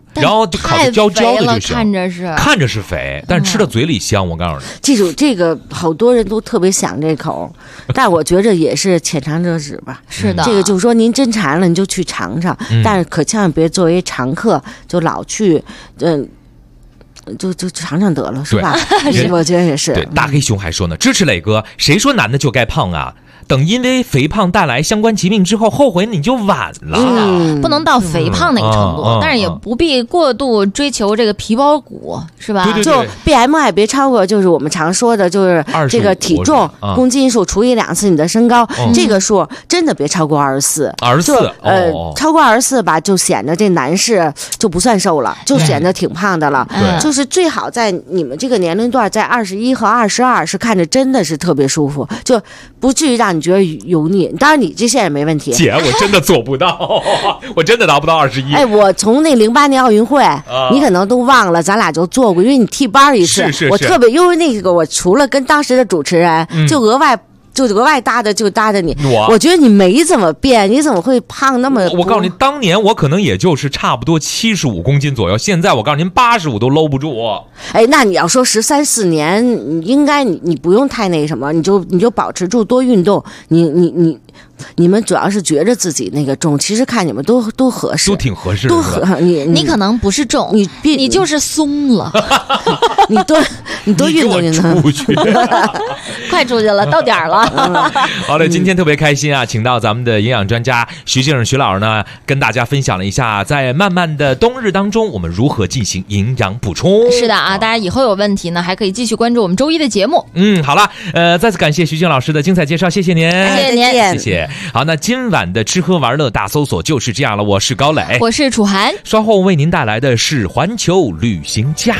S3: 然后就烤的焦焦的就行，看着是肥，但是吃到嘴里香。我告诉你，
S5: 记住这个，好多人都特别想这口，但我觉着也是浅尝辄止吧。
S4: 是的，
S5: 这个就是说您真馋了，你就去尝尝，但是可千万别作为常客就老去，就尝尝得了，是吧？我觉得也是。
S3: 对，大黑熊还说呢，支持磊哥，谁说男的就该胖啊？等因为肥胖带来相关疾病之后，后悔你就晚了。
S4: 不能到肥胖那个程度，但是也不必过度追求这个皮包骨，是吧？
S3: 对，
S5: 就 BMI 别超过，就是我们常说的，就是这个体重公斤数除以2次你的身高，这个数真的别超过24。超过24吧，就显得这男士就不算瘦了，就显得挺胖的了。就是最好在你们这个年龄段，在21和22是看着真的是特别舒服，就不至于让你觉得油腻。当然你这现在没问题，
S3: 姐，我真的做不到，我真的达不到21。
S5: 哎，我从那08年奥运会，你可能都忘了，咱俩就做过，因为你替班一次，我特别，因为那个我除了跟当时的主持人，就额外搭的你，我觉得你没怎么变，你怎么会胖那么？
S3: 我告诉你，当年我可能也就是差不多75公斤左右，现在我告诉您85都搂不住。
S5: 哎，那你要说13、14年，应该你不用太那什么，你就保持住多运动，你们主要是觉着自己那个重，其实看你们都合适，
S3: 都挺合适，
S5: 都合。
S4: 你可能不是重，你就是松了。
S5: 你多运动运动，
S4: 快出去了，到点了。
S3: 好了，今天特别开心啊，请到咱们的营养专家徐先生徐老师呢，跟大家分享了一下在漫漫的冬日当中，我们如何进行营养补充。
S4: 是的啊，大家以后有问题呢，还可以继续关注我们周一的节目。
S3: 好了，再次感谢徐静老师的精彩介绍，谢谢您，
S4: 谢谢您，
S3: 谢谢。好，那今晚的吃喝玩乐大搜索就是这样了，我是高磊，
S4: 我是楚涵，
S3: 稍后为您带来的是环球旅行家。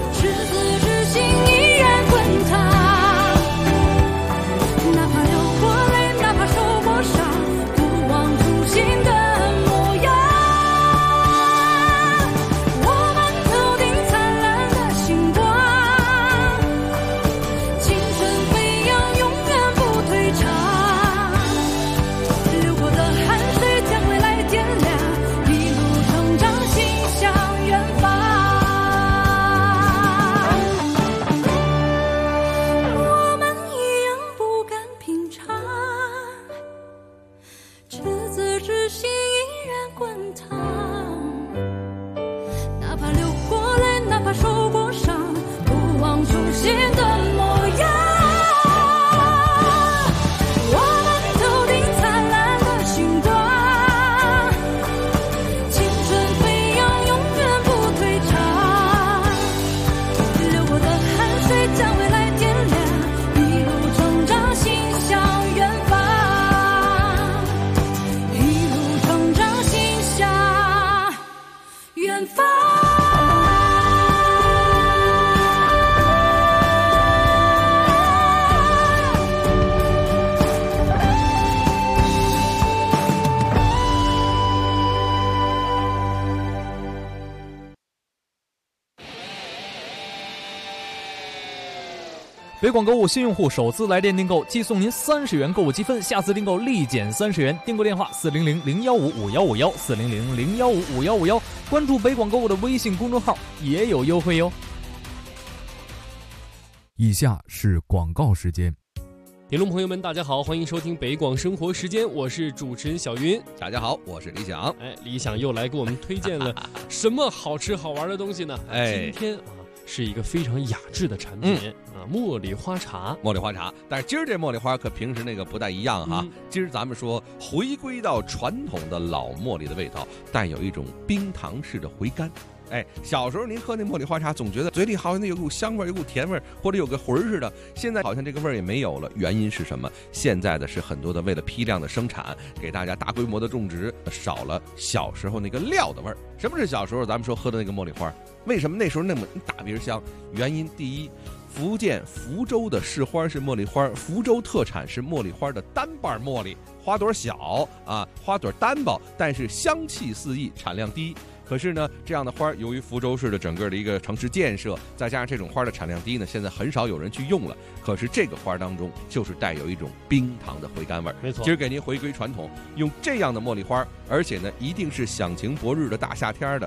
S20: 北广购物新用户首次来电订购即送您30元购物积分，下次订购立减30元。订购电话400-015-5151，400-015-5151，关注北广购物的微信公众号也有优惠哟。
S7: 以下是广告时间。
S22: 听众朋友们，大家好，欢迎收听北广生活时间，我是主持人小云。
S23: 大家好，我是李想。
S22: 李想又来给我们推荐了什么好吃好玩的东西呢？今天是一个非常雅致的产品茉莉花茶。
S23: 茉莉花茶，但是今儿这茉莉花可平时那个不太一样哈。今儿咱们说回归到传统的老茉莉的味道，带有一种冰糖式的回甘。小时候您喝那茉莉花茶，总觉得嘴里好像有股香味，有股甜味，或者有个魂似的。现在好像这个味儿也没有了，原因是什么？现在的是很多的为了批量的生产，给大家大规模的种植，少了小时候那个料的味儿。什么是小时候咱们说喝的那个茉莉花？为什么那时候那么大鼻香？原因第一，福建福州的市花是茉莉花，福州特产是茉莉花的单瓣茉莉，花朵小啊，花朵单薄，但是香气四溢，产量低。可是呢，这样的花由于福州市的整个的一个城市建设，再加上这种花的产量低呢，现在很少有人去用了。可是这个花当中就是带有一种冰糖的回甘味儿。
S22: 没错，
S23: 今儿给您回归传统，用这样的茉莉花，而且呢一定是响晴博日的大夏天的，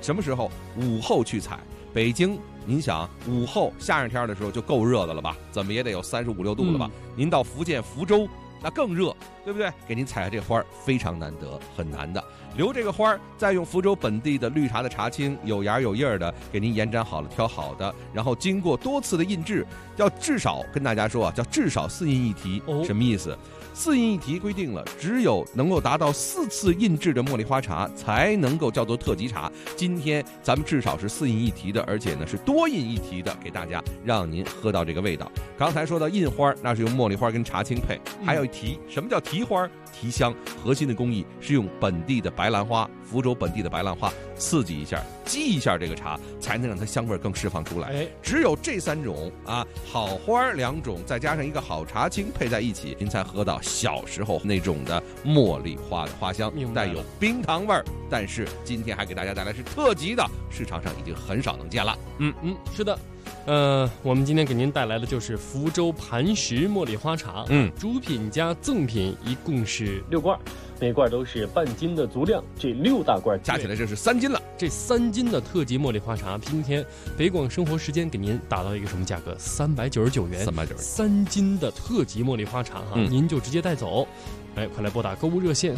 S23: 什么时候？午后去采。北京，您想午后夏日天的时候就够热的了吧？怎么也得有35、6度了吧？您到福建福州那更热，对不对？给您采下这花儿非常难得，很难的。留这个花儿，再用福州本地的绿茶的茶青，有芽有叶儿的，给您延展好了，挑好的，然后经过多次的印制，要至少跟大家说啊，叫至少4印一提。什么意思？4印一提规定了，只有能够达到4次印制的茉莉花茶才能够叫做特级茶。今天咱们至少是4印一提的，而且呢是多印一提的，给大家让您喝到这个味道。刚才说到印花，那是用茉莉花跟茶青配，还有提。什么叫提花？提香，核心的工艺是用本地的白兰花，福州本地的白兰花刺激一下，激一下这个茶，才能让它香味更释放出来。只有这3种啊，好花2种，再加上一个好茶青配在一起，您才喝到小时候那种的茉莉花的花香，带有冰糖味儿。但是今天还给大家带来是特级的，市场上已经很少能见了。
S22: 是的。我们今天给您带来的就是福州磐石茉莉花茶，主品加赠品一共是6罐，每罐都是半斤的足量，这6大罐
S23: 加起来就是3斤了。
S22: 这3斤的特级茉莉花茶，今天北广生活时间给您打到一个什么价格？399元，3斤的特级茉莉花茶哈，您就直接带走。快来拨打购物热线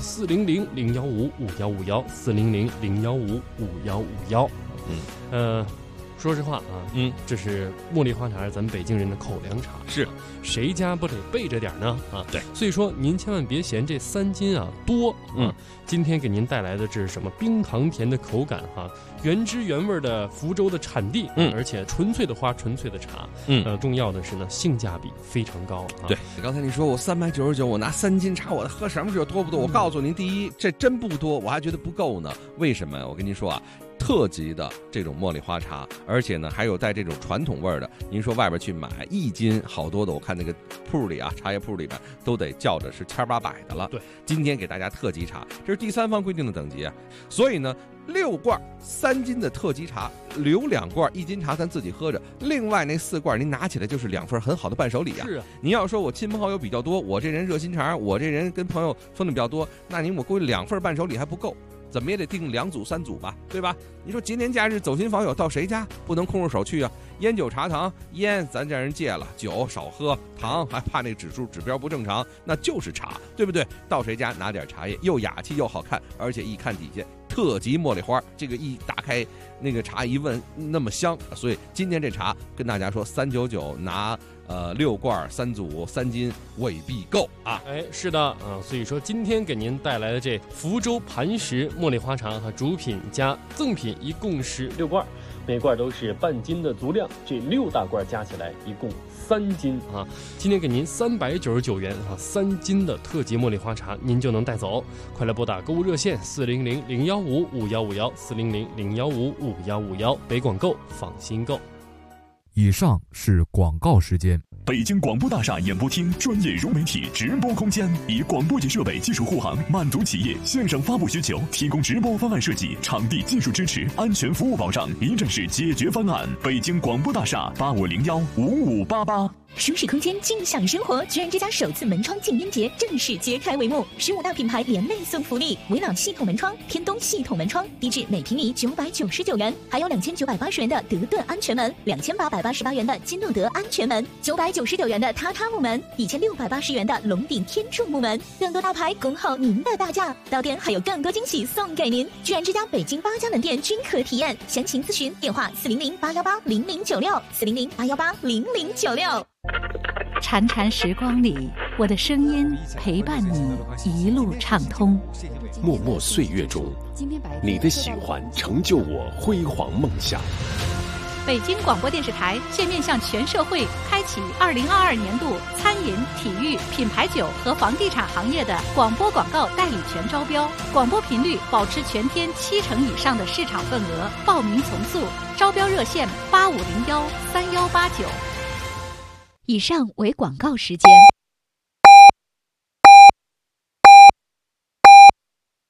S22: 400-015-5151，400-015-5151。说实话啊，这是茉莉花茶，咱们北京人的口粮茶，
S23: 是
S22: 谁家不得备着点呢？
S23: 对，
S22: 所以说您千万别嫌这3斤啊多今天给您带来的这是什么？冰糖甜的口感原汁原味的福州的产地，而且纯粹的花，纯粹的茶，重要的是呢，性价比非常高。
S23: 对，刚才你说我399，我拿3斤茶，我喝什么时候多不多？我告诉您，第一，这真不多，我还觉得不够呢。为什么呀？我跟您说啊。特级的这种茉莉花茶，而且呢还有带这种传统味儿的。您说外边去买1斤，好多的，我看那个铺里啊，茶叶铺里边都得叫着是1800的了。
S22: 对，
S23: 今天给大家特级茶，这是第3方规定的等级啊。所以呢，6罐3斤的特级茶，留2罐1斤茶咱自己喝着，另外那4罐您拿起来就是2份很好的伴手礼啊。
S22: 是啊，
S23: 您要说我亲朋好友比较多，我这人热心肠，我这人跟朋友分的比较多，那我估计2份伴手礼还不够。怎么也得订2组3组吧，对吧？你说节年假日走亲访友到谁家不能空着手去啊？烟酒茶糖，烟咱让人戒了，酒少喝，糖还怕那个指标不正常，那就是茶，对不对？到谁家拿点茶叶，又雅气又好看，而且一看底下特级茉莉花，这个一打开那个茶一闻那么香，所以今天这茶跟大家说399拿6罐3组3斤未必够啊！
S22: 是的啊，所以说今天给您带来的这福州磐石茉莉花茶和主品加赠品一共是6罐，每罐都是半斤的足量，这6大罐加起来一共3斤啊！今天给您399元3斤的特级茉莉花茶，您就能带走。快来拨打购物热线400-015-5151，400-015-5151，北广购，放心购。
S7: 以上是广告时间。
S16: 北京广播大厦演播厅专业融媒体直播空间，以广播级设备技术护航，满足企业线上发布需求，提供直播方案设计、场地技术支持、安全服务保障，一站式解决方案。北京广播大厦8501-5588。
S11: 舒适空间，静享生活。居然之家首次门窗静音节正式揭开帷幕，15大品牌联袂送福利：维朗系统门窗、天东系统门窗，低至每平米999元，还有2980元的德顿安全门，2888元的金诺德安全门，999元的榻榻木门，1680元的龙顶天柱木门，更多大牌恭候您的大驾。到店还有更多惊喜送给您。居然之家北京8家门店均可体验，详情咨询电话400-818-0096，400-818-0096。
S8: 潺潺时光里，我的声音陪伴你一路畅通。
S1: 默默岁月中，你的喜欢成就我辉煌梦想。
S8: 北京广播电视台现面向全社会开启2022年度餐饮、体育、品牌酒和房地产行业的广播广告代理权招标，广播频率保持全天70%以上的市场份额，报名从速，招标热线8501-3189。以上为广告时间。